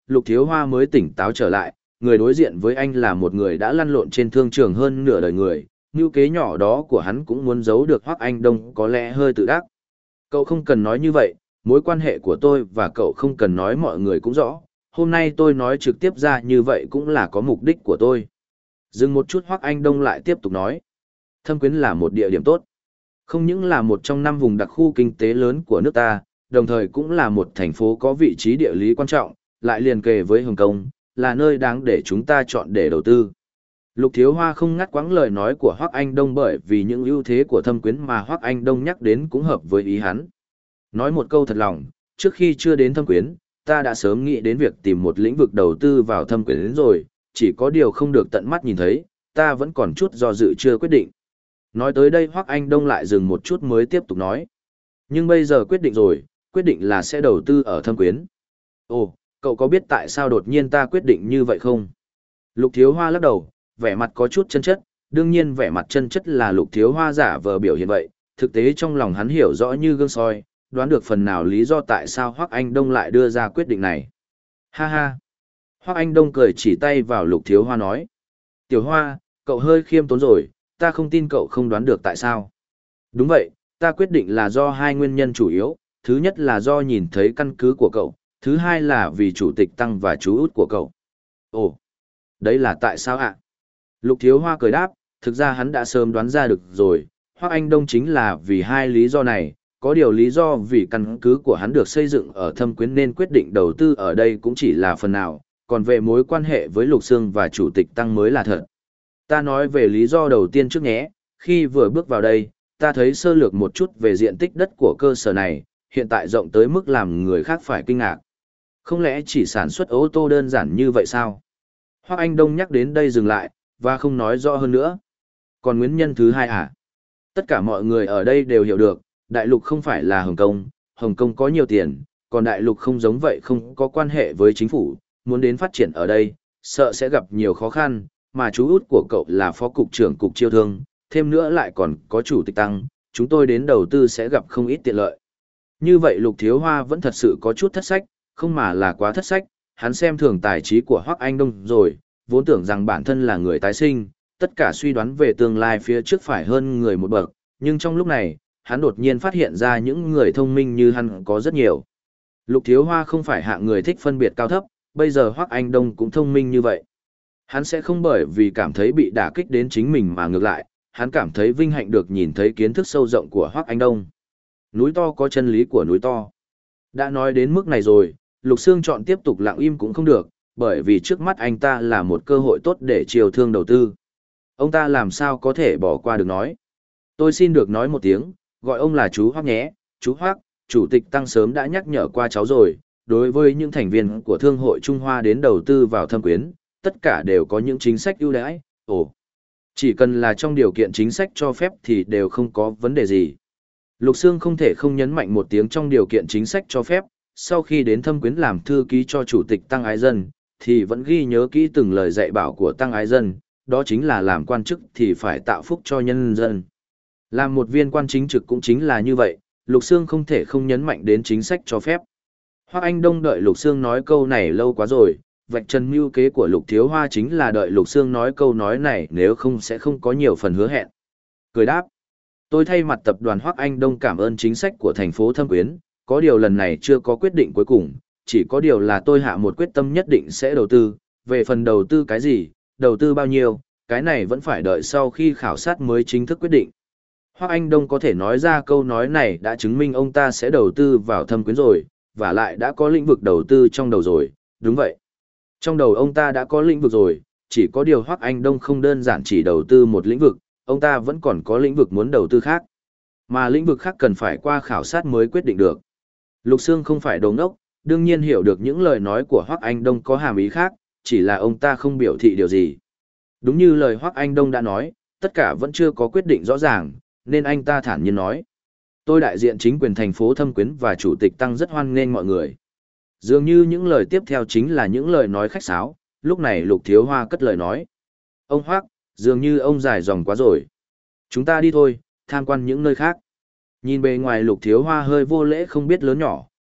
Lục Thiếu Hoa mới tỉnh táo trở lại, người đối diện với anh là một người đã lăn lộn trên thương trường hơn nửa đời người, như kế nhỏ đó của hắn cũng muốn giấu được Hoắc Anh Đông có lẽ hơi tự đắc. Cậu không cần nói như vậy, mối quan hệ của tôi và cậu không cần nói mọi người cũng rõ, hôm nay tôi nói trực tiếp ra như vậy cũng là có mục đích của tôi. Dừng một chút Hoắc Anh Đông lại tiếp tục nói. Thâm Quyến là một địa điểm tốt. Không những là một trong năm vùng đặc khu kinh tế lớn của nước ta, đồng thời cũng là một thành phố có vị trí địa lý quan trọng, lại liền kề với Hồng Kông, là nơi đáng để chúng ta chọn để đầu tư. Lục Thiếu Hoa không ngắt quãng lời nói của Hoắc Anh Đông bởi vì những ưu thế của Thâm Quyến mà Hoắc Anh Đông nhắc đến cũng hợp với ý hắn. Nói một câu thật lòng, trước khi chưa đến Thâm Quyến, ta đã sớm nghĩ đến việc tìm một lĩnh vực đầu tư vào Thâm Quyến rồi, chỉ có điều không được tận mắt nhìn thấy, ta vẫn còn chút do dự chưa quyết định. Nói tới đây Hoắc Anh Đông lại dừng một chút mới tiếp tục nói. Nhưng bây giờ quyết định rồi, quyết định là sẽ đầu tư ở Thâm Quyến. Ồ, cậu có biết tại sao đột nhiên ta quyết định như vậy không? Lục Thiếu Hoa lắc đầu, vẻ mặt có chút chân chất, đương nhiên vẻ mặt chân chất là Lục Thiếu Hoa giả vờ biểu hiện vậy, thực tế trong lòng hắn hiểu rõ như gương soi, đoán được phần nào lý do tại sao Hoắc Anh Đông lại đưa ra quyết định này. Ha ha! Hoắc Anh Đông cười chỉ tay vào Lục Thiếu Hoa nói. Tiểu Hoa, cậu hơi khiêm tốn rồi, ta không tin cậu không đoán được tại sao. Đúng vậy, ta quyết định là do hai nguyên nhân chủ yếu, thứ nhất là do nhìn thấy căn cứ của cậu, thứ hai là vì chủ tịch Tăng và chú út của cậu. Ồ, đấy là tại sao ạ? Lục Thiếu Hoa cười đáp, thực ra hắn đã sớm đoán ra được rồi, Hoắc Anh Đông chính là vì hai lý do này, có điều lý do vì căn cứ của hắn được xây dựng ở Thâm Quyến nên quyết định đầu tư ở đây cũng chỉ là phần nào, còn về mối quan hệ với Lục Sương và chủ tịch Tăng mới là thật. Ta nói về lý do đầu tiên trước nhé, khi vừa bước vào đây, ta thấy sơ lược một chút về diện tích đất của cơ sở này, hiện tại rộng tới mức làm người khác phải kinh ngạc. Không lẽ chỉ sản xuất ô tô đơn giản như vậy sao? Hoắc Anh Đông nhắc đến đây dừng lại, và không nói rõ hơn nữa. Còn nguyên nhân thứ hai à? Tất cả mọi người ở đây đều hiểu được, đại lục không phải là Hồng Kông, Hồng Kông có nhiều tiền, còn đại lục không giống vậy không có quan hệ với chính phủ, muốn đến phát triển ở đây, sợ sẽ gặp nhiều khó khăn, mà chú út của cậu là phó cục trưởng cục chiêu thương, thêm nữa lại còn có chủ tịch Tăng, chúng tôi đến đầu tư sẽ gặp không ít tiện lợi. Như vậy Lục Thiếu Hoa vẫn thật sự có chút thất sách, không mà là quá thất sách, hắn xem thường tài trí của Hoắc Anh Đông rồi, vốn tưởng rằng bản thân là người tái sinh, tất cả suy đoán về tương lai phía trước phải hơn người một bậc, nhưng trong lúc này, hắn đột nhiên phát hiện ra những người thông minh như hắn có rất nhiều. Lục Thiếu Hoa không phải hạng người thích phân biệt cao thấp, bây giờ Hoắc Anh Đông cũng thông minh như vậy. Hắn sẽ không bởi vì cảm thấy bị đả kích đến chính mình mà ngược lại, hắn cảm thấy vinh hạnh được nhìn thấy kiến thức sâu rộng của Hoắc Anh Đông. Núi to có chân lý của núi to. Đã nói đến mức này rồi, Lục Sương chọn tiếp tục lặng im cũng không được, bởi vì trước mắt anh ta là một cơ hội tốt để chiều thương đầu tư. Ông ta làm sao có thể bỏ qua được nói. Tôi xin được nói một tiếng, gọi ông là chú Hoắc nhé, chú Hoắc, chủ tịch Tăng sớm đã nhắc nhở qua cháu rồi, đối với những thành viên của Thương hội Trung Hoa đến đầu tư vào Thâm Quyến, tất cả đều có những chính sách ưu đãi. Ồ, chỉ cần là trong điều kiện chính sách cho phép thì đều không có vấn đề gì. Lục Sương không thể không nhấn mạnh một tiếng trong điều kiện chính sách cho phép, sau khi đến Thâm Quyến làm thư ký cho chủ tịch Tăng Ái Dân, thì vẫn ghi nhớ kỹ từng lời dạy bảo của Tăng Ái Dân, đó chính là làm quan chức thì phải tạo phúc cho nhân dân. Làm một viên quan chính trực cũng chính là như vậy, Lục Sương không thể không nhấn mạnh đến chính sách cho phép. Hoắc Anh Đông đợi Lục Sương nói câu này lâu quá rồi, vạch trần mưu kế của Lục Thiếu Hoa chính là đợi Lục Sương nói câu nói này nếu không sẽ không có nhiều phần hứa hẹn. Cười đáp, tôi thay mặt tập đoàn Hoắc Anh Đông cảm ơn chính sách của thành phố Thâm Quyến, có điều lần này chưa có quyết định cuối cùng, chỉ có điều là tôi hạ một quyết tâm nhất định sẽ đầu tư, về phần đầu tư cái gì, đầu tư bao nhiêu, cái này vẫn phải đợi sau khi khảo sát mới chính thức quyết định. Hoắc Anh Đông có thể nói ra câu nói này đã chứng minh ông ta sẽ đầu tư vào Thâm Quyến rồi, và lại đã có lĩnh vực đầu tư trong đầu rồi, đúng vậy. Trong đầu ông ta đã có lĩnh vực rồi, chỉ có điều Hoắc Anh Đông không đơn giản chỉ đầu tư một lĩnh vực, ông ta vẫn còn có lĩnh vực muốn đầu tư khác. Mà lĩnh vực khác cần phải qua khảo sát mới quyết định được. Lục Sương không phải đồ ngốc, đương nhiên hiểu được những lời nói của Hoắc Anh Đông có hàm ý khác, chỉ là ông ta không biểu thị điều gì. Đúng như lời Hoắc Anh Đông đã nói, tất cả vẫn chưa có quyết định rõ ràng, nên anh ta thản nhiên nói. Tôi đại diện chính quyền thành phố Thâm Quyến và chủ tịch Tăng rất hoan nghênh mọi người. Dường như những lời tiếp theo chính là những lời nói khách sáo, lúc này Lục Thiếu Hoa cất lời nói. Ông Hoắc, dường như ông dài dòng quá rồi. Chúng ta đi thôi, tham quan những nơi khác. Nhìn bề ngoài Lục Thiếu Hoa hơi vô lễ không biết lớn nhỏ,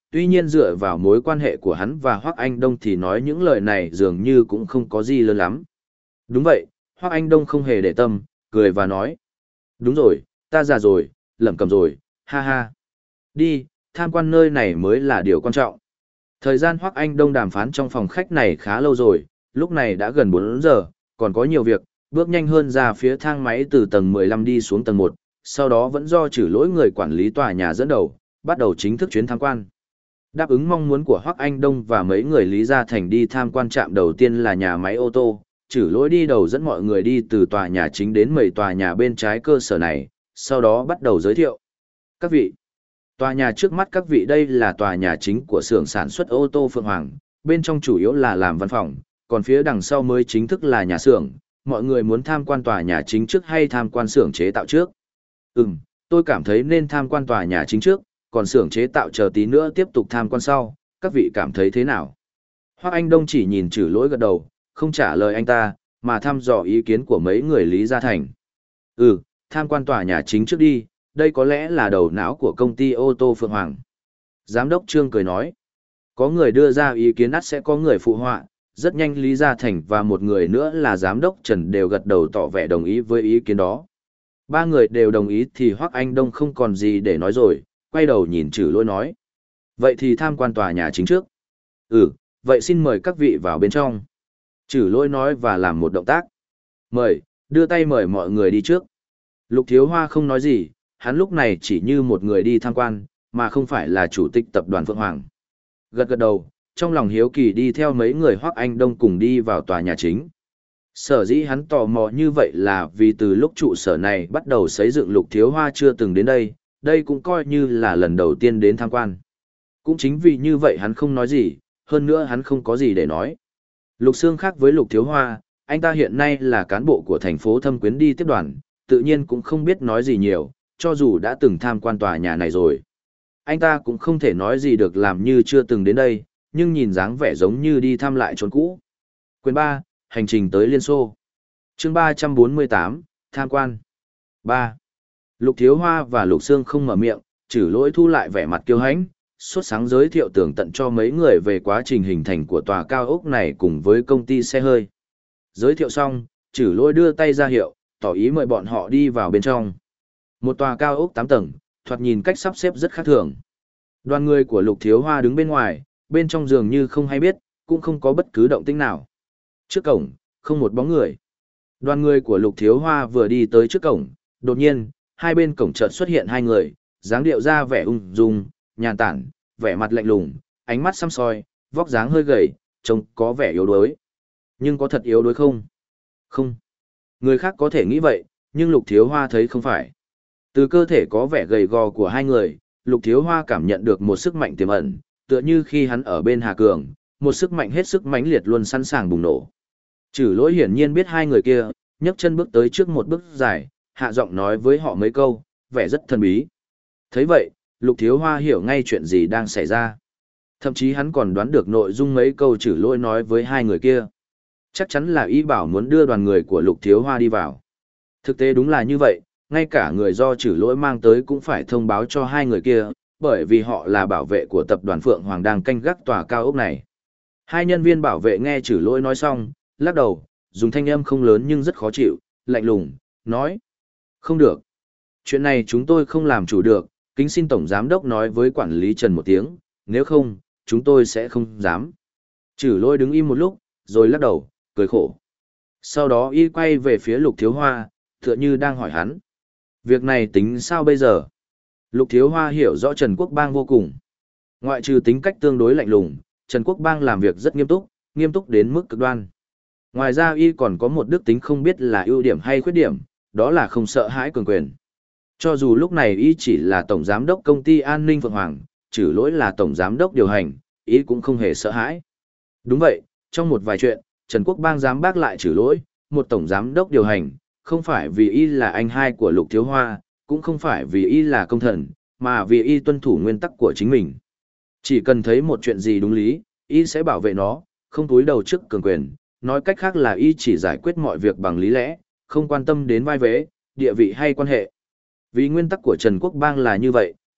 tuy nhiên dựa vào mối quan hệ của hắn và Hoắc Anh Đông thì nói những lời này dường như cũng không có gì lớn lắm. Đúng vậy, Hoắc Anh Đông không hề để tâm, cười và nói. Đúng rồi, ta già rồi, lẩm cẩm rồi, ha ha. Đi, tham quan nơi này mới là điều quan trọng. Thời gian Hoắc Anh Đông đàm phán trong phòng khách này khá lâu rồi, lúc này đã gần bốn giờ, còn có nhiều việc, bước nhanh hơn ra phía thang máy từ tầng mười lăm đi xuống tầng một, sau đó vẫn do trừ lỗi người quản lý tòa nhà dẫn đầu, bắt đầu chính thức chuyến tham quan. Đáp ứng mong muốn của Hoắc Anh Đông và mấy người Lý Gia Thành đi tham quan trạm đầu tiên là nhà máy ô tô, trừ lỗi đi đầu dẫn mọi người đi từ tòa nhà chính đến mấy tòa nhà bên trái cơ sở này, sau đó bắt đầu giới thiệu. Các vị, tòa nhà trước mắt các vị đây là tòa nhà chính của xưởng sản xuất ô tô Phượng Hoàng, bên trong chủ yếu là làm văn phòng, còn phía đằng sau mới chính thức là nhà xưởng. Mọi người muốn tham quan tòa nhà chính trước hay tham quan xưởng chế tạo trước? Ừm, tôi cảm thấy nên tham quan tòa nhà chính trước, còn xưởng chế tạo chờ tí nữa tiếp tục tham quan sau, các vị cảm thấy thế nào? Hoắc Anh Đông chỉ nhìn Trử Lỗi gật đầu, không trả lời anh ta, mà thăm dò ý kiến của mấy người Lý Gia Thành. Ừ, tham quan tòa nhà chính trước đi, đây có lẽ là đầu não của công ty ô tô Phượng Hoàng. Giám đốc Trương cười nói, có người đưa ra ý kiến ắt sẽ có người phụ họa, rất nhanh Lý Gia Thành và một người nữa là giám đốc Trần đều gật đầu tỏ vẻ đồng ý với ý kiến đó. Ba người đều đồng ý thì Hoắc Anh Đông không còn gì để nói rồi, quay đầu nhìn Trử Lỗi nói. Vậy thì tham quan tòa nhà chính trước. Ừ, vậy xin mời các vị vào bên trong. Trử Lỗi nói và làm một động tác. Mời, đưa tay mời mọi người đi trước. Lục Thiếu Hoa không nói gì, hắn lúc này chỉ như một người đi tham quan, mà không phải là chủ tịch tập đoàn Phượng Hoàng. Gật gật đầu, trong lòng hiếu kỳ đi theo mấy người Hoắc Anh Đông cùng đi vào tòa nhà chính. Sở dĩ hắn tò mò như vậy là vì từ lúc trụ sở này bắt đầu xây dựng Lục Thiếu Hoa chưa từng đến đây, đây cũng coi như là lần đầu tiên đến tham quan. Cũng chính vì như vậy hắn không nói gì, hơn nữa hắn không có gì để nói. Lục Sương khác với Lục Thiếu Hoa, anh ta hiện nay là cán bộ của thành phố Thâm Quyến đi tiếp đoàn, tự nhiên cũng không biết nói gì nhiều, cho dù đã từng tham quan tòa nhà này rồi. Anh ta cũng không thể nói gì được làm như chưa từng đến đây, nhưng nhìn dáng vẻ giống như đi thăm lại chốn cũ. Quyền ba, hành trình tới Liên Xô. Chương ba trăm bốn mươi tám, tham quan. ba. Lục Thiếu Hoa và Lục Sương không mở miệng, Trử Lỗi thu lại vẻ mặt kiêu hãnh, suốt sáng giới thiệu tường tận cho mấy người về quá trình hình thành của tòa cao ốc này cùng với công ty xe hơi. Giới thiệu xong, Trử Lỗi đưa tay ra hiệu, tỏ ý mời bọn họ đi vào bên trong. Một tòa cao ốc tám tầng, thoạt nhìn cách sắp xếp rất khác thường. Đoàn người của Lục Thiếu Hoa đứng bên ngoài, bên trong dường như không hay biết, cũng không có bất cứ động tĩnh nào. Trước cổng, không một bóng người. Đoàn người của Lục Thiếu Hoa vừa đi tới trước cổng, đột nhiên, hai bên cổng chợt xuất hiện hai người, dáng điệu ra vẻ ung dung, nhàn tản, vẻ mặt lạnh lùng, ánh mắt xăm soi, vóc dáng hơi gầy, trông có vẻ yếu đuối. Nhưng có thật yếu đuối không? Không. Người khác có thể nghĩ vậy, nhưng Lục Thiếu Hoa thấy không phải. Từ cơ thể có vẻ gầy gò của hai người, Lục Thiếu Hoa cảm nhận được một sức mạnh tiềm ẩn, tựa như khi hắn ở bên Hà Cường, một sức mạnh hết sức mãnh liệt luôn sẵn sàng bùng nổ. Trử Lỗi hiển nhiên biết hai người kia, nhấc chân bước tới trước một bước dài, hạ giọng nói với họ mấy câu, vẻ rất thần bí. Thấy vậy, Lục Thiếu Hoa hiểu ngay chuyện gì đang xảy ra. Thậm chí hắn còn đoán được nội dung mấy câu Trử Lỗi nói với hai người kia. Chắc chắn là ý bảo muốn đưa đoàn người của Lục Thiếu Hoa đi vào. Thực tế đúng là như vậy, ngay cả người do Trử Lỗi mang tới cũng phải thông báo cho hai người kia, bởi vì họ là bảo vệ của tập đoàn Phượng Hoàng đang canh gác tòa cao ốc này. Hai nhân viên bảo vệ nghe Trử Lỗi nói xong, lắc đầu, dùng thanh âm không lớn nhưng rất khó chịu, lạnh lùng, nói. Không được. Chuyện này chúng tôi không làm chủ được, kính xin Tổng Giám Đốc nói với quản lý Trần một tiếng, nếu không, chúng tôi sẽ không dám. Trử Lỗi đứng im một lúc, rồi lắc đầu, cười khổ. Sau đó y quay về phía Lục Thiếu Hoa, tựa như đang hỏi hắn. Việc này tính sao bây giờ? Lục Thiếu Hoa hiểu rõ Trần Quốc Bang vô cùng. Ngoại trừ tính cách tương đối lạnh lùng, Trần Quốc Bang làm việc rất nghiêm túc, nghiêm túc đến mức cực đoan. Ngoài ra y còn có một đức tính không biết là ưu điểm hay khuyết điểm, đó là không sợ hãi cường quyền. Cho dù lúc này y chỉ là tổng giám đốc công ty an ninh Phượng Hoàng, Trử Lỗi là tổng giám đốc điều hành, y cũng không hề sợ hãi. Đúng vậy, trong một vài chuyện, Trần Quốc Bang dám bác lại Trử Lỗi, một tổng giám đốc điều hành, không phải vì y là anh hai của Lục Thiếu Hoa, cũng không phải vì y là công thần, mà vì y tuân thủ nguyên tắc của chính mình. Chỉ cần thấy một chuyện gì đúng lý, y sẽ bảo vệ nó, không túi đầu trước cường quyền, nói cách khác là y chỉ giải quyết mọi việc bằng lý lẽ, không quan tâm đến vai vế, địa vị hay quan hệ. Vì nguyên tắc của Trần Quốc Bang là như vậy,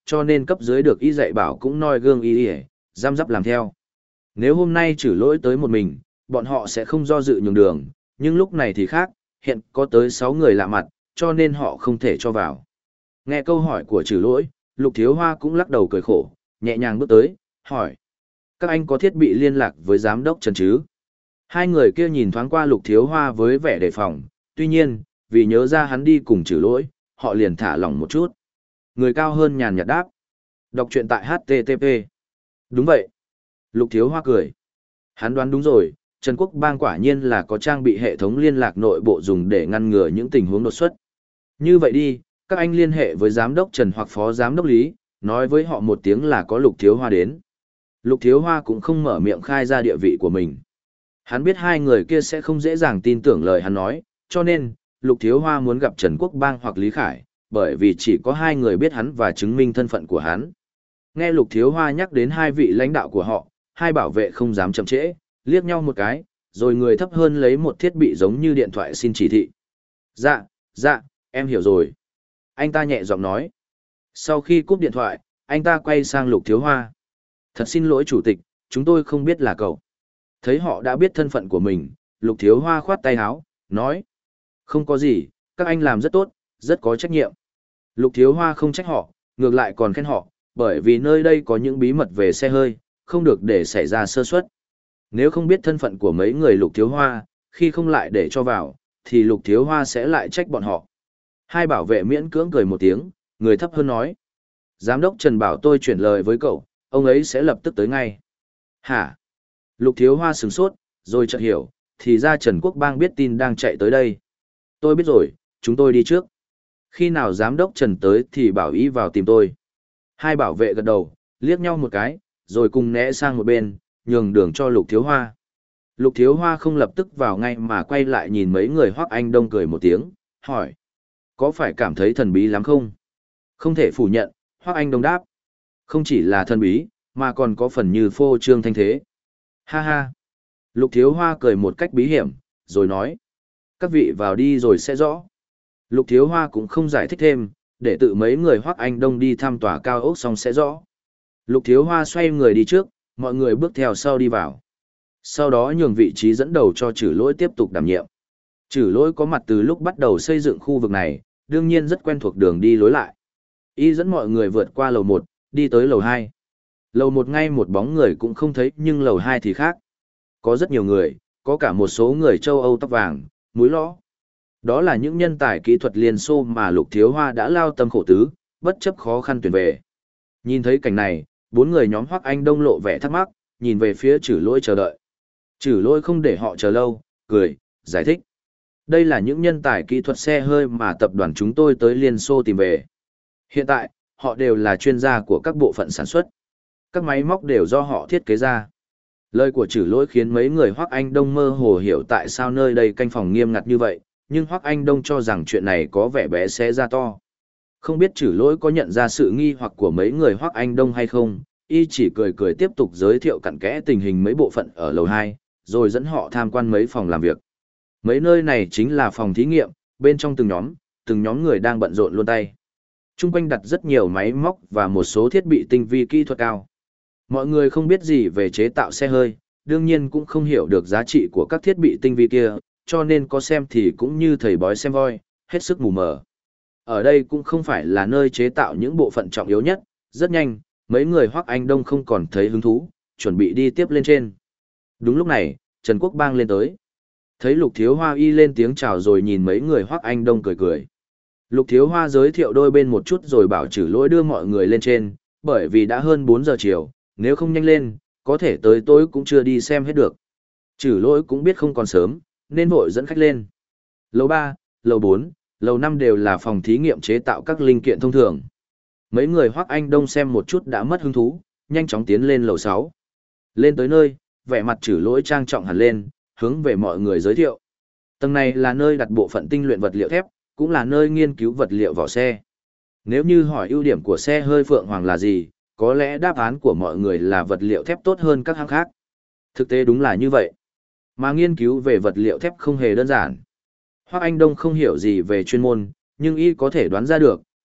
cho nên cấp dưới được y dạy bảo cũng noi gương y y, giam giáp làm theo. Nếu hôm nay trừ lỗi tới một mình, bọn họ sẽ không do dự nhường đường, nhưng lúc này thì khác, hiện có tới sáu người lạ mặt, cho nên họ không thể cho vào. Nghe câu hỏi của trừ lỗi, Lục Thiếu Hoa cũng lắc đầu cười khổ, nhẹ nhàng bước tới, hỏi. Các anh có thiết bị liên lạc với giám đốc Trần chứ? Hai người kia nhìn thoáng qua Lục Thiếu Hoa với vẻ đề phòng, tuy nhiên, vì nhớ ra hắn đi cùng trừ lỗi, họ liền thả lỏng một chút. Người cao hơn nhàn nhạt đáp. Đọc truyện tại hát tê tê pê. Đúng vậy. Lục Thiếu Hoa cười. Hắn đoán đúng rồi, Trần Quốc Bang quả nhiên là có trang bị hệ thống liên lạc nội bộ dùng để ngăn ngừa những tình huống đột xuất. Như vậy đi, các anh liên hệ với giám đốc Trần hoặc phó giám đốc Lý, nói với họ một tiếng là có Lục Thiếu Hoa đến. Lục Thiếu Hoa cũng không mở miệng khai ra địa vị của mình. Hắn biết hai người kia sẽ không dễ dàng tin tưởng lời hắn nói, cho nên, Lục Thiếu Hoa muốn gặp Trần Quốc Bang hoặc Lý Khải, bởi vì chỉ có hai người biết hắn và chứng minh thân phận của hắn. Nghe Lục Thiếu Hoa nhắc đến hai vị lãnh đạo của họ, hai bảo vệ không dám chậm trễ, liếc nhau một cái, rồi người thấp hơn lấy một thiết bị giống như điện thoại xin chỉ thị. Dạ, dạ, em hiểu rồi. Anh ta nhẹ giọng nói. Sau khi cúp điện thoại, anh ta quay sang Lục Thiếu Hoa. Thật xin lỗi chủ tịch, chúng tôi không biết là cậu. Thấy họ đã biết thân phận của mình, Lục Thiếu Hoa khoát tay áo, nói. Không có gì, các anh làm rất tốt, rất có trách nhiệm. Lục Thiếu Hoa không trách họ, ngược lại còn khen họ, bởi vì nơi đây có những bí mật về xe hơi, không được để xảy ra sơ suất. Nếu không biết thân phận của mấy người Lục Thiếu Hoa, khi không lại để cho vào, thì Lục Thiếu Hoa sẽ lại trách bọn họ. Hai bảo vệ miễn cưỡng cười một tiếng, người thấp hơn nói. Giám đốc Trần bảo tôi chuyển lời với cậu, ông ấy sẽ lập tức tới ngay. Hả? Lục Thiếu Hoa sửng sốt, rồi chợt hiểu, thì ra Trần Quốc Bang biết tin đang chạy tới đây. Tôi biết rồi, chúng tôi đi trước. Khi nào giám đốc Trần tới thì bảo ý vào tìm tôi. Hai bảo vệ gật đầu, liếc nhau một cái, rồi cùng né sang một bên, nhường đường cho Lục Thiếu Hoa. Lục Thiếu Hoa không lập tức vào ngay mà quay lại nhìn mấy người Hoắc Anh Đông cười một tiếng, hỏi. Có phải cảm thấy thần bí lắm không? Không thể phủ nhận, Hoắc Anh Đông đáp. Không chỉ là thần bí, mà còn có phần như phô trương thanh thế. Ha ha. Lục Thiếu Hoa cười một cách bí hiểm, rồi nói. Các vị vào đi rồi sẽ rõ. Lục Thiếu Hoa cũng không giải thích thêm, để tự mấy người Hoắc Anh Đông đi thăm tòa cao ốc xong sẽ rõ. Lục Thiếu Hoa xoay người đi trước, mọi người bước theo sau đi vào. Sau đó nhường vị trí dẫn đầu cho Trử Lỗi tiếp tục đảm nhiệm. Trử Lỗi có mặt từ lúc bắt đầu xây dựng khu vực này, đương nhiên rất quen thuộc đường đi lối lại. Y dẫn mọi người vượt qua lầu một, đi tới lầu hai. Lầu một ngay một bóng người cũng không thấy, nhưng lầu hai thì khác. Có rất nhiều người, có cả một số người châu Âu tóc vàng, mũi lõ. Đó là những nhân tài kỹ thuật Liên Xô mà Lục Thiếu Hoa đã lao tâm khổ tứ, bất chấp khó khăn tuyển về. Nhìn thấy cảnh này, bốn người nhóm Hoắc Anh Đông lộ vẻ thắc mắc, nhìn về phía Trử Lỗi chờ đợi. Trử Lỗi không để họ chờ lâu, cười, giải thích. Đây là những nhân tài kỹ thuật xe hơi mà tập đoàn chúng tôi tới Liên Xô tìm về. Hiện tại, họ đều là chuyên gia của các bộ phận sản xuất. Các máy móc đều do họ thiết kế ra. Lời của Trử Lỗi khiến mấy người Hoắc Anh Đông mơ hồ hiểu tại sao nơi đây canh phòng nghiêm ngặt như vậy, nhưng Hoắc Anh Đông cho rằng chuyện này có vẻ bé xé ra to. Không biết Trử Lỗi có nhận ra sự nghi hoặc của mấy người Hoắc Anh Đông hay không, y chỉ cười cười tiếp tục giới thiệu cặn kẽ tình hình mấy bộ phận ở lầu hai, rồi dẫn họ tham quan mấy phòng làm việc. Mấy nơi này chính là phòng thí nghiệm, bên trong từng nhóm, từng nhóm người đang bận rộn luôn tay. Trung quanh đặt rất nhiều máy móc và một số thiết bị tinh vi kỹ thuật cao. Mọi người không biết gì về chế tạo xe hơi, đương nhiên cũng không hiểu được giá trị của các thiết bị tinh vi kia, cho nên có xem thì cũng như thầy bói xem voi, hết sức mù mờ. Ở đây cũng không phải là nơi chế tạo những bộ phận trọng yếu nhất, rất nhanh, mấy người Hoắc Anh Đông không còn thấy hứng thú, chuẩn bị đi tiếp lên trên. Đúng lúc này, Trần Quốc Bang lên tới. Thấy Lục Thiếu Hoa y lên tiếng chào rồi nhìn mấy người Hoắc Anh Đông cười cười. Lục Thiếu Hoa giới thiệu đôi bên một chút rồi bảo Trử Lỗi đưa mọi người lên trên, bởi vì đã hơn bốn giờ chiều, nếu không nhanh lên, có thể tới tối cũng chưa đi xem hết được. Trử Lỗi cũng biết không còn sớm, nên vội dẫn khách lên. Lầu ba, lầu bốn, lầu năm đều là phòng thí nghiệm chế tạo các linh kiện thông thường. Mấy người Hoắc Anh Đông xem một chút đã mất hứng thú, nhanh chóng tiến lên lầu sáu. Lên tới nơi, vẻ mặt Trử Lỗi trang trọng hẳn lên, hướng về mọi người giới thiệu. Tầng này là nơi đặt bộ phận tinh luyện vật liệu thép, cũng là nơi nghiên cứu vật liệu vỏ xe. Nếu như hỏi ưu điểm của xe hơi Phượng Hoàng là gì, có lẽ đáp án của mọi người là vật liệu thép tốt hơn các hãng khác. Thực tế đúng là như vậy. Mà nghiên cứu về vật liệu thép không hề đơn giản. Hoắc Anh Đông không hiểu gì về chuyên môn, nhưng y có thể đoán ra được,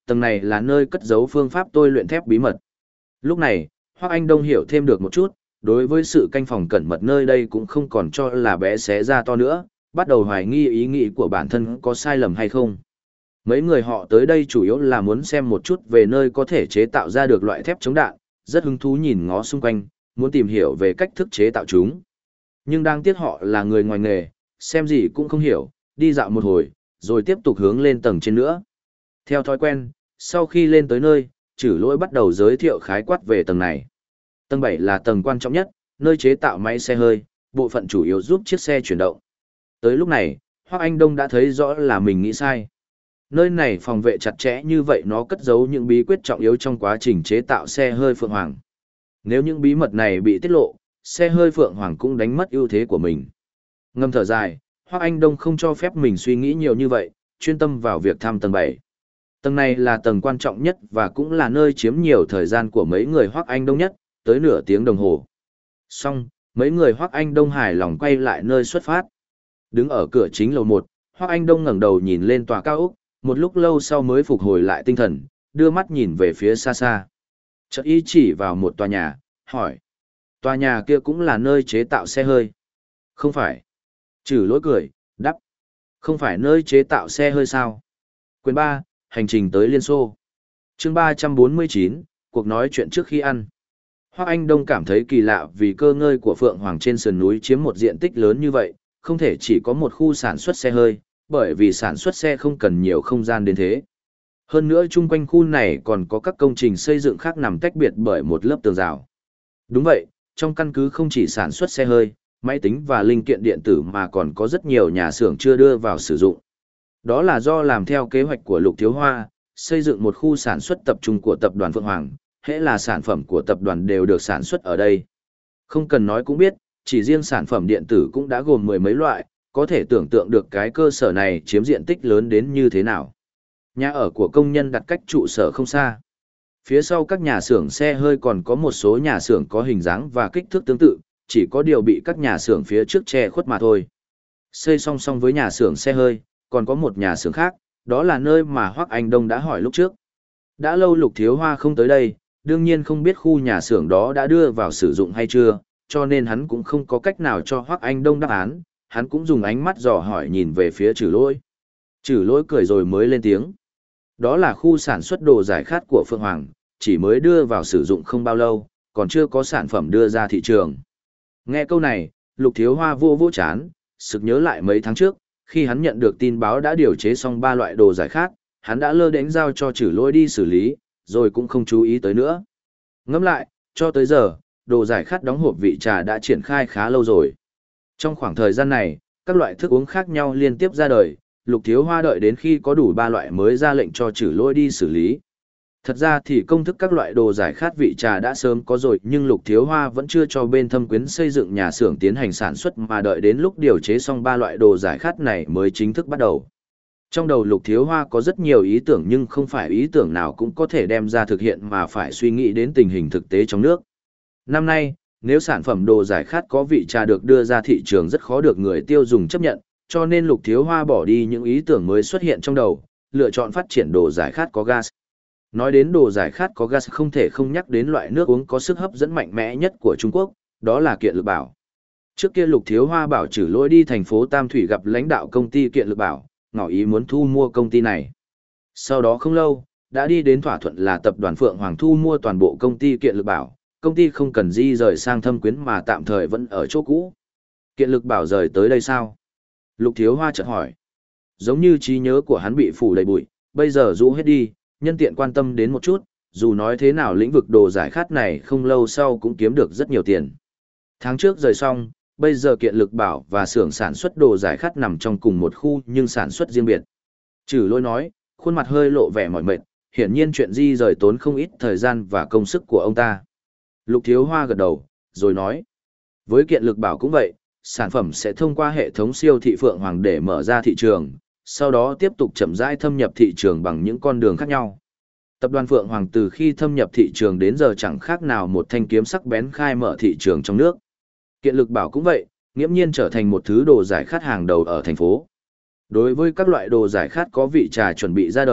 tầng này là nơi cất giấu phương pháp tôi luyện thép bí mật. Lúc này, Hoắc Anh Đông hiểu thêm được một chút, đối với sự canh phòng cẩn mật nơi đây cũng không còn cho là bé xé ra to nữa, bắt đầu hoài nghi ý nghĩ của bản thân có sai lầm hay không. Mấy người họ tới đây chủ yếu là muốn xem một chút về nơi có thể chế tạo ra được loại thép chống đạn, rất hứng thú nhìn ngó xung quanh, muốn tìm hiểu về cách thức chế tạo chúng. Nhưng đáng tiếc họ là người ngoài nghề, xem gì cũng không hiểu, đi dạo một hồi, rồi tiếp tục hướng lên tầng trên nữa. Theo thói quen, sau khi lên tới nơi, Trử Lỗi bắt đầu giới thiệu khái quát về tầng này. Tầng bảy là tầng quan trọng nhất, nơi chế tạo máy xe hơi, bộ phận chủ yếu giúp chiếc xe chuyển động. Tới lúc này, Hoắc Anh Đông đã thấy rõ là mình nghĩ sai. Nơi này phòng vệ chặt chẽ như vậy nó cất giấu những bí quyết trọng yếu trong quá trình chế tạo xe hơi Phượng Hoàng. Nếu những bí mật này bị tiết lộ, xe hơi Phượng Hoàng cũng đánh mất ưu thế của mình. Ngâm thở dài, Hoắc Anh Đông không cho phép mình suy nghĩ nhiều như vậy, chuyên tâm vào việc thăm tầng bảy. Tầng này là tầng quan trọng nhất và cũng là nơi chiếm nhiều thời gian của mấy người Hoắc Anh Đông nhất, tới nửa tiếng đồng hồ. Xong, mấy người Hoắc Anh Đông hài lòng quay lại nơi xuất phát. Đứng ở cửa chính lầu một, Hoắc Anh Đông ngẩng đầu nhìn lên tòa cao ốc, một lúc lâu sau mới phục hồi lại tinh thần, đưa mắt nhìn về phía xa xa. Chợt ý chỉ vào một tòa nhà, hỏi. Tòa nhà kia cũng là nơi chế tạo xe hơi. Không phải. Trừ Lỗi cười, đáp. Không phải nơi chế tạo xe hơi sao? Quyền ba, hành trình tới Liên Xô. Chương ba trăm bốn mươi chín, cuộc nói chuyện trước khi ăn. Hoắc Anh Đông cảm thấy kỳ lạ vì cơ ngơi của Phượng Hoàng trên sườn núi chiếm một diện tích lớn như vậy, không thể chỉ có một khu sản xuất xe hơi, bởi vì sản xuất xe không cần nhiều không gian đến thế. Hơn nữa chung quanh khu này còn có các công trình xây dựng khác nằm tách biệt bởi một lớp tường rào. Đúng vậy, trong căn cứ không chỉ sản xuất xe hơi, máy tính và linh kiện điện tử mà còn có rất nhiều nhà xưởng chưa đưa vào sử dụng. Đó là do làm theo kế hoạch của Lục Thiếu Hoa, xây dựng một khu sản xuất tập trung của tập đoàn Phượng Hoàng, hễ là sản phẩm của tập đoàn đều được sản xuất ở đây. Không cần nói cũng biết, chỉ riêng sản phẩm điện tử cũng đã gồm mười mấy loại, có thể tưởng tượng được cái cơ sở này chiếm diện tích lớn đến như thế nào. Nhà ở của công nhân đặt cách trụ sở không xa. Phía sau các nhà xưởng xe hơi còn có một số nhà xưởng có hình dáng và kích thước tương tự, chỉ có điều bị các nhà xưởng phía trước che khuất mà thôi. Xây song song với nhà xưởng xe hơi, còn có một nhà xưởng khác, đó là nơi mà Hoắc Anh Đông đã hỏi lúc trước. Đã lâu Lục Thiếu Hoa không tới đây, đương nhiên không biết khu nhà xưởng đó đã đưa vào sử dụng hay chưa, cho nên hắn cũng không có cách nào cho Hoắc Anh Đông đáp án, hắn cũng dùng ánh mắt dò hỏi nhìn về phía Trử Lỗi. Trử Lỗi cười rồi mới lên tiếng. Đó là khu sản xuất đồ giải khát của Phượng Hoàng, chỉ mới đưa vào sử dụng không bao lâu, còn chưa có sản phẩm đưa ra thị trường. Nghe câu này, Lục Thiếu Hoa vô vô chán, sực nhớ lại mấy tháng trước, khi hắn nhận được tin báo đã điều chế xong ba loại đồ giải khát, hắn đã lơ đễnh giao cho Trử Lỗi đi xử lý, rồi cũng không chú ý tới nữa. Ngẫm lại, cho tới giờ, đồ giải khát đóng hộp vị trà đã triển khai khá lâu rồi. Trong khoảng thời gian này, các loại thức uống khác nhau liên tiếp ra đời, Lục Thiếu Hoa đợi đến khi có đủ ba loại mới ra lệnh cho Trử Lỗi đi xử lý. Thật ra thì công thức các loại đồ giải khát vị trà đã sớm có rồi, nhưng Lục Thiếu Hoa vẫn chưa cho bên Thâm Quyến xây dựng nhà xưởng tiến hành sản xuất, mà đợi đến lúc điều chế xong ba loại đồ giải khát này mới chính thức bắt đầu. Trong đầu Lục Thiếu Hoa có rất nhiều ý tưởng, nhưng không phải ý tưởng nào cũng có thể đem ra thực hiện mà phải suy nghĩ đến tình hình thực tế trong nước. Năm nay, nếu sản phẩm đồ giải khát có vị trà được đưa ra thị trường rất khó được người tiêu dùng chấp nhận, cho nên Lục Thiếu Hoa bỏ đi những ý tưởng mới xuất hiện trong đầu, lựa chọn phát triển đồ giải khát có gas. Nói đến đồ giải khát có gas không thể không nhắc đến loại nước uống có sức hấp dẫn mạnh mẽ nhất của Trung Quốc, đó là Kiện Lực Bảo. Trước kia Lục Thiếu Hoa bảo Trử Lỗi đi thành phố Tam Thủy gặp lãnh đạo công ty Kiện Lực Bảo, ngỏ ý muốn thu mua công ty này. Sau đó không lâu, đã đi đến thỏa thuận là tập đoàn Phượng Hoàng thu mua toàn bộ công ty Kiện Lực Bảo, công ty không cần di rời sang Thâm Quyến mà tạm thời vẫn ở chỗ cũ. Kiện Lực Bảo rời tới đây sao? Lục Thiếu Hoa chợt hỏi. Giống như trí nhớ của hắn bị phủ đầy bụi, bây giờ rũ hết đi, nhân tiện quan tâm đến một chút, dù nói thế nào lĩnh vực đồ giải khát này không lâu sau cũng kiếm được rất nhiều tiền. Tháng trước rời xong, bây giờ Kiện Lực Bảo và xưởng sản xuất đồ giải khát nằm trong cùng một khu nhưng sản xuất riêng biệt. Trử Lỗi nói, khuôn mặt hơi lộ vẻ mỏi mệt, hiển nhiên chuyện di rời tốn không ít thời gian và công sức của ông ta. Lục Thiếu Hoa gật đầu, rồi nói, với Kiện Lực Bảo cũng vậy, sản phẩm sẽ thông qua hệ thống siêu thị Phượng Hoàng để mở ra thị trường, sau đó tiếp tục chậm rãi thâm nhập thị trường bằng những con đường khác nhau. Tập đoàn Phượng Hoàng từ khi thâm nhập thị trường đến giờ chẳng khác nào một thanh kiếm sắc bén khai mở thị trường trong nước. Kiện Lực Bảo cũng vậy, nghiễm nhiên trở thành một thứ đồ giải khát hàng đầu ở thành phố. Đối với các loại đồ giải khát có vị trà chuẩn bị ra đời,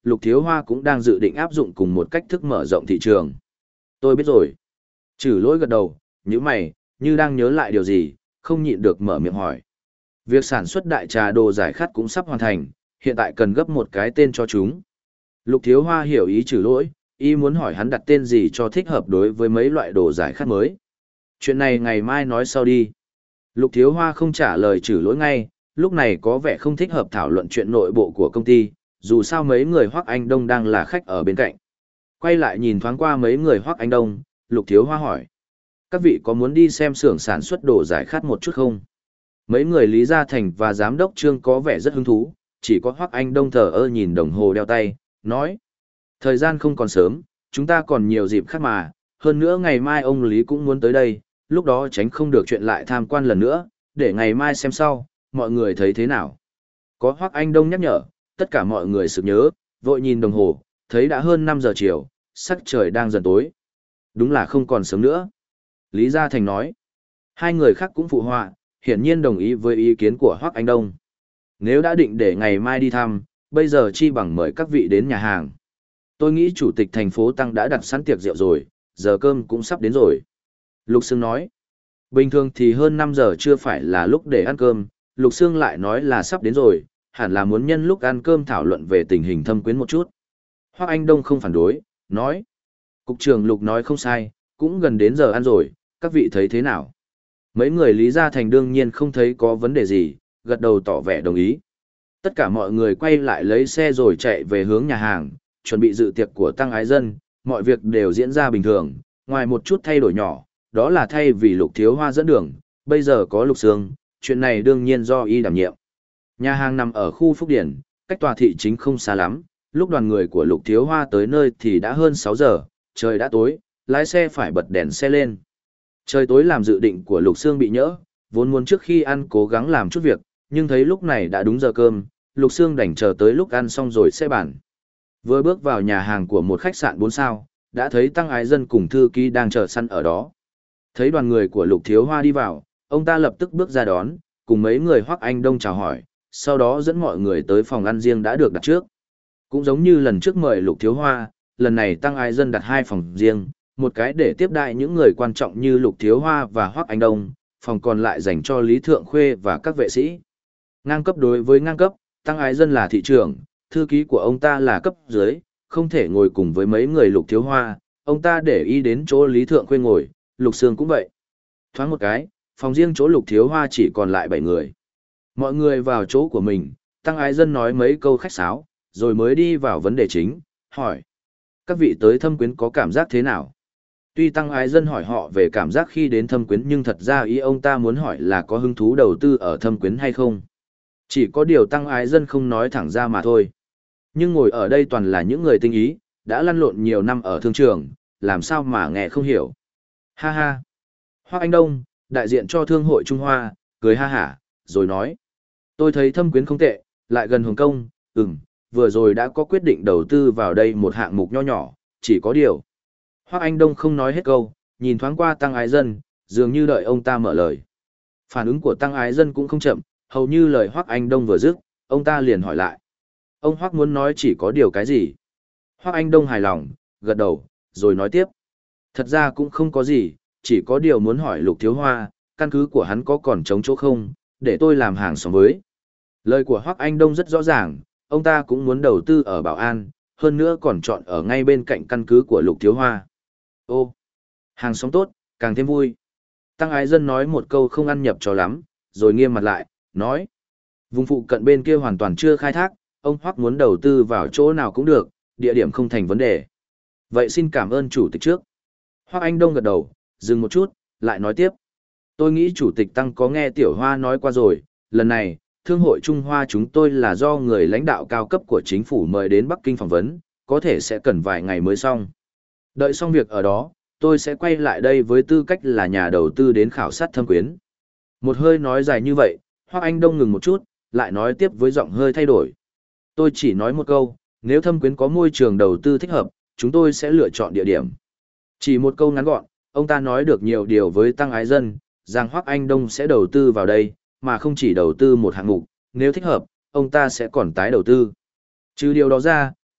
Lục Thiếu Hoa cũng đang dự định áp dụng cùng một cách thức mở rộng thị trường. Tôi biết rồi. Trừ Lỗi gật đầu, như mày, như đang nhớ lại điều gì, không nhịn được mở miệng hỏi. Việc sản xuất đại trà đồ giải khát cũng sắp hoàn thành, hiện tại cần gấp một cái tên cho chúng. Lục Thiếu Hoa hiểu ý Trừ Lỗi, ý muốn hỏi hắn đặt tên gì cho thích hợp đối với mấy loại đồ giải khát mới. Chuyện này ngày mai nói sau đi. Lục Thiếu Hoa không trả lời Trừ Lỗi ngay, lúc này có vẻ không thích hợp thảo luận chuyện nội bộ của công ty, dù sao mấy người Hoắc Anh Đông đang là khách ở bên cạnh. Quay lại nhìn thoáng qua mấy người Hoắc Anh Đông, Lục Thiếu Hoa hỏi. Các vị có muốn đi xem xưởng sản xuất đồ giải khát một chút không? Mấy người Lý Gia Thành và Giám đốc Trương có vẻ rất hứng thú, chỉ có Hoắc Anh Đông thờ ơ nhìn đồng hồ đeo tay, nói. Thời gian không còn sớm, chúng ta còn nhiều dịp khác mà, hơn nữa ngày mai ông Lý cũng muốn tới đây, lúc đó tránh không được chuyện lại tham quan lần nữa, để ngày mai xem sau, mọi người thấy thế nào. Có Hoắc Anh Đông nhắc nhở, tất cả mọi người sực nhớ, vội nhìn đồng hồ, thấy đã hơn năm giờ chiều, sắc trời đang dần tối. Đúng là không còn sớm nữa. Lý Gia Thành nói. Hai người khác cũng phụ họa, hiển nhiên đồng ý với ý kiến của Hoắc Anh Đông. Nếu đã định để ngày mai đi thăm, bây giờ chi bằng mời các vị đến nhà hàng. Tôi nghĩ chủ tịch thành phố Tăng đã đặt sẵn tiệc rượu rồi, giờ cơm cũng sắp đến rồi. Lục Sương nói. Bình thường thì hơn năm giờ chưa phải là lúc để ăn cơm, Lục Sương lại nói là sắp đến rồi, hẳn là muốn nhân lúc ăn cơm thảo luận về tình hình thâm quyến một chút. Hoắc Anh Đông không phản đối, nói. Cục trưởng Lục nói không sai, cũng gần đến giờ ăn rồi, các vị thấy thế nào? Mấy người Lý Gia Thành đương nhiên không thấy có vấn đề gì, gật đầu tỏ vẻ đồng ý. Tất cả mọi người quay lại lấy xe rồi chạy về hướng nhà hàng, chuẩn bị dự tiệc của Tăng Ái Dân, mọi việc đều diễn ra bình thường, ngoài một chút thay đổi nhỏ, đó là thay vì Lục Thiếu Hoa dẫn đường, bây giờ có Lục Sương, chuyện này đương nhiên do y đảm nhiệm. Nhà hàng nằm ở khu Phúc Điển, cách tòa thị chính không xa lắm, lúc đoàn người của Lục Thiếu Hoa tới nơi thì đã hơn sáu giờ, trời đã tối, lái xe phải bật đèn xe lên. Trời tối làm dự định của Lục Sương bị nhỡ, vốn muốn trước khi ăn cố gắng làm chút việc, nhưng thấy lúc này đã đúng giờ cơm, Lục Sương đành chờ tới lúc ăn xong rồi sẽ bàn. Vừa bước vào nhà hàng của một khách sạn bốn sao, đã thấy Tăng Ái Dân cùng thư ký đang chờ sẵn ở đó. Thấy đoàn người của Lục Thiếu Hoa đi vào, ông ta lập tức bước ra đón, cùng mấy người Hoắc Anh Đông chào hỏi, sau đó dẫn mọi người tới phòng ăn riêng đã được đặt trước. Cũng giống như lần trước mời Lục Thiếu Hoa, lần này Tăng Ái Dân đặt hai phòng riêng, một cái để tiếp đại những người quan trọng như Lục Thiếu Hoa và Hoắc Anh Đông, phòng còn lại dành cho Lý Thượng Khuê và các vệ sĩ. Ngang cấp đối với ngang cấp, Tăng Ái Dân là thị trưởng, thư ký của ông ta là cấp dưới, không thể ngồi cùng với mấy người Lục Thiếu Hoa, ông ta để ý đến chỗ Lý Thượng Khuê ngồi, Lục Sương cũng vậy. Thoáng một cái, phòng riêng chỗ Lục Thiếu Hoa chỉ còn lại bảy người. Mọi người vào chỗ của mình, Tăng Ái Dân nói mấy câu khách sáo, rồi mới đi vào vấn đề chính, hỏi. Các vị tới Thâm Quyến có cảm giác thế nào? Tuy Tăng Ái Dân hỏi họ về cảm giác khi đến Thâm Quyến nhưng thật ra ý ông ta muốn hỏi là có hứng thú đầu tư ở Thâm Quyến hay không. Chỉ có điều Tăng Ái Dân không nói thẳng ra mà thôi. Nhưng ngồi ở đây toàn là những người tinh ý, đã lăn lộn nhiều năm ở thương trường, làm sao mà nghe không hiểu. Ha ha. Hoắc Anh Đông, đại diện cho Thương hội Trung Hoa, cười ha hả, rồi nói. Tôi thấy Thâm Quyến không tệ, lại gần Hồng Kông, ừm, vừa rồi đã có quyết định đầu tư vào đây một hạng mục nho nhỏ, chỉ có điều. Hoắc Anh Đông không nói hết câu, nhìn thoáng qua Tăng Ái Dân, dường như đợi ông ta mở lời. Phản ứng của Tăng Ái Dân cũng không chậm, hầu như lời Hoắc Anh Đông vừa dứt, ông ta liền hỏi lại. Ông Hoắc muốn nói chỉ có điều cái gì? Hoắc Anh Đông hài lòng, gật đầu, rồi nói tiếp. Thật ra cũng không có gì, chỉ có điều muốn hỏi Lục Thiếu Hoa, căn cứ của hắn có còn trống chỗ không, để tôi làm hàng xóm với. Lời của Hoắc Anh Đông rất rõ ràng, ông ta cũng muốn đầu tư ở Bảo An, hơn nữa còn chọn ở ngay bên cạnh căn cứ của Lục Thiếu Hoa. Ô, hàng xóm tốt, càng thêm vui. Tăng Ái Dân nói một câu không ăn nhập cho lắm, rồi nghiêm mặt lại, nói. Vùng phụ cận bên kia hoàn toàn chưa khai thác, ông Hoắc muốn đầu tư vào chỗ nào cũng được, địa điểm không thành vấn đề. Vậy xin cảm ơn chủ tịch trước. Hoắc Anh Đông gật đầu, dừng một chút, lại nói tiếp. Tôi nghĩ chủ tịch Tăng có nghe Tiểu Hoa nói qua rồi, lần này, Thương hội Trung Hoa chúng tôi là do người lãnh đạo cao cấp của chính phủ mời đến Bắc Kinh phỏng vấn, có thể sẽ cần vài ngày mới xong. Đợi xong việc ở đó, tôi sẽ quay lại đây với tư cách là nhà đầu tư đến khảo sát Thâm Quyến. Một hơi nói dài như vậy, Hoắc Anh Đông ngừng một chút, lại nói tiếp với giọng hơi thay đổi. Tôi chỉ nói một câu, nếu Thâm Quyến có môi trường đầu tư thích hợp, chúng tôi sẽ lựa chọn địa điểm. Chỉ một câu ngắn gọn, ông ta nói được nhiều điều với Tăng Ái Dân, rằng Hoắc Anh Đông sẽ đầu tư vào đây, mà không chỉ đầu tư một hạng mục, nếu thích hợp, ông ta sẽ còn tái đầu tư. Trừ điều đó ra,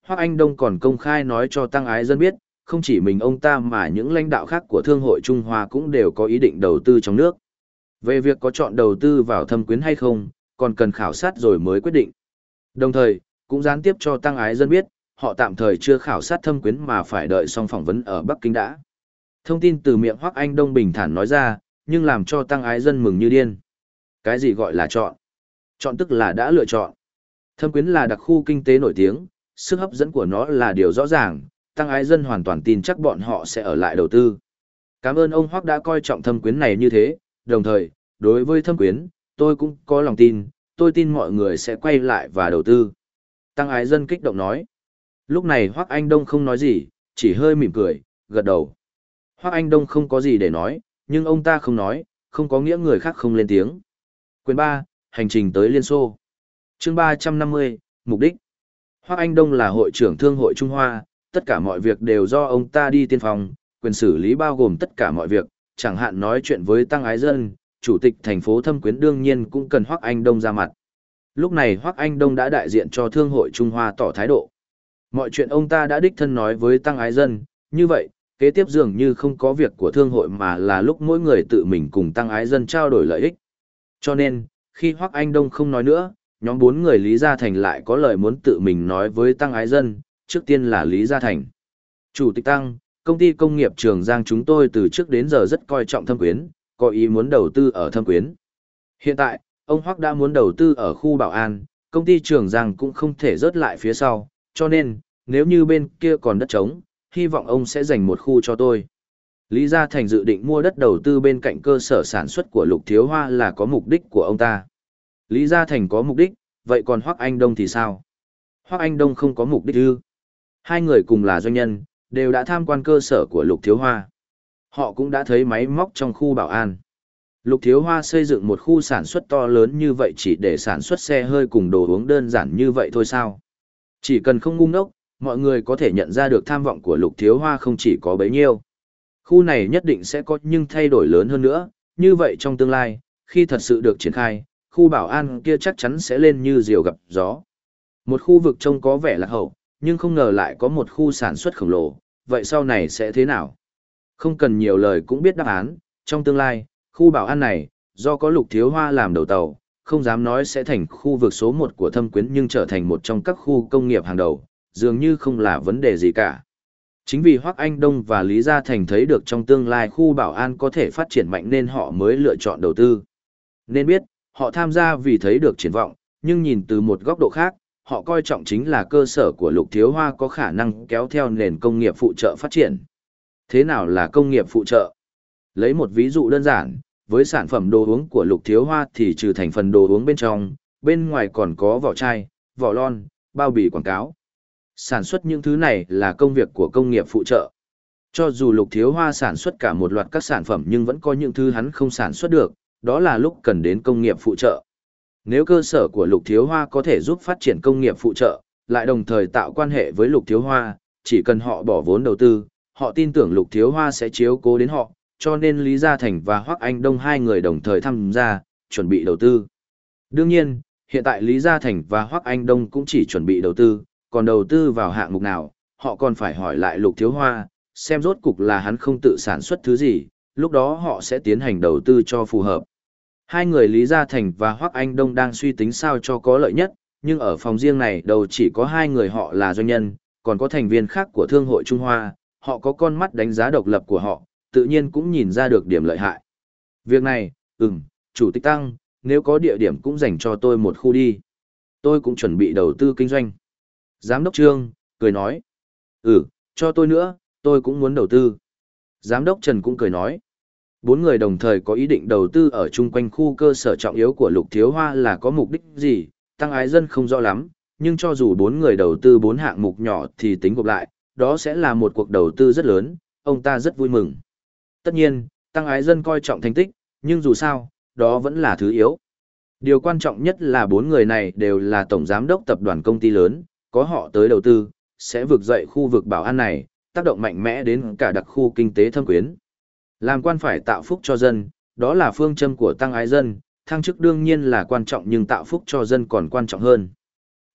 Hoắc Anh Đông còn công khai nói cho Tăng Ái Dân biết, không chỉ mình ông ta mà những lãnh đạo khác của Thương hội Trung Hoa cũng đều có ý định đầu tư trong nước. Về việc có chọn đầu tư vào Thâm Quyến hay không, còn cần khảo sát rồi mới quyết định. Đồng thời, cũng gián tiếp cho Tăng Ái Dân biết, họ tạm thời chưa khảo sát Thâm Quyến mà phải đợi xong phỏng vấn ở Bắc Kinh đã. Thông tin từ miệng Hoắc Anh Đông bình thản nói ra, nhưng làm cho Tăng Ái Dân mừng như điên. Cái gì gọi là chọn? Chọn tức là đã lựa chọn. Thâm Quyến là đặc khu kinh tế nổi tiếng, sức hấp dẫn của nó là điều rõ ràng, Tăng Ái Dân hoàn toàn tin chắc bọn họ sẽ ở lại đầu tư. Cảm ơn ông Hoắc đã coi trọng Thâm Quyến này như thế, đồng thời, đối với Thâm Quyến, tôi cũng có lòng tin, tôi tin mọi người sẽ quay lại và đầu tư. Tăng Ái Dân kích động nói. Lúc này Hoắc Anh Đông không nói gì, chỉ hơi mỉm cười, gật đầu. Hoắc Anh Đông không có gì để nói, nhưng ông ta không nói, không có nghĩa người khác không lên tiếng. Quyền ba, hành trình tới Liên Xô. Chương ba trăm năm mươi, mục đích. Hoắc Anh Đông là hội trưởng Thương hội Trung Hoa, tất cả mọi việc đều do ông ta đi tiên phong, quyền xử lý bao gồm tất cả mọi việc, chẳng hạn nói chuyện với Tăng Ái Dân, chủ tịch thành phố Thâm Quyến đương nhiên cũng cần Hoắc Anh Đông ra mặt. Lúc này Hoắc Anh Đông đã đại diện cho Thương hội Trung Hoa tỏ thái độ. Mọi chuyện ông ta đã đích thân nói với Tăng Ái Dân, như vậy, kế tiếp dường như không có việc của Thương hội mà là lúc mỗi người tự mình cùng Tăng Ái Dân trao đổi lợi ích. Cho nên, khi Hoắc Anh Đông không nói nữa, nhóm bốn người Lý Gia Thành lại có lời muốn tự mình nói với Tăng Ái Dân, trước tiên là Lý Gia Thành. Chủ tịch Tăng, công ty công nghiệp Trường Giang chúng tôi từ trước đến giờ rất coi trọng Thâm Quyến, có ý muốn đầu tư ở Thâm Quyến. Hiện tại, ông Hoắc đã muốn đầu tư ở khu Bảo An, công ty Trường Giang cũng không thể rớt lại phía sau, cho nên, nếu như bên kia còn đất trống, hy vọng ông sẽ dành một khu cho tôi. Lý Gia Thành dự định mua đất đầu tư bên cạnh cơ sở sản xuất của Lục Thiếu Hoa là có mục đích của ông ta. Lý Gia Thành có mục đích, vậy còn Hoắc Anh Đông thì sao? Hoắc Anh Đông không có mục đích ư? Hai người cùng là doanh nhân, đều đã tham quan cơ sở của Lục Thiếu Hoa. Họ cũng đã thấy máy móc trong khu Bảo An. Lục Thiếu Hoa xây dựng một khu sản xuất to lớn như vậy chỉ để sản xuất xe hơi cùng đồ uống đơn giản như vậy thôi sao? Chỉ cần không ngu ngốc, mọi người có thể nhận ra được tham vọng của Lục Thiếu Hoa không chỉ có bấy nhiêu. Khu này nhất định sẽ có nhưng thay đổi lớn hơn nữa, như vậy trong tương lai, khi thật sự được triển khai, khu Bảo An kia chắc chắn sẽ lên như diều gặp gió. Một khu vực trông có vẻ lạc hậu, nhưng không ngờ lại có một khu sản xuất khổng lồ, vậy sau này sẽ thế nào? Không cần nhiều lời cũng biết đáp án, trong tương lai, khu Bảo An này, do có Lục Thiếu Hoa làm đầu tàu, không dám nói sẽ thành khu vực số một của Thâm Quyến nhưng trở thành một trong các khu công nghiệp hàng đầu, dường như không là vấn đề gì cả. Chính vì Hoắc Anh Đông và Lý Gia Thành thấy được trong tương lai khu Bảo An có thể phát triển mạnh nên họ mới lựa chọn đầu tư. Nên biết, họ tham gia vì thấy được triển vọng, nhưng nhìn từ một góc độ khác, họ coi trọng chính là cơ sở của Lục Thiếu Hoa có khả năng kéo theo nền công nghiệp phụ trợ phát triển. Thế nào là công nghiệp phụ trợ? Lấy một ví dụ đơn giản, với sản phẩm đồ uống của Lục Thiếu Hoa thì trừ thành phần đồ uống bên trong, bên ngoài còn có vỏ chai, vỏ lon, bao bì quảng cáo. Sản xuất những thứ này là công việc của công nghiệp phụ trợ. Cho dù Lục Thiếu Hoa sản xuất cả một loạt các sản phẩm nhưng vẫn có những thứ hắn không sản xuất được, đó là lúc cần đến công nghiệp phụ trợ. Nếu cơ sở của Lục Thiếu Hoa có thể giúp phát triển công nghiệp phụ trợ, lại đồng thời tạo quan hệ với Lục Thiếu Hoa, chỉ cần họ bỏ vốn đầu tư, họ tin tưởng Lục Thiếu Hoa sẽ chiếu cố đến họ, cho nên Lý Gia Thành và Hoắc Anh Đông hai người đồng thời tham gia, chuẩn bị đầu tư. Đương nhiên, hiện tại Lý Gia Thành và Hoắc Anh Đông cũng chỉ chuẩn bị đầu tư, còn đầu tư vào hạng mục nào, họ còn phải hỏi lại Lục Thiếu Hoa, xem rốt cục là hắn không tự sản xuất thứ gì, lúc đó họ sẽ tiến hành đầu tư cho phù hợp. Hai người Lý Gia Thành và Hoắc Anh Đông đang suy tính sao cho có lợi nhất, nhưng ở phòng riêng này đầu chỉ có hai người họ là doanh nhân, còn có thành viên khác của Thương hội Trung Hoa, họ có con mắt đánh giá độc lập của họ, tự nhiên cũng nhìn ra được điểm lợi hại. Việc này, ừm, Chủ tịch Tăng, nếu có địa điểm cũng dành cho tôi một khu đi. Tôi cũng chuẩn bị đầu tư kinh doanh. Giám đốc Trương, cười nói. Ừ, cho tôi nữa, tôi cũng muốn đầu tư. Giám đốc Trần cũng cười nói. Bốn người đồng thời có ý định đầu tư ở chung quanh khu cơ sở trọng yếu của Lục Thiếu Hoa là có mục đích gì, Tăng Ái Dân không rõ lắm, nhưng cho dù bốn người đầu tư bốn hạng mục nhỏ thì tính gộp lại, đó sẽ là một cuộc đầu tư rất lớn, ông ta rất vui mừng. Tất nhiên, Tăng Ái Dân coi trọng thành tích, nhưng dù sao, đó vẫn là thứ yếu. Điều quan trọng nhất là bốn người này đều là tổng giám đốc tập đoàn công ty lớn, có họ tới đầu tư, sẽ vực dậy khu vực Bảo An này, tác động mạnh mẽ đến cả đặc khu kinh tế Thâm Quyến. Làm quan phải tạo phúc cho dân, đó là phương châm của Tăng Ái Dân, thăng chức đương nhiên là quan trọng nhưng tạo phúc cho dân còn quan trọng hơn.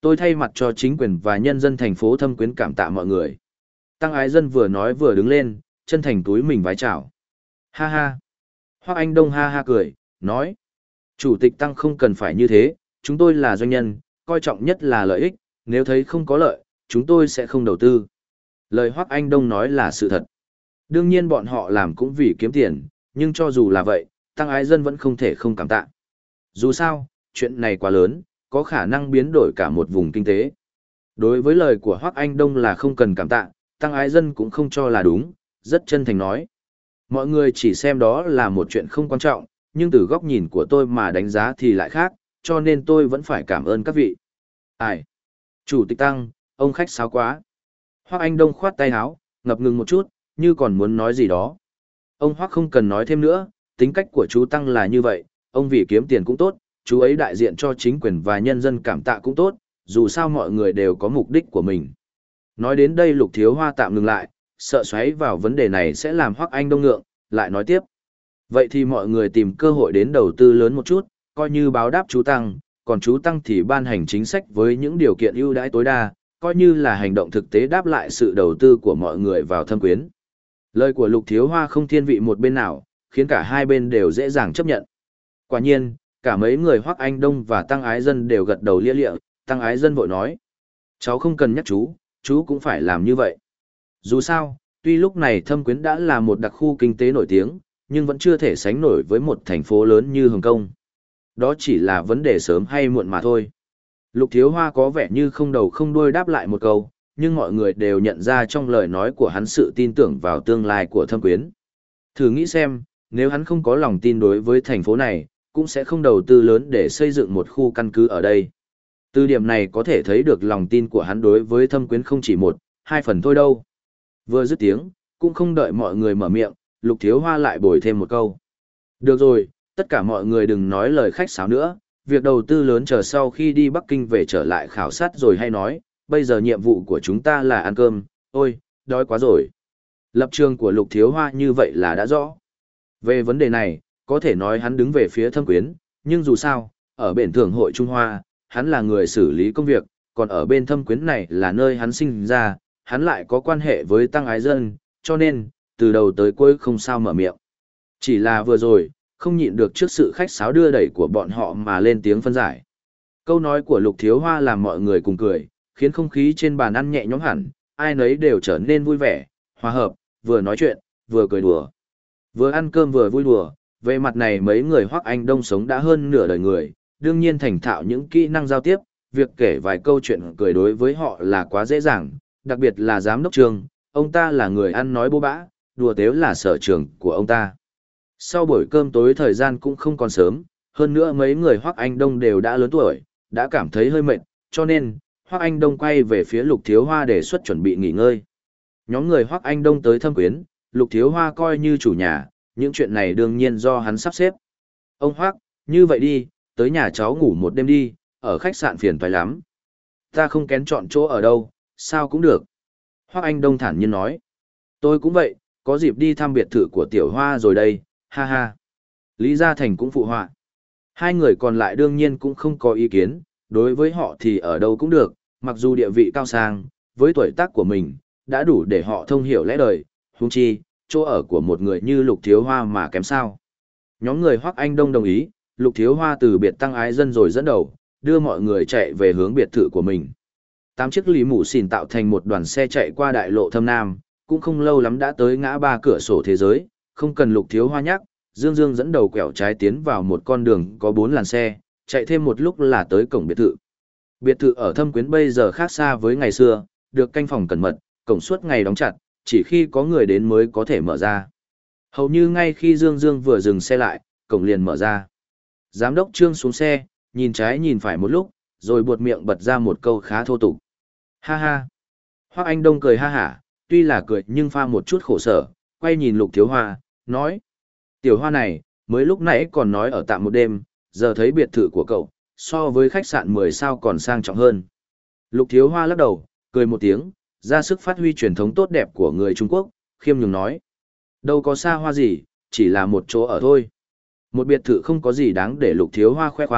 Tôi thay mặt cho chính quyền và nhân dân thành phố Thâm Quyến cảm tạ mọi người. Tăng Ái Dân vừa nói vừa đứng lên, chân thành túi mình vái chào. Ha ha. Hoắc Anh Đông ha ha cười, nói. Chủ tịch Tăng không cần phải như thế, chúng tôi là doanh nhân, coi trọng nhất là lợi ích, nếu thấy không có lợi, chúng tôi sẽ không đầu tư. Lời Hoắc Anh Đông nói là sự thật. Đương nhiên bọn họ làm cũng vì kiếm tiền, nhưng cho dù là vậy, Tăng Ái Dân vẫn không thể không cảm tạ. Dù sao, chuyện này quá lớn, có khả năng biến đổi cả một vùng kinh tế. Đối với lời của Hoắc Anh Đông là không cần cảm tạ, Tăng Ái Dân cũng không cho là đúng, rất chân thành nói. Mọi người chỉ xem đó là một chuyện không quan trọng, nhưng từ góc nhìn của tôi mà đánh giá thì lại khác, cho nên tôi vẫn phải cảm ơn các vị. Ai? Chủ tịch Tăng, ông khách sáo quá. Hoắc Anh Đông khoát tay áo, ngập ngừng một chút, như còn muốn nói gì đó. Ông Hoắc không cần nói thêm nữa, tính cách của chú Tăng là như vậy, ông vì kiếm tiền cũng tốt, chú ấy đại diện cho chính quyền và nhân dân cảm tạ cũng tốt, dù sao mọi người đều có mục đích của mình. Nói đến đây Lục Thiếu Hoa tạm ngừng lại, sợ xoáy vào vấn đề này sẽ làm Hoắc Anh Đông ngượng, lại nói tiếp. Vậy thì mọi người tìm cơ hội đến đầu tư lớn một chút, coi như báo đáp chú Tăng, còn chú Tăng thì ban hành chính sách với những điều kiện ưu đãi tối đa, coi như là hành động thực tế đáp lại sự đầu tư của mọi người vào Thâm Quyến. Lời của Lục Thiếu Hoa không thiên vị một bên nào, khiến cả hai bên đều dễ dàng chấp nhận. Quả nhiên, cả mấy người Hoắc Anh Đông và Tăng Ái Dân đều gật đầu lia lịa, Tăng Ái Dân vội nói. Cháu không cần nhắc chú, chú cũng phải làm như vậy. Dù sao, tuy lúc này Thâm Quyến đã là một đặc khu kinh tế nổi tiếng, nhưng vẫn chưa thể sánh nổi với một thành phố lớn như Hồng Kông. Đó chỉ là vấn đề sớm hay muộn mà thôi. Lục Thiếu Hoa có vẻ như không đầu không đuôi đáp lại một câu, nhưng mọi người đều nhận ra trong lời nói của hắn sự tin tưởng vào tương lai của Thâm Quyến. Thử nghĩ xem, nếu hắn không có lòng tin đối với thành phố này, cũng sẽ không đầu tư lớn để xây dựng một khu căn cứ ở đây. Từ điểm này có thể thấy được lòng tin của hắn đối với Thâm Quyến không chỉ một, hai phần thôi đâu. Vừa dứt tiếng, cũng không đợi mọi người mở miệng, Lục Thiếu Hoa lại bồi thêm một câu. Được rồi, tất cả mọi người đừng nói lời khách sáo nữa, việc đầu tư lớn chờ sau khi đi Bắc Kinh về trở lại khảo sát rồi hay nói, bây giờ nhiệm vụ của chúng ta là ăn cơm, ôi, đói quá rồi. Lập trường của Lục Thiếu Hoa như vậy là đã rõ. Về vấn đề này, có thể nói hắn đứng về phía Thâm Quyến, nhưng dù sao, ở bên Thường hội Trung Hoa, hắn là người xử lý công việc, còn ở bên Thâm Quyến này là nơi hắn sinh ra, hắn lại có quan hệ với Tăng Ái Dân, cho nên, từ đầu tới cuối không sao mở miệng. Chỉ là vừa rồi, không nhịn được trước sự khách sáo đưa đẩy của bọn họ mà lên tiếng phân giải. Câu nói của Lục Thiếu Hoa làm mọi người cùng cười, khiến không khí trên bàn ăn nhẹ nhõm hẳn, ai nấy đều trở nên vui vẻ, hòa hợp, vừa nói chuyện, vừa cười đùa. Vừa ăn cơm vừa vui đùa, về mặt này mấy người Hoắc Anh Đông sống đã hơn nửa đời người, đương nhiên thành thạo những kỹ năng giao tiếp, việc kể vài câu chuyện cười đối với họ là quá dễ dàng, đặc biệt là giám đốc Trương, ông ta là người ăn nói bô bã, đùa tếu là sở trường của ông ta. Sau buổi cơm tối thời gian cũng không còn sớm, hơn nữa mấy người Hoắc Anh Đông đều đã lớn tuổi, đã cảm thấy hơi mệt, cho nên, Hoắc Anh Đông quay về phía Lục Thiếu Hoa đề xuất chuẩn bị nghỉ ngơi. Nhóm người Hoắc Anh Đông tới Thâm Quyến, Lục Thiếu Hoa coi như chủ nhà, những chuyện này đương nhiên do hắn sắp xếp. Ông Hoắc, như vậy đi, tới nhà cháu ngủ một đêm đi, ở khách sạn phiền toái lắm. Ta không kén chọn chỗ ở đâu, sao cũng được. Hoắc Anh Đông thản nhiên nói. Tôi cũng vậy, có dịp đi thăm biệt thự của Tiểu Hoa rồi đây, ha ha. Lý Gia Thành cũng phụ họa. Hai người còn lại đương nhiên cũng không có ý kiến, đối với họ thì ở đâu cũng được, mặc dù địa vị cao sang, với tuổi tác của mình, đã đủ để họ thông hiểu lẽ đời, huống chi, chỗ ở của một người như Lục Thiếu Hoa mà kém sao. Nhóm người Hoắc Anh Đông đồng ý, Lục Thiếu Hoa từ biệt Tăng Ái Dân rồi dẫn đầu, đưa mọi người chạy về hướng biệt thự của mình. Tám chiếc lý mũ xỉn tạo thành một đoàn xe chạy qua đại lộ Thâm Nam, cũng không lâu lắm đã tới ngã ba cửa sổ thế giới, không cần Lục Thiếu Hoa nhắc, Dương Dương dẫn đầu quẹo trái tiến vào một con đường có bốn làn xe, chạy thêm một lúc là tới cổng biệt thự. Biệt thự ở Thâm Quyến bây giờ khác xa với ngày xưa, được canh phòng cẩn mật, cổng suốt ngày đóng chặt, chỉ khi có người đến mới có thể mở ra. Hầu như ngay khi Dương Dương vừa dừng xe lại, cổng liền mở ra. Giám đốc Trương xuống xe, nhìn trái nhìn phải một lúc, rồi buột miệng bật ra một câu khá thô tục. Ha ha. Hoắc Anh Đông cười ha hả, tuy là cười nhưng pha một chút khổ sở, quay nhìn Lục Thiếu Hoa, nói. Tiểu Hoa này, mới lúc nãy còn nói ở tạm một đêm, giờ thấy biệt thự của cậu, so với khách sạn mười sao còn sang trọng hơn. Lục Thiếu Hoa lắc đầu, cười một tiếng, ra sức phát huy truyền thống tốt đẹp của người Trung Quốc, khiêm nhường nói. Đâu có xa hoa gì, chỉ là một chỗ ở thôi. Một biệt thự không có gì đáng để Lục Thiếu Hoa khoe khoang,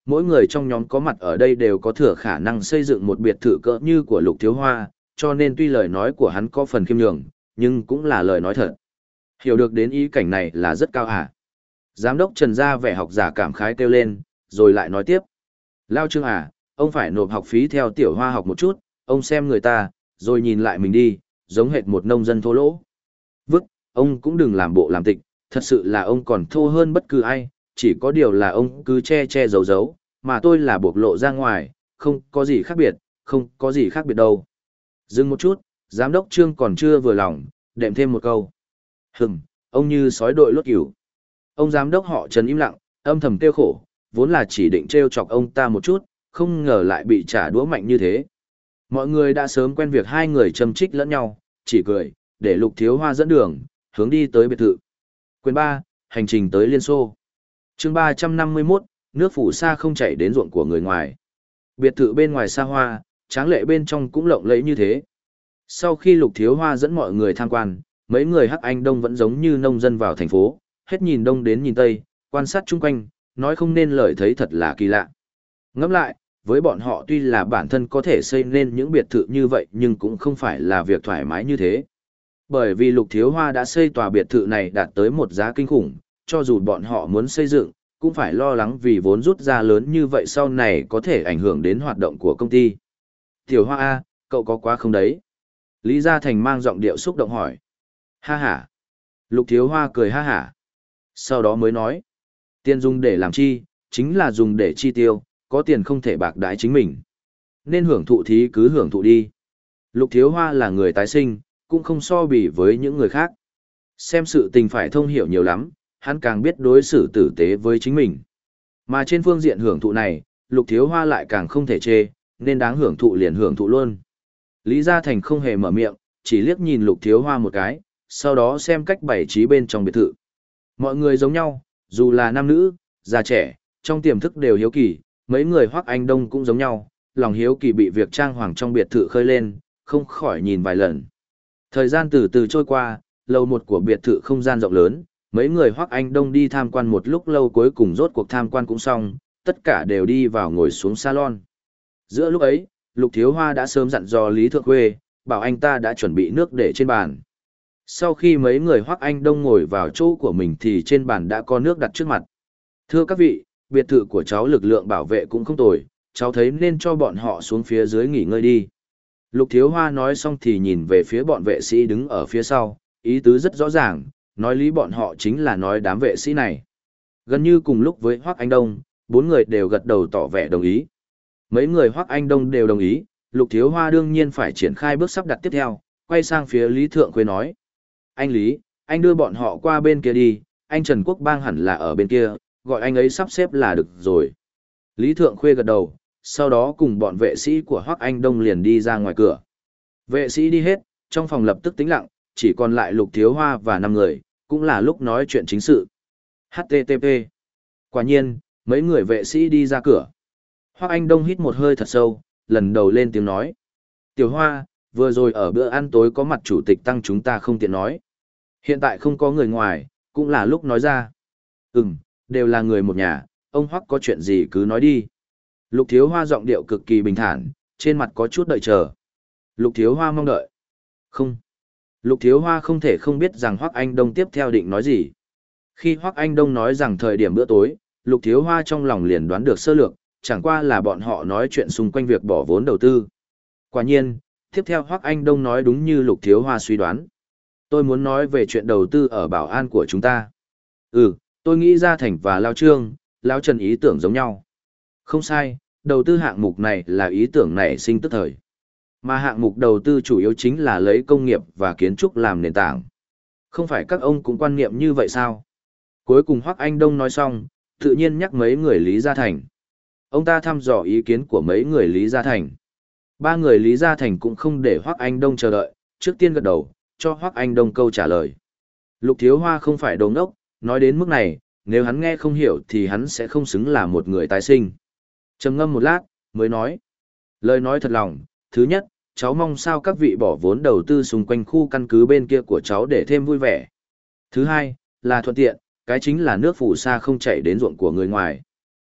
Mỗi người trong nhóm có mặt ở đây đều có thừa khả năng xây dựng một biệt thự cỡ như của Lục Thiếu Hoa, cho nên tuy lời nói của hắn có phần khiêm nhường, nhưng cũng là lời nói thật. Hiểu được đến ý cảnh này là rất cao hả? Giám đốc Trần ra vẻ học giả cảm khái kêu lên, rồi lại nói tiếp. Lao Trương à, ông phải nộp học phí theo Tiểu Hoa học một chút, ông xem người ta, rồi nhìn lại mình đi, giống hệt một nông dân thô lỗ. Vứt, ông cũng đừng làm bộ làm tịch, thật sự là ông còn thô hơn bất cứ ai, chỉ có điều là ông cứ che che giấu giấu, mà tôi là bộc lộ ra ngoài, không có gì khác biệt, không có gì khác biệt đâu. Dừng một chút, giám đốc Trương còn chưa vừa lòng, đệm thêm một câu. Hừm, ông như sói đội lốt cửu. Ông giám đốc họ Trần im lặng, âm thầm tiêu khổ, vốn là chỉ định trêu chọc ông ta một chút, không ngờ lại bị trả đũa mạnh như thế. Mọi người đã sớm quen việc hai người châm trích lẫn nhau, chỉ cười, để Lục Thiếu Hoa dẫn đường, hướng đi tới biệt thự. Quyền ba, hành trình tới Liên Xô. Chương ba trăm năm mươi mốt, nước phủ sa không chảy đến ruộng của người ngoài. Biệt thự bên ngoài xa hoa, tráng lệ bên trong cũng lộng lẫy như thế. Sau khi Lục Thiếu Hoa dẫn mọi người tham quan, mấy người Hắc Anh Đông vẫn giống như nông dân vào thành phố, hết nhìn đông đến nhìn tây, quan sát chung quanh, nói không nên lời thấy thật là kỳ lạ. Ngẫm lại, với bọn họ tuy là bản thân có thể xây nên những biệt thự như vậy nhưng cũng không phải là việc thoải mái như thế. Bởi vì Lục Thiếu Hoa đã xây tòa biệt thự này đạt tới một giá kinh khủng, cho dù bọn họ muốn xây dựng, cũng phải lo lắng vì vốn rút ra lớn như vậy sau này có thể ảnh hưởng đến hoạt động của công ty. Tiểu Hoa A, cậu có quá không đấy? Lý Gia Thành mang giọng điệu xúc động hỏi. Ha ha. Lục Thiếu Hoa cười ha hả. Sau đó mới nói. Tiền dùng để làm chi, chính là dùng để chi tiêu, có tiền không thể bạc đái chính mình. Nên hưởng thụ thì cứ hưởng thụ đi. Lục Thiếu Hoa là người tái sinh, cũng không so bì với những người khác. Xem sự tình phải thông hiểu nhiều lắm, hắn càng biết đối xử tử tế với chính mình. Mà trên phương diện hưởng thụ này, Lục Thiếu Hoa lại càng không thể chê, nên đáng hưởng thụ liền hưởng thụ luôn. Lý Gia Thành không hề mở miệng, chỉ liếc nhìn Lục Thiếu Hoa một cái, sau đó xem cách bày trí bên trong biệt thự. Mọi người giống nhau, dù là nam nữ, già trẻ, trong tiềm thức đều hiếu kỳ, mấy người Hoắc Anh Đông cũng giống nhau, lòng hiếu kỳ bị việc trang hoàng trong biệt thự khơi lên, không khỏi nhìn vài lần. Thời gian từ từ trôi qua, lầu một của biệt thự không gian rộng lớn, mấy người Hoắc Anh Đông đi tham quan một lúc lâu cuối cùng rốt cuộc tham quan cũng xong, tất cả đều đi vào ngồi xuống salon. Giữa lúc ấy, Lục Thiếu Hoa đã sớm dặn dò Lý Thượng Khuê, bảo anh ta đã chuẩn bị nước để trên bàn. Sau khi mấy người Hoắc Anh Đông ngồi vào chỗ của mình thì trên bàn đã có nước đặt trước mặt. Thưa các vị, biệt thự của cháu lực lượng bảo vệ cũng không tồi, cháu thấy nên cho bọn họ xuống phía dưới nghỉ ngơi đi. Lục Thiếu Hoa nói xong thì nhìn về phía bọn vệ sĩ đứng ở phía sau, ý tứ rất rõ ràng, nói lý bọn họ chính là nói đám vệ sĩ này. Gần như cùng lúc với Hoắc Anh Đông, bốn người đều gật đầu tỏ vẻ đồng ý. Mấy người Hoắc Anh Đông đều đồng ý, Lục Thiếu Hoa đương nhiên phải triển khai bước sắp đặt tiếp theo, quay sang phía Lý Thượng Khuê nói. Anh Lý, anh đưa bọn họ qua bên kia đi, anh Trần Quốc Bang hẳn là ở bên kia, gọi anh ấy sắp xếp là được rồi. Lý Thượng Khuê gật đầu, sau đó cùng bọn vệ sĩ của Hoắc Anh Đông liền đi ra ngoài cửa. Vệ sĩ đi hết, trong phòng lập tức tĩnh lặng, chỉ còn lại Lục Thiếu Hoa và năm người, cũng là lúc nói chuyện chính sự. hát tê tê pê. Quả nhiên, mấy người vệ sĩ đi ra cửa. Hoắc Anh Đông hít một hơi thật sâu, lần đầu lên tiếng nói. Tiểu Hoa, vừa rồi ở bữa ăn tối có mặt chủ tịch Tăng chúng ta không tiện nói. Hiện tại không có người ngoài, cũng là lúc nói ra. Ừm, đều là người một nhà, ông Hoắc có chuyện gì cứ nói đi. Lục Thiếu Hoa giọng điệu cực kỳ bình thản, trên mặt có chút đợi chờ. Lục Thiếu Hoa mong đợi. Không. Lục Thiếu Hoa không thể không biết rằng Hoắc Anh Đông tiếp theo định nói gì. Khi Hoắc Anh Đông nói rằng thời điểm bữa tối, Lục Thiếu Hoa trong lòng liền đoán được sơ lược, chẳng qua là bọn họ nói chuyện xung quanh việc bỏ vốn đầu tư. Quả nhiên, tiếp theo Hoắc Anh Đông nói đúng như Lục Thiếu Hoa suy đoán. Tôi muốn nói về chuyện đầu tư ở bảo an của chúng ta. Ừ, tôi nghĩ Gia Thành và Lao Trương, Lao Trần ý tưởng giống nhau. Không sai, đầu tư hạng mục này là ý tưởng nảy sinh tức thời. Mà hạng mục đầu tư chủ yếu chính là lấy công nghiệp và kiến trúc làm nền tảng. Không phải các ông cũng quan niệm như vậy sao? Cuối cùng Hoắc Anh Đông nói xong, tự nhiên nhắc mấy người Lý Gia Thành. Ông ta thăm dò ý kiến của mấy người Lý Gia Thành. Ba người Lý Gia Thành cũng không để Hoắc Anh Đông chờ đợi, trước tiên gật đầu, cho Hoắc Anh Đông câu trả lời. Lục Thiếu Hoa không phải đồ ngốc, nói đến mức này, nếu hắn nghe không hiểu thì hắn sẽ không xứng là một người tái sinh. Trầm ngâm một lát, mới nói. Lời nói thật lòng, thứ nhất, cháu mong sao các vị bỏ vốn đầu tư xung quanh khu căn cứ bên kia của cháu để thêm vui vẻ. Thứ hai, là thuận tiện, cái chính là nước phù sa không chảy đến ruộng của người ngoài.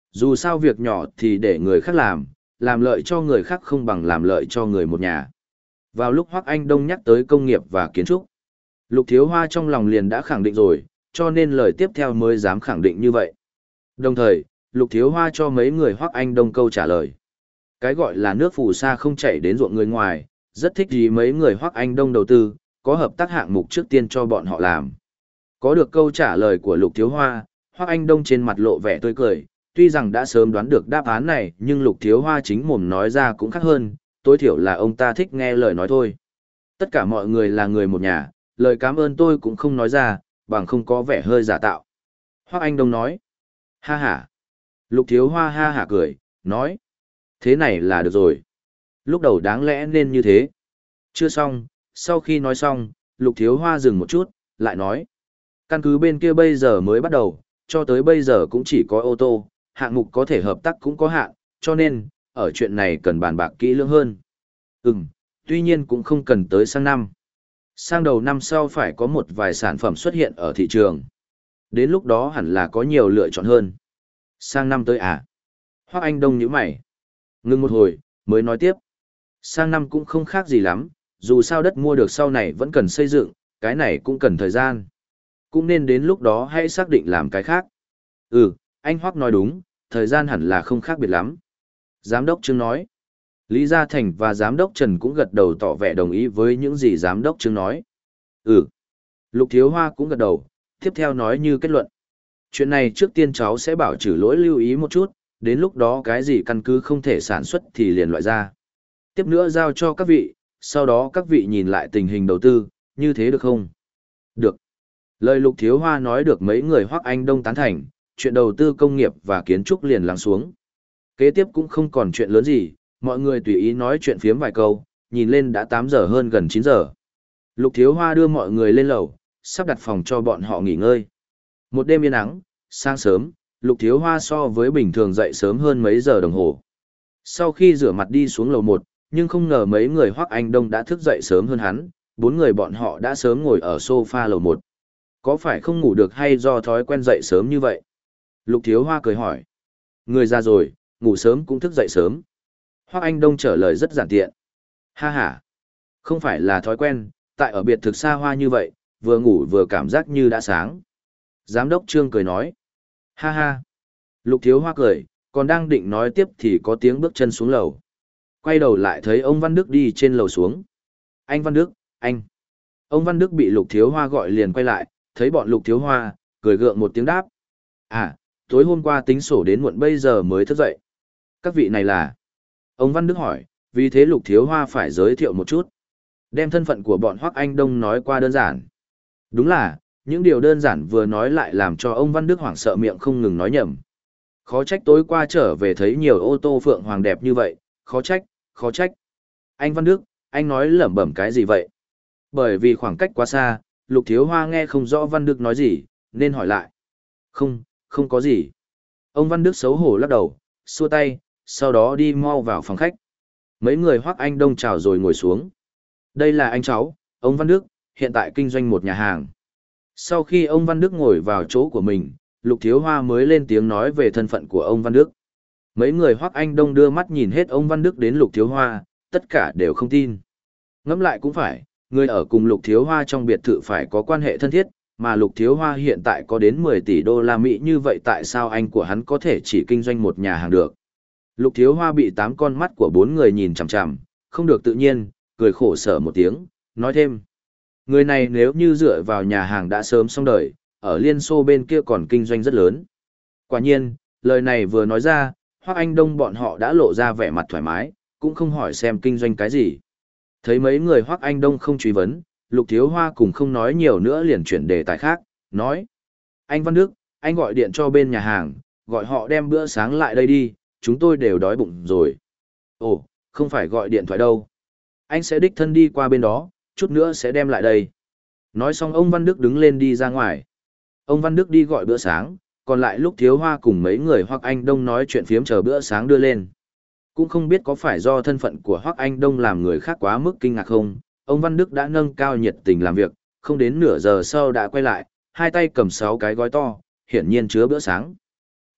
Dù sao việc nhỏ thì để người khác làm, làm lợi cho người khác không bằng làm lợi cho người một nhà. Vào lúc Hoắc Anh Đông nhắc tới công nghiệp và kiến trúc, Lục Thiếu Hoa trong lòng liền đã khẳng định rồi, cho nên lời tiếp theo mới dám khẳng định như vậy. Đồng thời, Lục Thiếu Hoa cho mấy người Hoắc Anh Đông câu trả lời. Cái gọi là nước phù sa không chảy đến ruộng người ngoài, rất thích gì mấy người Hoắc Anh Đông đầu tư, có hợp tác hạng mục trước tiên cho bọn họ làm. Có được câu trả lời của Lục Thiếu Hoa, Hoắc Anh Đông trên mặt lộ vẻ tươi cười, tuy rằng đã sớm đoán được đáp án này, nhưng Lục Thiếu Hoa chính mồm nói ra cũng khác hơn, tối thiểu là ông ta thích nghe lời nói thôi. Tất cả mọi người là người một nhà, lời cảm ơn tôi cũng không nói ra, bằng không có vẻ hơi giả tạo. Hoắc Anh Đông nói, ha ha. Lục Thiếu Hoa ha hả cười, nói, thế này là được rồi. Lúc đầu đáng lẽ nên như thế. Chưa xong, sau khi nói xong, Lục Thiếu Hoa dừng một chút, lại nói, căn cứ bên kia bây giờ mới bắt đầu, cho tới bây giờ cũng chỉ có ô tô, hạng mục có thể hợp tác cũng có hạn, cho nên, ở chuyện này cần bàn bạc kỹ lưỡng hơn. Ừm, tuy nhiên cũng không cần tới sang năm. Sang đầu năm sau phải có một vài sản phẩm xuất hiện ở thị trường. Đến lúc đó hẳn là có nhiều lựa chọn hơn. Sang năm tới à? Hoắc Anh Đông nhíu mày. Ngưng một hồi, mới nói tiếp. Sang năm cũng không khác gì lắm, dù sao đất mua được sau này vẫn cần xây dựng, cái này cũng cần thời gian. Cũng nên đến lúc đó hãy xác định làm cái khác. Ừ, anh Hoắc nói đúng, thời gian hẳn là không khác biệt lắm. Giám đốc Trương nói. Lý Gia Thành và Giám đốc Trần cũng gật đầu tỏ vẻ đồng ý với những gì Giám đốc Trương nói. Ừ. Lục Thiếu Hoa cũng gật đầu, tiếp theo nói như kết luận. Chuyện này trước tiên cháu sẽ bảo trừ lỗi lưu ý một chút, đến lúc đó cái gì căn cứ không thể sản xuất thì liền loại ra. Tiếp nữa giao cho các vị, sau đó các vị nhìn lại tình hình đầu tư, như thế được không? Được. Lời Lục Thiếu Hoa nói được mấy người Hoắc Anh Đông tán thành, chuyện đầu tư công nghiệp và kiến trúc liền lắng xuống. Kế tiếp cũng không còn chuyện lớn gì, mọi người tùy ý nói chuyện phiếm vài câu, nhìn lên đã tám giờ hơn gần chín giờ. Lục Thiếu Hoa đưa mọi người lên lầu, sắp đặt phòng cho bọn họ nghỉ ngơi. Một đêm yên ắng, sáng sớm, Lục Thiếu Hoa so với bình thường dậy sớm hơn mấy giờ đồng hồ. Sau khi rửa mặt đi xuống lầu một, nhưng không ngờ mấy người Hoắc Anh Đông đã thức dậy sớm hơn hắn, bốn người bọn họ đã sớm ngồi ở sofa lầu một. Có phải không ngủ được hay do thói quen dậy sớm như vậy? Lục Thiếu Hoa cười hỏi. Người già rồi, ngủ sớm cũng thức dậy sớm. Hoắc Anh Đông trả lời rất giản tiện. Ha ha, không phải là thói quen, tại ở biệt thực xa hoa như vậy, vừa ngủ vừa cảm giác như đã sáng. Giám đốc Trương cười nói. Ha ha. Lục Thiếu Hoa cười, còn đang định nói tiếp thì có tiếng bước chân xuống lầu. Quay đầu lại thấy ông Văn Đức đi trên lầu xuống. Anh Văn Đức, anh. Ông Văn Đức bị Lục Thiếu Hoa gọi liền quay lại, thấy bọn Lục Thiếu Hoa, cười gượng một tiếng đáp. À, tối hôm qua tính sổ đến muộn bây giờ mới thức dậy. Các vị này là... Ông Văn Đức hỏi, vì thế Lục Thiếu Hoa phải giới thiệu một chút. Đem thân phận của bọn Hoắc Anh Đông nói qua đơn giản. Đúng là, những điều đơn giản vừa nói lại làm cho ông Văn Đức hoảng sợ miệng không ngừng nói nhầm. Khó trách tối qua trở về thấy nhiều ô tô Phượng Hoàng đẹp như vậy, khó trách, khó trách. Anh Văn Đức, anh nói lẩm bẩm cái gì vậy? Bởi vì khoảng cách quá xa, Lục Thiếu Hoa nghe không rõ Văn Đức nói gì, nên hỏi lại. Không, không có gì. Ông Văn Đức xấu hổ lắc đầu, xua tay, sau đó đi mau vào phòng khách. Mấy người Hoắc Anh Đông chào rồi ngồi xuống. Đây là anh cháu, ông Văn Đức, hiện tại kinh doanh một nhà hàng. Sau khi ông Văn Đức ngồi vào chỗ của mình, Lục Thiếu Hoa mới lên tiếng nói về thân phận của ông Văn Đức. Mấy người Hoắc Anh Đông đưa mắt nhìn hết ông Văn Đức đến Lục Thiếu Hoa, tất cả đều không tin. Ngẫm lại cũng phải, người ở cùng Lục Thiếu Hoa trong biệt thự phải có quan hệ thân thiết, mà Lục Thiếu Hoa hiện tại có đến mười tỷ đô la Mỹ như vậy tại sao anh của hắn có thể chỉ kinh doanh một nhà hàng được. Lục Thiếu Hoa bị tám con mắt của bốn người nhìn chằm chằm, không được tự nhiên, cười khổ sở một tiếng, nói thêm. Người này nếu như dựa vào nhà hàng đã sớm xong đời, ở Liên Xô bên kia còn kinh doanh rất lớn. Quả nhiên, lời này vừa nói ra, Hoắc Anh Đông bọn họ đã lộ ra vẻ mặt thoải mái, cũng không hỏi xem kinh doanh cái gì. Thấy mấy người Hoắc Anh Đông không truy vấn, Lục Thiếu Hoa cùng không nói nhiều nữa liền chuyển đề tài khác, nói. Anh Văn Đức, anh gọi điện cho bên nhà hàng, gọi họ đem bữa sáng lại đây đi, chúng tôi đều đói bụng rồi. Ồ, không phải gọi điện thoại đâu. Anh sẽ đích thân đi qua bên đó, chút nữa sẽ đem lại đây. Nói xong ông Văn Đức đứng lên đi ra ngoài. Ông Văn Đức đi gọi bữa sáng, còn lại lúc Thiếu Hoa cùng mấy người Hoắc Anh Đông nói chuyện phiếm chờ bữa sáng đưa lên. Cũng không biết có phải do thân phận của Hoắc Anh Đông làm người khác quá mức kinh ngạc không, ông Văn Đức đã nâng cao nhiệt tình làm việc, không đến nửa giờ sau đã quay lại, hai tay cầm sáu cái gói to, hiển nhiên chứa bữa sáng.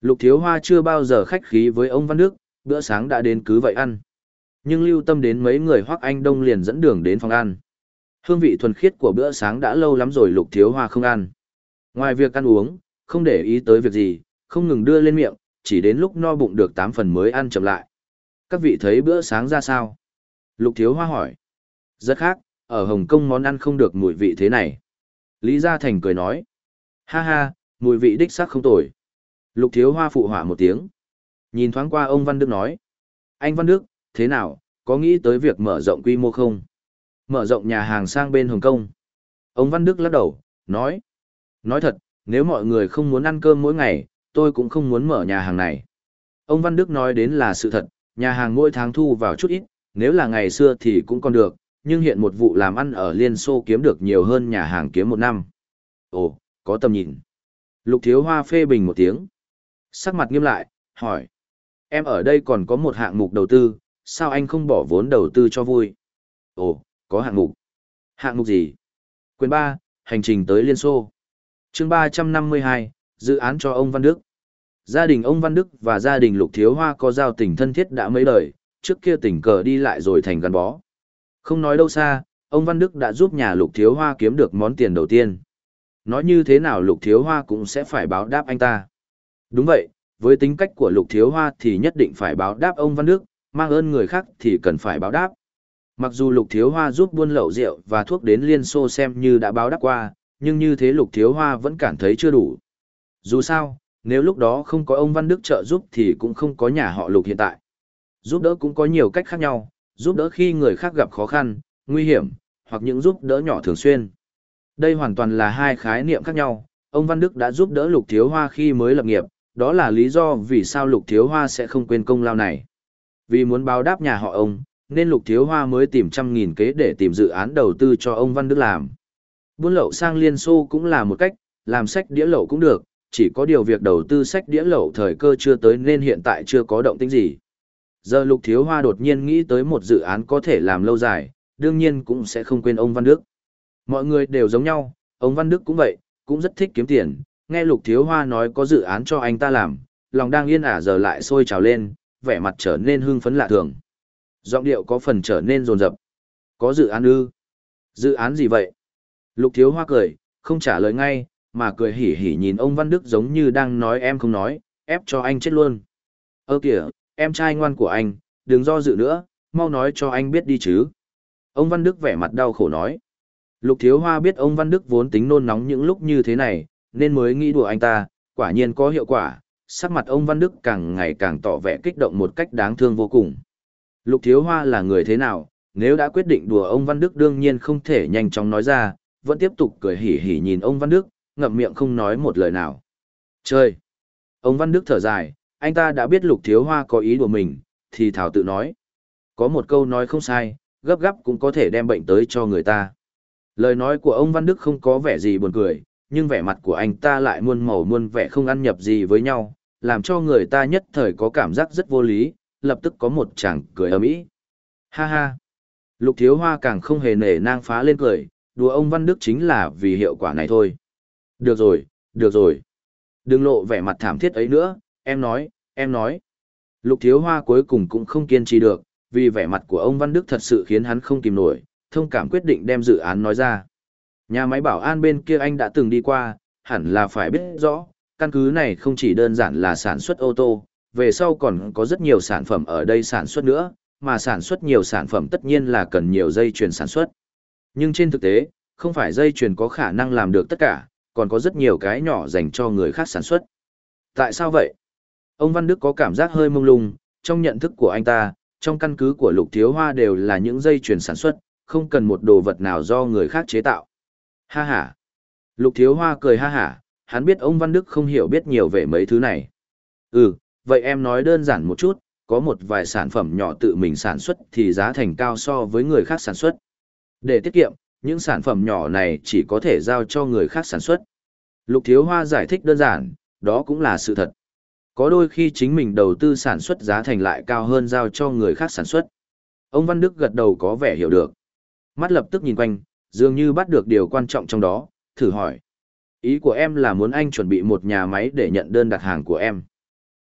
Lục Thiếu Hoa chưa bao giờ khách khí với ông Văn Đức, bữa sáng đã đến cứ vậy ăn. Nhưng lưu tâm đến mấy người Hoắc Anh Đông liền dẫn đường đến phòng ăn. Hương vị thuần khiết của bữa sáng đã lâu lắm rồi Lục Thiếu Hoa không ăn. Ngoài việc ăn uống, không để ý tới việc gì, không ngừng đưa lên miệng, chỉ đến lúc no bụng được tám phần mới ăn chậm lại. Các vị thấy bữa sáng ra sao? Lục Thiếu Hoa hỏi. Rất khác, ở Hồng Kông món ăn không được mùi vị thế này. Lý Gia Thành cười nói. Ha ha, mùi vị đích xác không tồi. Lục Thiếu Hoa phụ họa một tiếng. Nhìn thoáng qua ông Văn Đức nói. Anh Văn Đức, thế nào, có nghĩ tới việc mở rộng quy mô không? Mở rộng nhà hàng sang bên Hồng Kông. Ông Văn Đức lắc đầu, nói. Nói thật, nếu mọi người không muốn ăn cơm mỗi ngày, tôi cũng không muốn mở nhà hàng này. Ông Văn Đức nói đến là sự thật, nhà hàng mỗi tháng thu vào chút ít, nếu là ngày xưa thì cũng còn được, nhưng hiện một vụ làm ăn ở Liên Xô kiếm được nhiều hơn nhà hàng kiếm một năm. Ồ, có tầm nhìn. Lục Thiếu Hoa phê bình một tiếng. Sắc mặt nghiêm lại, hỏi. Em ở đây còn có một hạng mục đầu tư, sao anh không bỏ vốn đầu tư cho vui? Ồ, có hạng mục. Hạng mục gì? Quyền ba, hành trình tới Liên Xô. Chương ba trăm năm mươi hai, dự án cho ông Văn Đức. Gia đình ông Văn Đức và gia đình Lục Thiếu Hoa có giao tình thân thiết đã mấy đời, trước kia tình cờ đi lại rồi thành gắn bó. Không nói đâu xa, ông Văn Đức đã giúp nhà Lục Thiếu Hoa kiếm được món tiền đầu tiên. Nói như thế nào Lục Thiếu Hoa cũng sẽ phải báo đáp anh ta. Đúng vậy, với tính cách của Lục Thiếu Hoa thì nhất định phải báo đáp ông Văn Đức, mang ơn người khác thì cần phải báo đáp. Mặc dù Lục Thiếu Hoa giúp buôn lậu rượu và thuốc đến Liên Xô xem như đã báo đáp qua, nhưng như thế Lục Thiếu Hoa vẫn cảm thấy chưa đủ. Dù sao, nếu lúc đó không có ông Văn Đức trợ giúp thì cũng không có nhà họ Lục hiện tại. Giúp đỡ cũng có nhiều cách khác nhau, giúp đỡ khi người khác gặp khó khăn, nguy hiểm, hoặc những giúp đỡ nhỏ thường xuyên. Đây hoàn toàn là hai khái niệm khác nhau. Ông Văn Đức đã giúp đỡ Lục Thiếu Hoa khi mới lập nghiệp, đó là lý do vì sao Lục Thiếu Hoa sẽ không quên công lao này. Vì muốn báo đáp nhà họ ông, nên Lục Thiếu Hoa mới tìm trăm nghìn kế để tìm dự án đầu tư cho ông Văn Đức làm. Buôn lậu sang Liên Xô cũng là một cách, làm sách đĩa lậu cũng được, chỉ có điều việc đầu tư sách đĩa lậu thời cơ chưa tới nên hiện tại chưa có động tĩnh gì. Giờ Lục Thiếu Hoa đột nhiên nghĩ tới một dự án có thể làm lâu dài, đương nhiên cũng sẽ không quên ông Văn Đức. Mọi người đều giống nhau, ông Văn Đức cũng vậy, cũng rất thích kiếm tiền, nghe Lục Thiếu Hoa nói có dự án cho anh ta làm, lòng đang yên ả giờ lại sôi trào lên, vẻ mặt trở nên hưng phấn lạ thường. Giọng điệu có phần trở nên rồn rập. Có dự án ư? Dự án gì vậy? Lục Thiếu Hoa cười, không trả lời ngay, mà cười hỉ hỉ nhìn ông Văn Đức giống như đang nói em không nói, ép cho anh chết luôn. Ơ kìa, em trai ngoan của anh, đừng do dự nữa, mau nói cho anh biết đi chứ. Ông Văn Đức vẻ mặt đau khổ nói. Lục Thiếu Hoa biết ông Văn Đức vốn tính nôn nóng những lúc như thế này, nên mới nghĩ đùa anh ta, quả nhiên có hiệu quả, sắc mặt ông Văn Đức càng ngày càng tỏ vẻ kích động một cách đáng thương vô cùng. Lục Thiếu Hoa là người thế nào, nếu đã quyết định đùa ông Văn Đức đương nhiên không thể nhanh chóng nói ra, vẫn tiếp tục cười hỉ hỉ nhìn ông Văn Đức, ngậm miệng không nói một lời nào. Chơi! Ông Văn Đức thở dài, anh ta đã biết Lục Thiếu Hoa có ý đùa mình, thì thảo tự nói. Có một câu nói không sai, gấp gáp cũng có thể đem bệnh tới cho người ta. Lời nói của ông Văn Đức không có vẻ gì buồn cười, nhưng vẻ mặt của anh ta lại muôn màu muôn vẻ không ăn nhập gì với nhau, làm cho người ta nhất thời có cảm giác rất vô lý, lập tức có một chàng cười ầm ĩ. Ha ha! Lục Thiếu Hoa càng không hề nể nang phá lên cười, đùa ông Văn Đức chính là vì hiệu quả này thôi. Được rồi, được rồi. Đừng lộ vẻ mặt thảm thiết ấy nữa, em nói, em nói. Lục Thiếu Hoa cuối cùng cũng không kiên trì được, vì vẻ mặt của ông Văn Đức thật sự khiến hắn không kìm nổi, thông cảm quyết định đem dự án nói ra. Nhà máy bảo an bên kia anh đã từng đi qua, hẳn là phải biết rõ, căn cứ này không chỉ đơn giản là sản xuất ô tô, về sau còn có rất nhiều sản phẩm ở đây sản xuất nữa, mà sản xuất nhiều sản phẩm tất nhiên là cần nhiều dây chuyền sản xuất. Nhưng trên thực tế, không phải dây chuyền có khả năng làm được tất cả, còn có rất nhiều cái nhỏ dành cho người khác sản xuất. Tại sao vậy? Ông Văn Đức có cảm giác hơi mông lung, trong nhận thức của anh ta, trong căn cứ của Lục Thiếu Hoa đều là những dây chuyền sản xuất, không cần một đồ vật nào do người khác chế tạo. Ha ha! Lục Thiếu Hoa cười ha hả, hắn biết ông Văn Đức không hiểu biết nhiều về mấy thứ này. Ừ, vậy em nói đơn giản một chút, có một vài sản phẩm nhỏ tự mình sản xuất thì giá thành cao so với người khác sản xuất. Để tiết kiệm, những sản phẩm nhỏ này chỉ có thể giao cho người khác sản xuất. Lục Thiếu Hoa giải thích đơn giản, đó cũng là sự thật. Có đôi khi chính mình đầu tư sản xuất giá thành lại cao hơn giao cho người khác sản xuất. Ông Văn Đức gật đầu có vẻ hiểu được. Mắt lập tức nhìn quanh, dường như bắt được điều quan trọng trong đó, thử hỏi. Ý của em là muốn anh chuẩn bị một nhà máy để nhận đơn đặt hàng của em.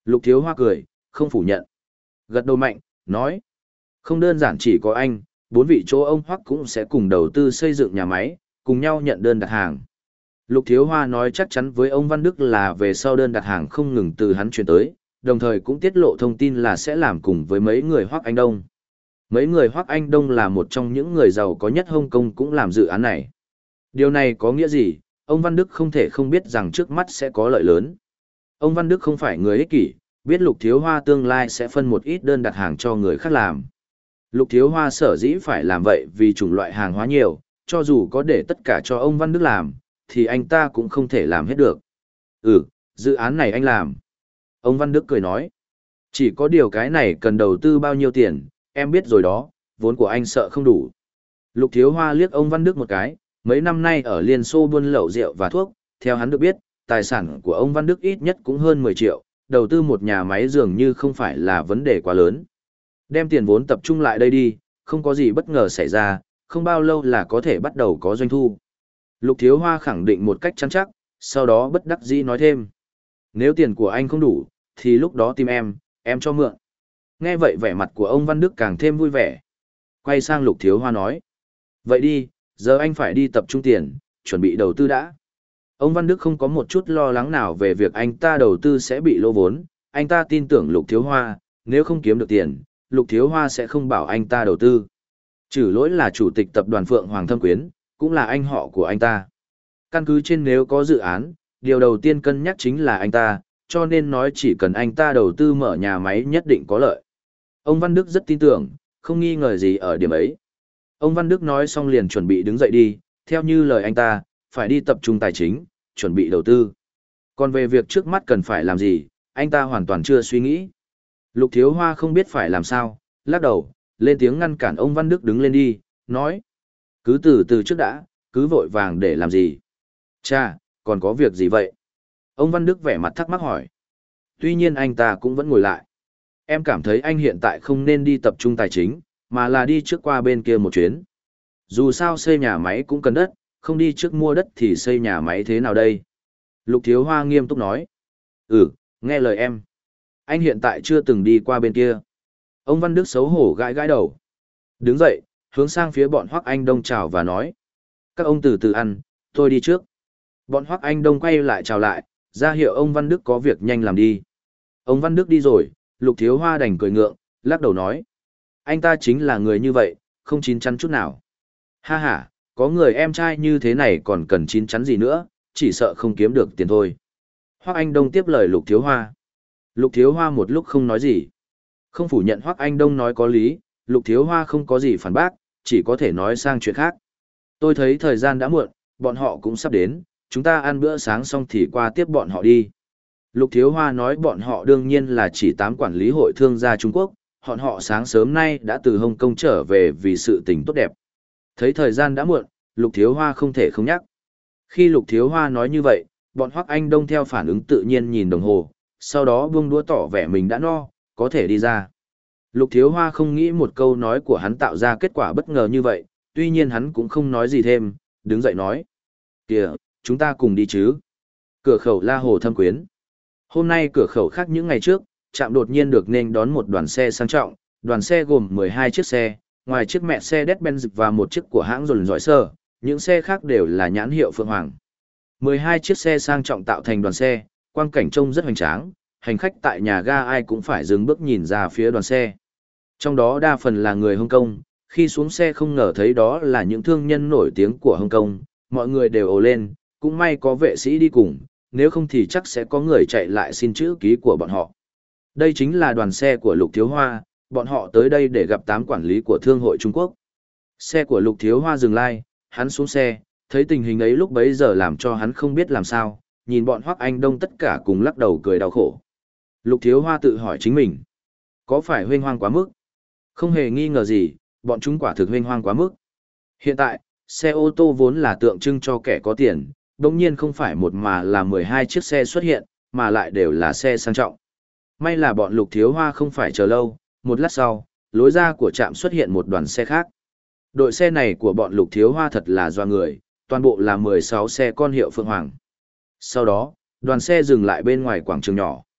Lục Thiếu Hoa cười, không phủ nhận. Gật đầu mạnh, nói. Không đơn giản chỉ có anh, bốn vị chỗ ông Hoắc cũng sẽ cùng đầu tư xây dựng nhà máy, cùng nhau nhận đơn đặt hàng. Lục Thiếu Hoa nói chắc chắn với ông Văn Đức là về sau đơn đặt hàng không ngừng từ hắn chuyển tới, đồng thời cũng tiết lộ thông tin là sẽ làm cùng với mấy người Hoắc Anh Đông. Mấy người Hoắc Anh Đông là một trong những người giàu có nhất Hồng Kông cũng làm dự án này. Điều này có nghĩa gì? Ông Văn Đức không thể không biết rằng trước mắt sẽ có lợi lớn. Ông Văn Đức không phải người ích kỷ, biết Lục Thiếu Hoa tương lai sẽ phân một ít đơn đặt hàng cho người khác làm. Lục Thiếu Hoa sở dĩ phải làm vậy vì chủng loại hàng hóa nhiều, cho dù có để tất cả cho ông Văn Đức làm, thì anh ta cũng không thể làm hết được. Ừ, dự án này anh làm. Ông Văn Đức cười nói. Chỉ có điều cái này cần đầu tư bao nhiêu tiền, em biết rồi đó, vốn của anh sợ không đủ. Lục Thiếu Hoa liếc ông Văn Đức một cái, mấy năm nay ở Liên Xô buôn lậu rượu và thuốc, theo hắn được biết, tài sản của ông Văn Đức ít nhất cũng hơn mười triệu, đầu tư một nhà máy dường như không phải là vấn đề quá lớn. Đem tiền vốn tập trung lại đây đi, không có gì bất ngờ xảy ra, không bao lâu là có thể bắt đầu có doanh thu. Lục Thiếu Hoa khẳng định một cách chắn chắc, sau đó bất đắc dĩ nói thêm. Nếu tiền của anh không đủ, thì lúc đó tìm em, em cho mượn. Nghe vậy vẻ mặt của ông Văn Đức càng thêm vui vẻ. Quay sang Lục Thiếu Hoa nói. Vậy đi, giờ anh phải đi tập trung tiền, chuẩn bị đầu tư đã. Ông Văn Đức không có một chút lo lắng nào về việc anh ta đầu tư sẽ bị lỗ vốn, anh ta tin tưởng Lục Thiếu Hoa, nếu không kiếm được tiền, Lục Thiếu Hoa sẽ không bảo anh ta đầu tư. Trừ lỗi là chủ tịch tập đoàn Phượng Hoàng Thâm Quyến, cũng là anh họ của anh ta. Căn cứ trên nếu có dự án, điều đầu tiên cân nhắc chính là anh ta, cho nên nói chỉ cần anh ta đầu tư mở nhà máy nhất định có lợi. Ông Văn Đức rất tin tưởng, không nghi ngờ gì ở điểm ấy. Ông Văn Đức nói xong liền chuẩn bị đứng dậy đi, theo như lời anh ta, phải đi tập trung tài chính, chuẩn bị đầu tư. Còn về việc trước mắt cần phải làm gì, anh ta hoàn toàn chưa suy nghĩ. Lục Thiếu Hoa không biết phải làm sao, lắc đầu, lên tiếng ngăn cản ông Văn Đức đứng lên đi, nói. Cứ từ từ trước đã, cứ vội vàng để làm gì. Cha, còn có việc gì vậy? Ông Văn Đức vẻ mặt thắc mắc hỏi. Tuy nhiên anh ta cũng vẫn ngồi lại. Em cảm thấy anh hiện tại không nên đi tập trung tài chính, mà là đi trước qua bên kia một chuyến. Dù sao xây nhà máy cũng cần đất, không đi trước mua đất thì xây nhà máy thế nào đây? Lục Thiếu Hoa nghiêm túc nói. Ừ, nghe lời em. Anh hiện tại chưa từng đi qua bên kia. Ông Văn Đức xấu hổ gãi gãi đầu. Đứng dậy, hướng sang phía bọn Hoắc Anh Đông chào và nói. Các ông từ từ ăn, tôi đi trước. Bọn Hoắc Anh Đông quay lại chào lại, ra hiệu ông Văn Đức có việc nhanh làm đi. Ông Văn Đức đi rồi, Lục Thiếu Hoa đành cười ngượng, lắc đầu nói. Anh ta chính là người như vậy, không chín chắn chút nào. Ha ha, có người em trai như thế này còn cần chín chắn gì nữa, chỉ sợ không kiếm được tiền thôi. Hoắc Anh Đông tiếp lời Lục Thiếu Hoa. Lục Thiếu Hoa một lúc không nói gì. Không phủ nhận Hoắc Anh Đông nói có lý, Lục Thiếu Hoa không có gì phản bác, chỉ có thể nói sang chuyện khác. Tôi thấy thời gian đã muộn, bọn họ cũng sắp đến, chúng ta ăn bữa sáng xong thì qua tiếp bọn họ đi. Lục Thiếu Hoa nói bọn họ đương nhiên là chỉ tám quản lý hội thương gia Trung Quốc, bọn họ sáng sớm nay đã từ Hồng Kông trở về vì sự tình tốt đẹp. Thấy thời gian đã muộn, Lục Thiếu Hoa không thể không nhắc. Khi Lục Thiếu Hoa nói như vậy, bọn Hoắc Anh Đông theo phản ứng tự nhiên nhìn đồng hồ, sau đó buông đũa tỏ vẻ mình đã no, có thể đi ra. Lục Thiếu Hoa không nghĩ một câu nói của hắn tạo ra kết quả bất ngờ như vậy, tuy nhiên hắn cũng không nói gì thêm, đứng dậy nói. Kìa, chúng ta cùng đi chứ. Cửa khẩu La Hồ Thâm Quyến. Hôm nay cửa khẩu khác những ngày trước, trạm đột nhiên được nên đón một đoàn xe sang trọng, đoàn xe gồm mười hai chiếc xe, ngoài chiếc mẹ xe Mercedes-Benz và một chiếc của hãng Rolls Royce, những xe khác đều là nhãn hiệu Phượng Hoàng. mười hai chiếc xe sang trọng tạo thành đoàn xe, quang cảnh trông rất hoành tráng, hành khách tại nhà ga ai cũng phải dừng bước nhìn ra phía đoàn xe. Trong đó đa phần là người Hồng Kông, khi xuống xe không ngờ thấy đó là những thương nhân nổi tiếng của Hồng Kông, mọi người đều ồ lên, cũng may có vệ sĩ đi cùng, nếu không thì chắc sẽ có người chạy lại xin chữ ký của bọn họ. Đây chính là đoàn xe của Lục Thiếu Hoa, bọn họ tới đây để gặp tám quản lý của Thương hội Trung Quốc. Xe của Lục Thiếu Hoa dừng lại, hắn xuống xe, thấy tình hình ấy lúc bấy giờ làm cho hắn không biết làm sao, nhìn bọn Hoắc Anh Đông tất cả cùng lắc đầu cười đau khổ. Lục Thiếu Hoa tự hỏi chính mình, có phải huênh hoang quá mức? Không hề nghi ngờ gì, bọn chúng quả thực huênh hoang quá mức. Hiện tại, xe ô tô vốn là tượng trưng cho kẻ có tiền, đồng nhiên không phải một mà là mười hai chiếc xe xuất hiện, mà lại đều là xe sang trọng. May là bọn Lục Thiếu Hoa không phải chờ lâu, một lát sau, lối ra của trạm xuất hiện một đoàn xe khác. Đội xe này của bọn Lục Thiếu Hoa thật là doa người, toàn bộ là mười sáu xe con hiệu Phượng Hoàng. Sau đó, đoàn xe dừng lại bên ngoài quảng trường nhỏ.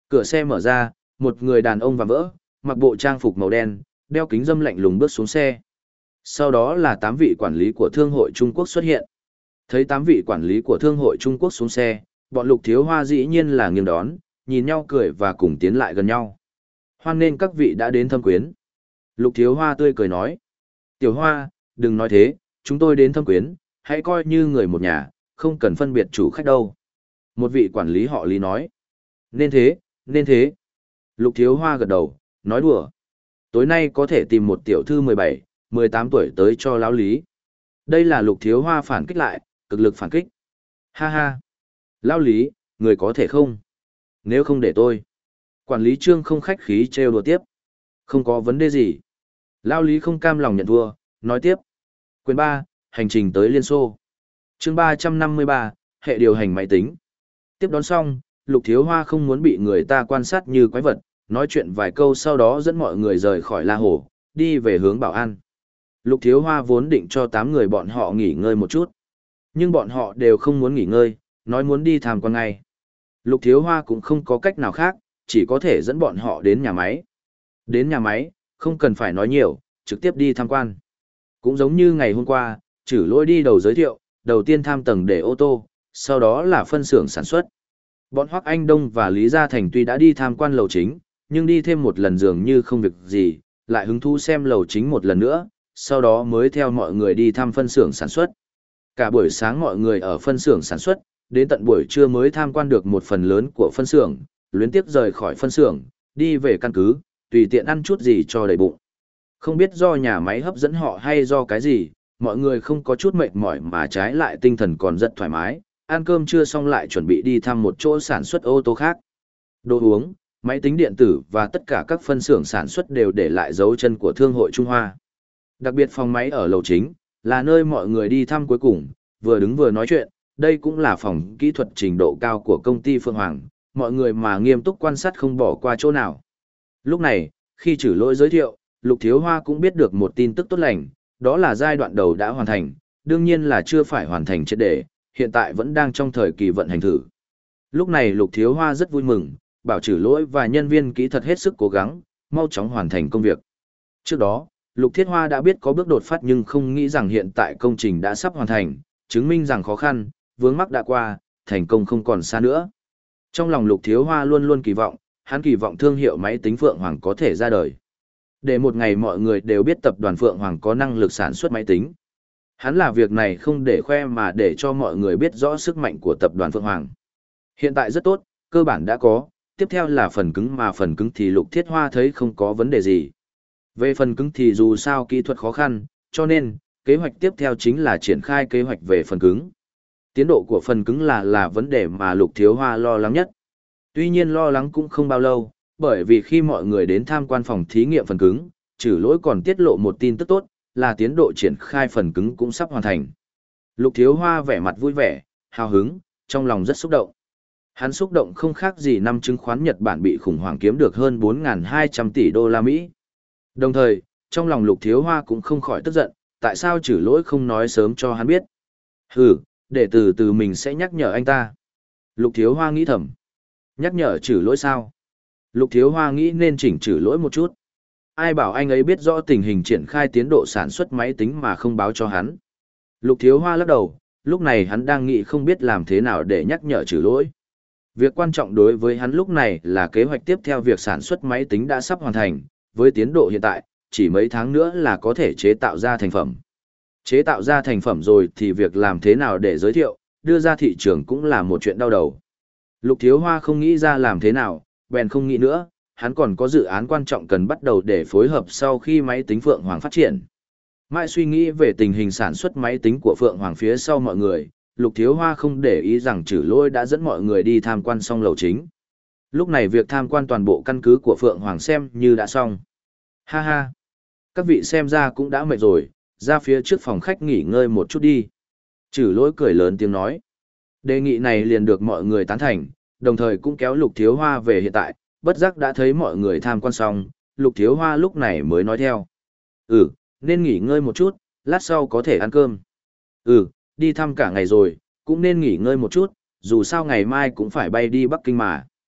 Cửa xe mở ra, một người đàn ông vạm vỡ, mặc bộ trang phục màu đen, đeo kính râm lạnh lùng bước xuống xe. Sau đó là tám vị quản lý của Thương hội Trung Quốc xuất hiện. Thấy tám vị quản lý của Thương hội Trung Quốc xuống xe, bọn Lục Thiếu Hoa dĩ nhiên là nghiêng đón, nhìn nhau cười và cùng tiến lại gần nhau. Hoan nên các vị đã đến thâm quyến. Lục Thiếu Hoa tươi cười nói. Tiểu Hoa, đừng nói thế, chúng tôi đến thâm quyến, hãy coi như người một nhà, không cần phân biệt chủ khách đâu. Một vị quản lý họ Lý nói. Nên thế, nên thế. Lục Thiếu Hoa gật đầu, nói đùa. Tối nay có thể tìm một tiểu thư mười bảy, mười tám tuổi tới cho lão Lý. Đây là Lục Thiếu Hoa phản kích lại, cực lực phản kích. Ha ha. Lão Lý, người có thể không? Nếu không để tôi. Quản lý Trương không khách khí trêu đùa tiếp. Không có vấn đề gì. Lão Lý không cam lòng nhận thua, nói tiếp. Quyền ba, hành trình tới Liên Xô. Chương ba trăm năm mươi ba, hệ điều hành máy tính. Tiếp đón xong, Lục Thiếu Hoa không muốn bị người ta quan sát như quái vật, nói chuyện vài câu sau đó dẫn mọi người rời khỏi La Hồ, đi về hướng Bảo An. Lục Thiếu Hoa vốn định cho tám người bọn họ nghỉ ngơi một chút. Nhưng bọn họ đều không muốn nghỉ ngơi, nói muốn đi tham quan ngay. Lục Thiếu Hoa cũng không có cách nào khác, chỉ có thể dẫn bọn họ đến nhà máy. Đến nhà máy, không cần phải nói nhiều, trực tiếp đi tham quan. Cũng giống như ngày hôm qua, Chử Lỗi đi đầu giới thiệu, đầu tiên tham tầng để ô tô, sau đó là phân xưởng sản xuất. Bọn Hoắc Anh Đông và Lý Gia Thành tuy đã đi tham quan lầu chính, nhưng đi thêm một lần dường như không việc gì, lại hứng thú xem lầu chính một lần nữa, sau đó mới theo mọi người đi thăm phân xưởng sản xuất. Cả buổi sáng mọi người ở phân xưởng sản xuất, đến tận buổi trưa mới tham quan được một phần lớn của phân xưởng, luyến tiếp rời khỏi phân xưởng, đi về căn cứ, tùy tiện ăn chút gì cho đầy bụng. Không biết do nhà máy hấp dẫn họ hay do cái gì, mọi người không có chút mệt mỏi mà trái lại tinh thần còn rất thoải mái, ăn cơm trưa xong lại chuẩn bị đi thăm một chỗ sản xuất ô tô khác. Đồ uống, máy tính điện tử và tất cả các phân xưởng sản xuất đều để lại dấu chân của Thương hội Trung Hoa. Đặc biệt phòng máy ở lầu chính, là nơi mọi người đi thăm cuối cùng, vừa đứng vừa nói chuyện, đây cũng là phòng kỹ thuật trình độ cao của công ty Phượng Hoàng, mọi người mà nghiêm túc quan sát không bỏ qua chỗ nào. Lúc này, khi Chử Lỗi giới thiệu, Lục Thiếu Hoa cũng biết được một tin tức tốt lành, đó là giai đoạn đầu đã hoàn thành, đương nhiên là chưa phải hoàn thành triệt để, hiện tại vẫn đang trong thời kỳ vận hành thử. Lúc này Lục Thiếu Hoa rất vui mừng, bảo Chử Lỗi và nhân viên kỹ thuật hết sức cố gắng, mau chóng hoàn thành công việc. Trước đó, Lục Thiết Hoa đã biết có bước đột phát nhưng không nghĩ rằng hiện tại công trình đã sắp hoàn thành, chứng minh rằng khó khăn, vướng mắc đã qua, thành công không còn xa nữa. Trong lòng Lục Thiếu Hoa luôn luôn kỳ vọng, hắn kỳ vọng thương hiệu máy tính Phượng Hoàng có thể ra đời. Để một ngày mọi người đều biết tập đoàn Phượng Hoàng có năng lực sản xuất máy tính. Hắn làm việc này không để khoe mà để cho mọi người biết rõ sức mạnh của tập đoàn Phượng Hoàng. Hiện tại rất tốt, cơ bản đã có, tiếp theo là phần cứng mà phần cứng thì Lục Thiết Hoa thấy không có vấn đề gì. Về phần cứng thì dù sao kỹ thuật khó khăn, cho nên, kế hoạch tiếp theo chính là triển khai kế hoạch về phần cứng. Tiến độ của phần cứng là là vấn đề mà Lục Thiếu Hoa lo lắng nhất. Tuy nhiên lo lắng cũng không bao lâu, bởi vì khi mọi người đến tham quan phòng thí nghiệm phần cứng, Chử Lỗi còn tiết lộ một tin tức tốt, là tiến độ triển khai phần cứng cũng sắp hoàn thành. Lục Thiếu Hoa vẻ mặt vui vẻ, hào hứng, trong lòng rất xúc động. Hắn xúc động không khác gì năm chứng khoán Nhật Bản bị khủng hoảng kiếm được hơn bốn nghìn hai trăm tỷ đô la Mỹ. Đồng thời, trong lòng Lục Thiếu Hoa cũng không khỏi tức giận, tại sao Chử Lỗi không nói sớm cho hắn biết. Hừ, để từ từ mình sẽ nhắc nhở anh ta. Lục Thiếu Hoa nghĩ thầm. Nhắc nhở Chử Lỗi sao? Lục Thiếu Hoa nghĩ nên chỉnh Chử Lỗi một chút. Ai bảo anh ấy biết rõ tình hình triển khai tiến độ sản xuất máy tính mà không báo cho hắn. Lục Thiếu Hoa lắc đầu, lúc này hắn đang nghĩ không biết làm thế nào để nhắc nhở Chử Lỗi. Việc quan trọng đối với hắn lúc này là kế hoạch tiếp theo việc sản xuất máy tính đã sắp hoàn thành, với tiến độ hiện tại, chỉ mấy tháng nữa là có thể chế tạo ra thành phẩm. Chế tạo ra thành phẩm rồi thì việc làm thế nào để giới thiệu, đưa ra thị trường cũng là một chuyện đau đầu. Lục Thiếu Hoa không nghĩ ra làm thế nào, bèn không nghĩ nữa, hắn còn có dự án quan trọng cần bắt đầu để phối hợp sau khi máy tính Phượng Hoàng phát triển. Mãi suy nghĩ về tình hình sản xuất máy tính của Phượng Hoàng phía sau mọi người, Lục Thiếu Hoa không để ý rằng Chử Lỗi đã dẫn mọi người đi tham quan xong lầu chính. Lúc này việc tham quan toàn bộ căn cứ của Phượng Hoàng xem như đã xong. Ha ha! Các vị xem ra cũng đã mệt rồi, ra phía trước phòng khách nghỉ ngơi một chút đi. Chử Lỗi cười lớn tiếng nói. Đề nghị này liền được mọi người tán thành, đồng thời cũng kéo Lục Thiếu Hoa về hiện tại, bất giác đã thấy mọi người tham quan xong, Lục Thiếu Hoa lúc này mới nói theo. Ừ, nên nghỉ ngơi một chút, lát sau có thể ăn cơm. Ừ, đi thăm cả ngày rồi, cũng nên nghỉ ngơi một chút, dù sao ngày mai cũng phải bay đi Bắc Kinh mà.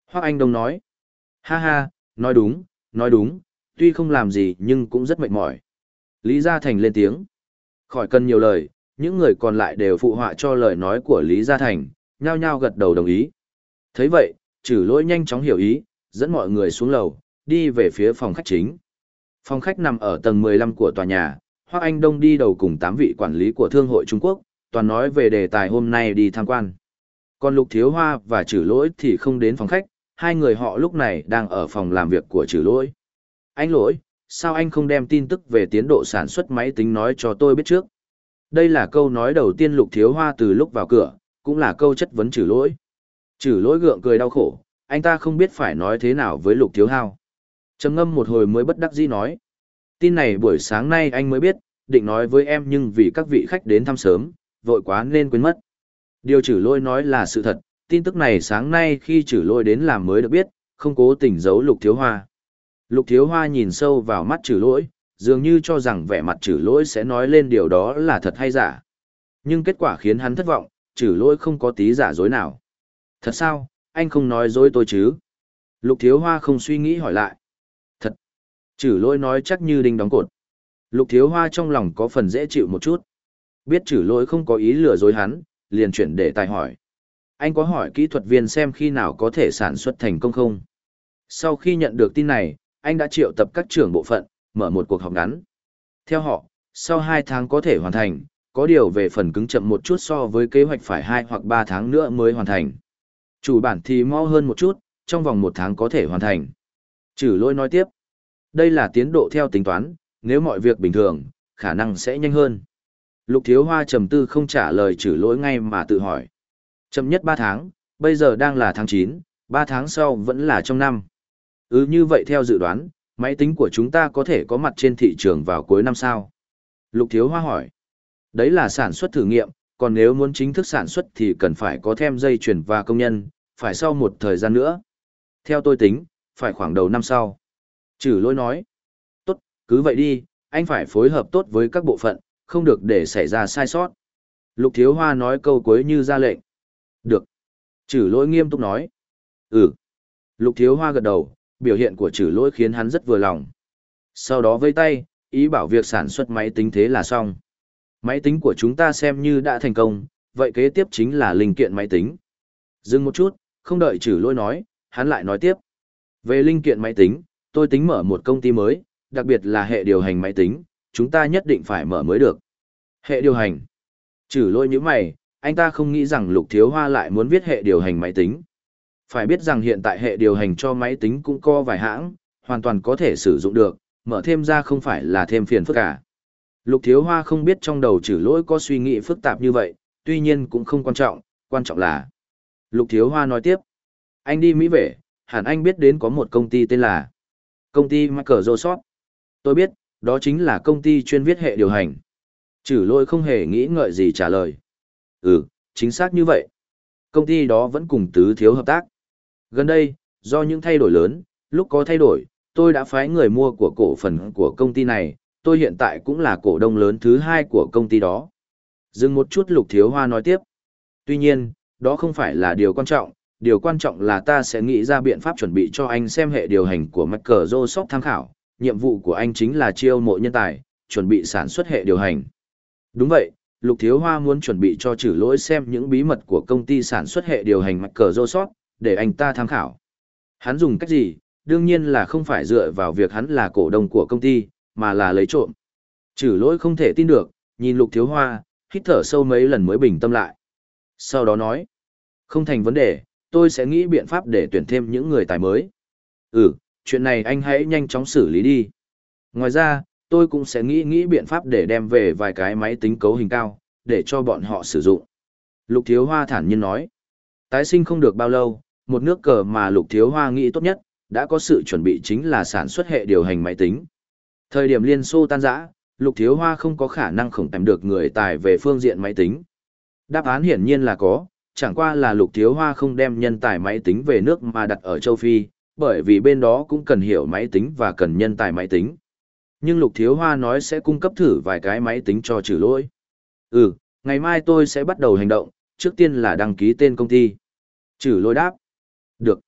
Hoác Anh Đông nói. Ha ha, nói đúng, nói đúng, tuy không làm gì nhưng cũng rất mệt mỏi. Lý Gia Thành lên tiếng. Khỏi cần nhiều lời, những người còn lại đều phụ họa cho lời nói của Lý Gia Thành, nhao nhao gật đầu đồng ý. Thấy vậy, Trử Lỗi nhanh chóng hiểu ý, dẫn mọi người xuống lầu, đi về phía phòng khách chính. Phòng khách nằm ở tầng mười lăm của tòa nhà, Hoác Anh Đông đi đầu cùng tám vị quản lý của Thương hội Trung Quốc, toàn nói về đề tài hôm nay đi tham quan. Còn Lục Thiếu Hoa và Trử Lỗi thì không đến phòng khách, hai người họ lúc này đang ở phòng làm việc của Trử Lỗi. Anh Lỗi, sao anh không đem tin tức về tiến độ sản xuất máy tính nói cho tôi biết trước? Đây là câu nói đầu tiên Lục Thiếu Hoa từ lúc vào cửa, cũng là câu chất vấn Trử Lỗi. Trử Lỗi gượng cười đau khổ, anh ta không biết phải nói thế nào với Lục Thiếu Hao. Trầm ngâm một hồi mới bất đắc dĩ nói. Tin này buổi sáng nay anh mới biết, định nói với em nhưng vì các vị khách đến thăm sớm, vội quá nên quên mất. Điều Trử Lỗi nói là sự thật, tin tức này sáng nay khi Trử Lỗi đến làm mới được biết, không cố tình giấu Lục Thiếu Hoa. Lục Thiếu Hoa nhìn sâu vào mắt Trử Lỗi, dường như cho rằng vẻ mặt Trử Lỗi sẽ nói lên điều đó là thật hay giả. Nhưng kết quả khiến hắn thất vọng, Trử Lỗi không có tí giả dối nào. Thật sao, anh không nói dối tôi chứ? Lục Thiếu Hoa không suy nghĩ hỏi lại. Thật. Trử Lỗi nói chắc như đinh đóng cột. Lục Thiếu Hoa trong lòng có phần dễ chịu một chút. Biết Trử Lỗi không có ý lừa dối hắn, liền chuyển đề tài hỏi. Anh có hỏi kỹ thuật viên xem khi nào có thể sản xuất thành công không? Sau khi nhận được tin này, anh đã triệu tập các trưởng bộ phận, mở một cuộc họp ngắn. Theo họ, sau hai tháng có thể hoàn thành, có điều về phần cứng chậm một chút so với kế hoạch phải hai hoặc ba tháng nữa mới hoàn thành. Chủ bản thì mau hơn một chút, trong vòng một tháng có thể hoàn thành. Trử Lỗi nói tiếp. Đây là tiến độ theo tính toán, nếu mọi việc bình thường, khả năng sẽ nhanh hơn. Lục Thiếu Hoa trầm tư không trả lời Trử Lỗi ngay mà tự hỏi. Chậm nhất ba tháng, bây giờ đang là tháng chín, ba tháng sau vẫn là trong năm. Ừ như vậy theo dự đoán, máy tính của chúng ta có thể có mặt trên thị trường vào cuối năm sao? Lục Thiếu Hoa hỏi. Đấy là sản xuất thử nghiệm, còn nếu muốn chính thức sản xuất thì cần phải có thêm dây chuyển và công nhân, phải sau một thời gian nữa. Theo tôi tính, phải khoảng đầu năm sau. Trử Lỗi nói. Tốt, cứ vậy đi, anh phải phối hợp tốt với các bộ phận, không được để xảy ra sai sót. Lục Thiếu Hoa nói câu cuối như ra lệnh. Được. Trử Lỗi nghiêm túc nói. Ừ. Lục Thiếu Hoa gật đầu, biểu hiện của Trử Lỗi khiến hắn rất vừa lòng. Sau đó vây tay, ý bảo việc sản xuất máy tính thế là xong. Máy tính của chúng ta xem như đã thành công, vậy kế tiếp chính là linh kiện máy tính. Dừng một chút, không đợi Trử Lỗi nói, hắn lại nói tiếp. Về linh kiện máy tính, tôi tính mở một công ty mới, đặc biệt là hệ điều hành máy tính, chúng ta nhất định phải mở mới được. Hệ điều hành. Trử Lỗi như mày, anh ta không nghĩ rằng Lục Thiếu Hoa lại muốn viết hệ điều hành máy tính. Phải biết rằng hiện tại hệ điều hành cho máy tính cũng có vài hãng, hoàn toàn có thể sử dụng được, mở thêm ra không phải là thêm phiền phức cả. Lục Thiếu Hoa không biết trong đầu Trử Lỗi có suy nghĩ phức tạp như vậy, tuy nhiên cũng không quan trọng, quan trọng là. Lục Thiếu Hoa nói tiếp, anh đi Mỹ về, hẳn anh biết đến có một công ty tên là công ty Microsoft. Tôi biết, đó chính là công ty chuyên viết hệ điều hành. Trử Lỗi không hề nghĩ ngợi gì trả lời. Ừ, chính xác như vậy. Công ty đó vẫn cùng Tứ Thiếu hợp tác. Gần đây, do những thay đổi lớn, lúc có thay đổi, tôi đã phái người mua của cổ phần của công ty này, tôi hiện tại cũng là cổ đông lớn thứ hai của công ty đó. Dừng một chút Lục Thiếu Hoa nói tiếp. Tuy nhiên, đó không phải là điều quan trọng, điều quan trọng là ta sẽ nghĩ ra biện pháp chuẩn bị cho anh xem hệ điều hành của Microsoft tham khảo, nhiệm vụ của anh chính là chiêu mộ nhân tài, chuẩn bị sản xuất hệ điều hành. Đúng vậy, Lục Thiếu Hoa muốn chuẩn bị cho Trử Lỗi xem những bí mật của công ty sản xuất hệ điều hành Microsoft, để anh ta tham khảo. Hắn dùng cách gì, đương nhiên là không phải dựa vào việc hắn là cổ đông của công ty, mà là lấy trộm. Trử Lỗi không thể tin được, nhìn Lục Thiếu Hoa, hít thở sâu mấy lần mới bình tâm lại. Sau đó nói, không thành vấn đề, tôi sẽ nghĩ biện pháp để tuyển thêm những người tài mới. Ừ, chuyện này anh hãy nhanh chóng xử lý đi. Ngoài ra, tôi cũng sẽ nghĩ nghĩ biện pháp để đem về vài cái máy tính cấu hình cao, để cho bọn họ sử dụng. Lục Thiếu Hoa thản nhiên nói, tái sinh không được bao lâu, một nước cờ mà Lục Thiếu Hoa nghĩ tốt nhất, đã có sự chuẩn bị chính là sản xuất hệ điều hành máy tính. Thời điểm Liên Xô tan rã, Lục Thiếu Hoa không có khả năng khổng tìm được người tài về phương diện máy tính. Đáp án hiển nhiên là có, chẳng qua là Lục Thiếu Hoa không đem nhân tài máy tính về nước mà đặt ở châu Phi, bởi vì bên đó cũng cần hiểu máy tính và cần nhân tài máy tính. Nhưng Lục Thiếu Hoa nói sẽ cung cấp thử vài cái máy tính cho Trử Lỗi. Ừ, ngày mai tôi sẽ bắt đầu hành động, trước tiên là đăng ký tên công ty. Trử Lỗi đáp. Được.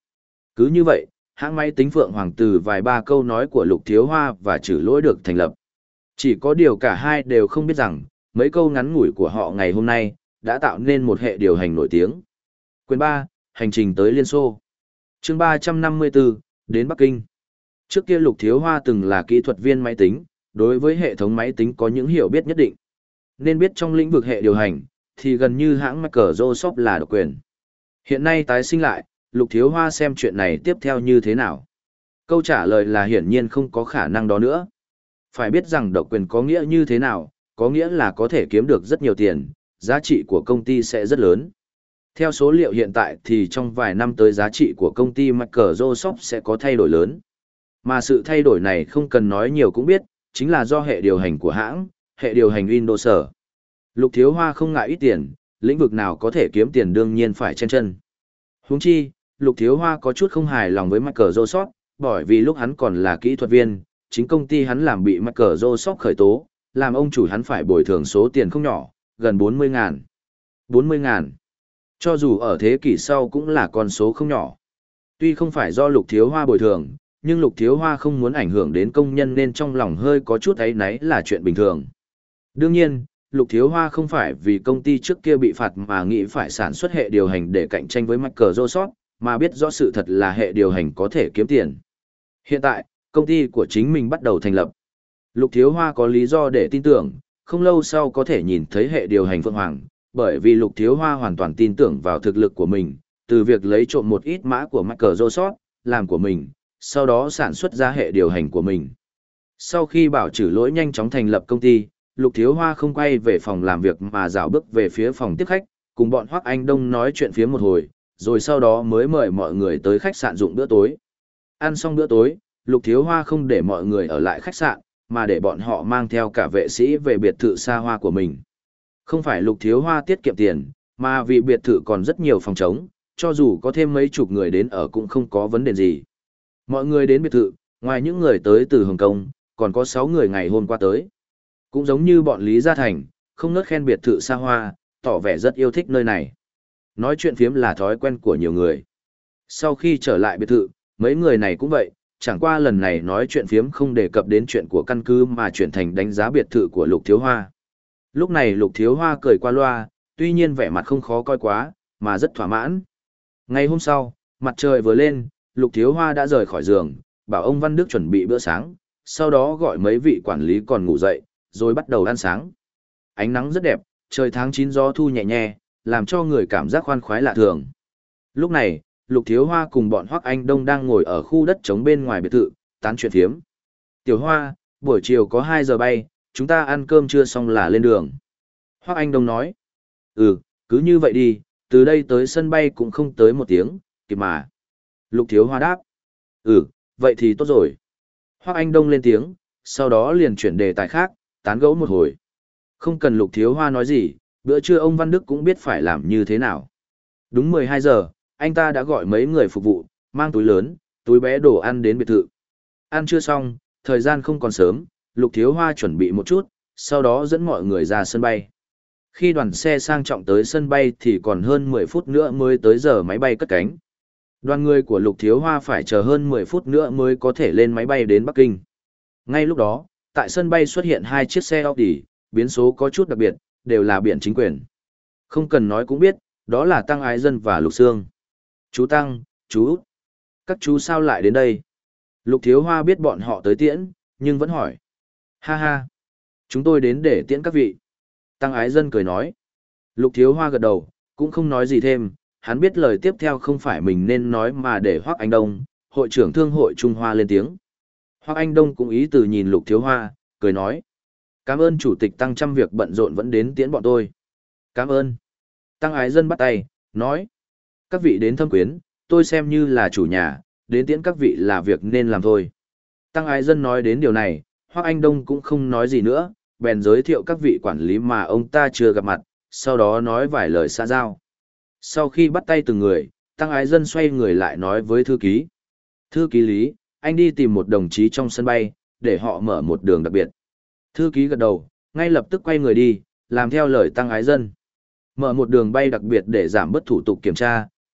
Cứ như vậy, hãng máy tính Phượng Hoàng từ vài ba câu nói của Lục Thiếu Hoa và Trử Lỗi được thành lập. Chỉ có điều cả hai đều không biết rằng, mấy câu ngắn ngủi của họ ngày hôm nay, đã tạo nên một hệ điều hành nổi tiếng. Quyền ba, Hành trình tới Liên Xô. Chương ba trăm năm mươi tư, đến Bắc Kinh. Trước kia Lục Thiếu Hoa từng là kỹ thuật viên máy tính, đối với hệ thống máy tính có những hiểu biết nhất định. Nên biết trong lĩnh vực hệ điều hành, thì gần như hãng Microsoft là độc quyền. Hiện nay tái sinh lại, Lục Thiếu Hoa xem chuyện này tiếp theo như thế nào. Câu trả lời là hiển nhiên không có khả năng đó nữa. Phải biết rằng độc quyền có nghĩa như thế nào, có nghĩa là có thể kiếm được rất nhiều tiền, giá trị của công ty sẽ rất lớn. Theo số liệu hiện tại thì trong vài năm tới giá trị của công ty Microsoft sẽ có thay đổi lớn. Mà sự thay đổi này không cần nói nhiều cũng biết, chính là do hệ điều hành của hãng, hệ điều hành Windows. Lục Thiếu Hoa không ngại ít tiền, lĩnh vực nào có thể kiếm tiền đương nhiên phải chen chân. Huống chi, Lục Thiếu Hoa có chút không hài lòng với Microsoft, bởi vì lúc hắn còn là kỹ thuật viên, chính công ty hắn làm bị Microsoft khởi tố, làm ông chủ hắn phải bồi thường số tiền không nhỏ, gần bốn mươi ngàn. bốn mươi ngàn. Cho dù ở thế kỷ sau cũng là con số không nhỏ. Tuy không phải do Lục Thiếu Hoa bồi thường, nhưng Lục Thiếu Hoa không muốn ảnh hưởng đến công nhân nên trong lòng hơi có chút áy náy là chuyện bình thường. Đương nhiên, Lục Thiếu Hoa không phải vì công ty trước kia bị phạt mà nghĩ phải sản xuất hệ điều hành để cạnh tranh với Microsoft, mà biết rõ sự thật là hệ điều hành có thể kiếm tiền. Hiện tại, công ty của chính mình bắt đầu thành lập. Lục Thiếu Hoa có lý do để tin tưởng, không lâu sau có thể nhìn thấy hệ điều hành Phượng Hoàng, bởi vì Lục Thiếu Hoa hoàn toàn tin tưởng vào thực lực của mình, từ việc lấy trộm một ít mã của Microsoft, làm của mình, sau đó sản xuất ra hệ điều hành của mình. Sau khi bảo Trử Lỗi nhanh chóng thành lập công ty, Lục Thiếu Hoa không quay về phòng làm việc mà dạo bước về phía phòng tiếp khách, cùng bọn Hoắc Anh Đông nói chuyện phía một hồi, rồi sau đó mới mời mọi người tới khách sạn dụng bữa tối. Ăn xong bữa tối, Lục Thiếu Hoa không để mọi người ở lại khách sạn, mà để bọn họ mang theo cả vệ sĩ về biệt thự xa hoa của mình. Không phải Lục Thiếu Hoa tiết kiệm tiền, mà vì biệt thự còn rất nhiều phòng trống, cho dù có thêm mấy chục người đến ở cũng không có vấn đề gì. Mọi người đến biệt thự, ngoài những người tới từ Hồng Kông, còn có sáu người ngày hôm qua tới. Cũng giống như bọn Lý Gia Thành, không ngớt khen biệt thự xa hoa, tỏ vẻ rất yêu thích nơi này. Nói chuyện phiếm là thói quen của nhiều người. Sau khi trở lại biệt thự, mấy người này cũng vậy, chẳng qua lần này nói chuyện phiếm không đề cập đến chuyện của căn cứ mà chuyển thành đánh giá biệt thự của Lục Thiếu Hoa. Lúc này Lục Thiếu Hoa cười qua loa, tuy nhiên vẻ mặt không khó coi quá, mà rất thỏa mãn. Ngày hôm sau, mặt trời vừa lên, Lục Thiếu Hoa đã rời khỏi giường, bảo ông Văn Đức chuẩn bị bữa sáng, sau đó gọi mấy vị quản lý còn ngủ dậy, rồi bắt đầu ăn sáng. Ánh nắng rất đẹp, trời tháng chín gió thu nhẹ nhẹ, làm cho người cảm giác khoan khoái lạ thường. Lúc này, Lục Thiếu Hoa cùng bọn Hoắc Anh Đông đang ngồi ở khu đất trống bên ngoài biệt thự, tán chuyện phiếm. Tiểu Hoa, buổi chiều có hai giờ bay, chúng ta ăn cơm trưa xong là lên đường. Hoắc Anh Đông nói, ừ, cứ như vậy đi, từ đây tới sân bay cũng không tới một tiếng, kịp mà. Lục Thiếu Hoa đáp, ừ, vậy thì tốt rồi. Hoắc Anh Đông lên tiếng, sau đó liền chuyển đề tài khác, tán gẫu một hồi. Không cần Lục Thiếu Hoa nói gì, bữa trưa ông Văn Đức cũng biết phải làm như thế nào. Đúng mười hai giờ, anh ta đã gọi mấy người phục vụ, mang túi lớn, túi bé đồ ăn đến biệt thự. Ăn chưa xong, thời gian không còn sớm, Lục Thiếu Hoa chuẩn bị một chút, sau đó dẫn mọi người ra sân bay. Khi đoàn xe sang trọng tới sân bay thì còn hơn mười phút nữa mới tới giờ máy bay cất cánh. Đoàn người của Lục Thiếu Hoa phải chờ hơn mười phút nữa mới có thể lên máy bay đến Bắc Kinh. Ngay lúc đó, tại sân bay xuất hiện hai chiếc xe Audi, biến số có chút đặc biệt, đều là biển chính quyền. Không cần nói cũng biết, đó là Tăng Ái Dân và Lục Sương. Chú Tăng, chú Út, các chú sao lại đến đây? Lục Thiếu Hoa biết bọn họ tới tiễn, nhưng vẫn hỏi. Ha ha, chúng tôi đến để tiễn các vị. Tăng Ái Dân cười nói. Lục Thiếu Hoa gật đầu, cũng không nói gì thêm, hắn biết lời tiếp theo không phải mình nên nói mà để Hoắc Anh Đông, hội trưởng thương hội Trung Hoa lên tiếng. Hoắc Anh Đông cũng ý từ nhìn Lục Thiếu Hoa, cười nói. Cảm ơn chủ tịch Tăng trăm việc bận rộn vẫn đến tiễn bọn tôi. Cảm ơn. Tăng Ái Dân bắt tay, nói. Các vị đến thăm quyến, tôi xem như là chủ nhà, đến tiễn các vị là việc nên làm thôi. Tăng Ái Dân nói đến điều này, Hoắc Anh Đông cũng không nói gì nữa, bèn giới thiệu các vị quản lý mà ông ta chưa gặp mặt, sau đó nói vài lời xã giao. Sau khi bắt tay từng người, Tăng Ái Dân xoay người lại nói với thư ký. Thư ký Lý, anh đi tìm một đồng chí trong sân bay, để họ mở một đường đặc biệt. Thư ký gật đầu, ngay lập tức quay người đi, làm theo lời Tăng Ái Dân. Mở một đường bay đặc biệt để giảm bớt thủ tục kiểm tra,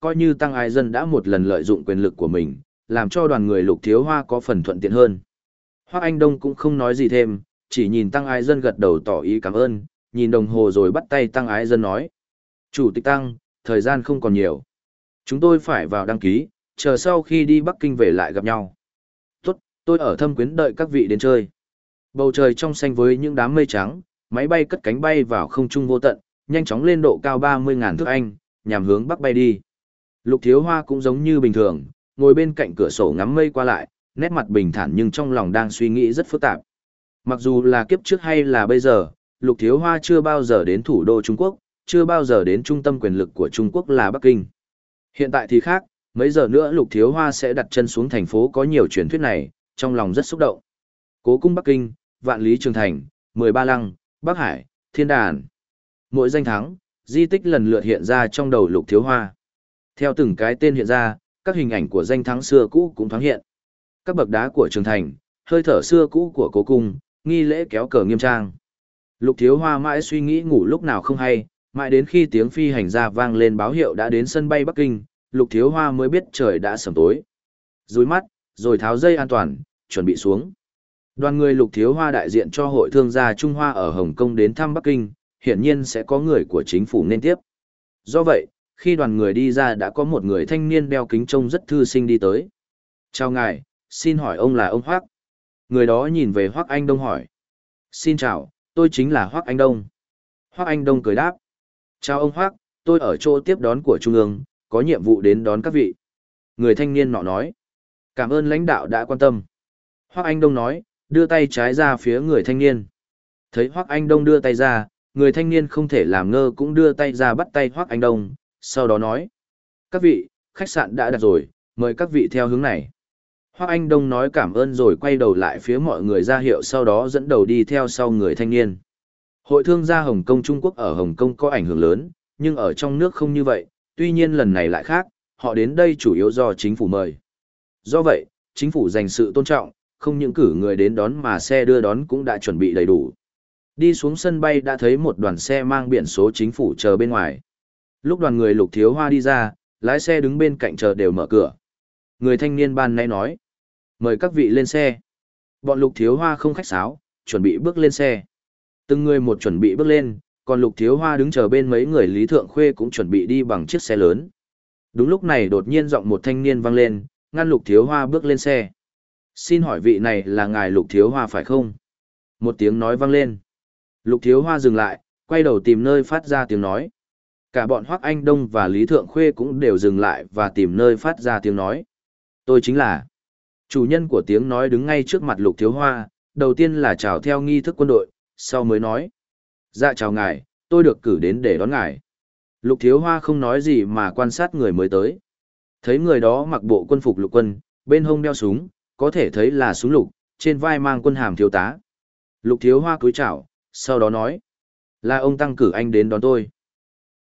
coi như Tăng Ái Dân đã một lần lợi dụng quyền lực của mình, làm cho đoàn người Lục Thiếu Hoa có phần thuận tiện hơn. Hoắc Anh Đông cũng không nói gì thêm, chỉ nhìn Tăng Ái Dân gật đầu tỏ ý cảm ơn, nhìn đồng hồ rồi bắt tay Tăng Ái Dân nói. Chủ tịch Tăng, thời gian không còn nhiều. Chúng tôi phải vào đăng ký, chờ sau khi đi Bắc Kinh về lại gặp nhau. Tốt, tôi ở Thâm Quyến đợi các vị đến chơi. Bầu trời trong xanh với những đám mây trắng, máy bay cất cánh bay vào không trung vô tận, nhanh chóng lên độ cao ba mươi nghìn thước Anh, nhằm hướng Bắc bay đi. Lục Thiếu Hoa cũng giống như bình thường, ngồi bên cạnh cửa sổ ngắm mây qua lại, nét mặt bình thản nhưng trong lòng đang suy nghĩ rất phức tạp. Mặc dù là kiếp trước hay là bây giờ, Lục Thiếu Hoa chưa bao giờ đến thủ đô Trung Quốc, chưa bao giờ đến trung tâm quyền lực của Trung Quốc là Bắc Kinh. Hiện tại thì khác, mấy giờ nữa Lục Thiếu Hoa sẽ đặt chân xuống thành phố có nhiều truyền thuyết này, trong lòng rất xúc động. Cố cung Bắc Kinh, Vạn Lý Trường Thành, Mười Ba Lăng, Bắc Hải, Thiên Đàn. Mỗi danh thắng, di tích lần lượt hiện ra trong đầu Lục Thiếu Hoa. Theo từng cái tên hiện ra, các hình ảnh của danh thắng xưa cũ cũng thoáng hiện. Các bậc đá của Trường Thành, hơi thở xưa cũ của cố cung, nghi lễ kéo cờ nghiêm trang. Lục Thiếu Hoa mãi suy nghĩ ngủ lúc nào không hay, mãi đến khi tiếng phi hành gia vang lên báo hiệu đã đến sân bay Bắc Kinh, Lục Thiếu Hoa mới biết trời đã sẩm tối. Dúi mắt, rồi tháo dây an toàn, chuẩn bị xuống. Đoàn người Lục Thiếu Hoa đại diện cho Hội Thương gia Trung Hoa ở Hồng Kông đến thăm Bắc Kinh, hiển nhiên sẽ có người của chính phủ nên tiếp. Do vậy, khi đoàn người đi ra đã có một người thanh niên đeo kính trông rất thư sinh đi tới. Chào ngài, xin hỏi ông là ông Hoắc? Người đó nhìn về Hoắc Anh Đông hỏi. Xin chào, tôi chính là Hoắc Anh Đông. Hoắc Anh Đông cười đáp. Chào ông Hoắc, tôi ở chỗ tiếp đón của Trung ương, có nhiệm vụ đến đón các vị. Người thanh niên nọ nói. Cảm ơn lãnh đạo đã quan tâm. Hoắc Anh Đông nói, đưa tay trái ra phía người thanh niên. Thấy Hoắc Anh Đông đưa tay ra, người thanh niên không thể làm ngơ cũng đưa tay ra bắt tay Hoắc Anh Đông, sau đó nói. Các vị, khách sạn đã đặt rồi, mời các vị theo hướng này. Hoắc Anh Đông nói cảm ơn rồi quay đầu lại phía mọi người ra hiệu sau đó dẫn đầu đi theo sau người thanh niên. Hội thương gia Hồng Kông Trung Quốc ở Hồng Kông có ảnh hưởng lớn, nhưng ở trong nước không như vậy, tuy nhiên lần này lại khác, họ đến đây chủ yếu do chính phủ mời. Do vậy, chính phủ dành sự tôn trọng, không những cử người đến đón mà xe đưa đón cũng đã chuẩn bị đầy đủ. Đi xuống sân bay đã thấy một đoàn xe mang biển số chính phủ chờ bên ngoài. Lúc đoàn người Lục Thiếu Hoa đi ra, lái xe đứng bên cạnh chờ đều mở cửa. Người thanh niên ban nãy nói, mời các vị lên xe. Bọn Lục Thiếu Hoa không khách sáo, chuẩn bị bước lên xe. Từng người một chuẩn bị bước lên, còn Lục Thiếu Hoa đứng chờ bên mấy người Lý Thượng Khuê cũng chuẩn bị đi bằng chiếc xe lớn. Đúng lúc này đột nhiên giọng một thanh niên vang lên, ngăn Lục Thiếu Hoa bước lên xe. Xin hỏi vị này là ngài Lục Thiếu Hoa phải không? Một tiếng nói vang lên. Lục Thiếu Hoa dừng lại, quay đầu tìm nơi phát ra tiếng nói. Cả bọn Hoắc Anh Đông và Lý Thượng Khuê cũng đều dừng lại và tìm nơi phát ra tiếng nói. Tôi chính là chủ nhân của tiếng nói đứng ngay trước mặt Lục Thiếu Hoa, đầu tiên là chào theo nghi thức quân đội, sau mới nói. Dạ chào ngài, tôi được cử đến để đón ngài. Lục Thiếu Hoa không nói gì mà quan sát người mới tới. Thấy người đó mặc bộ quân phục lục quân, bên hông đeo súng, có thể thấy là súng lục, trên vai mang quân hàm thiếu tá. Lục Thiếu Hoa cúi chào, sau đó nói. Là ông Tăng cử anh đến đón tôi.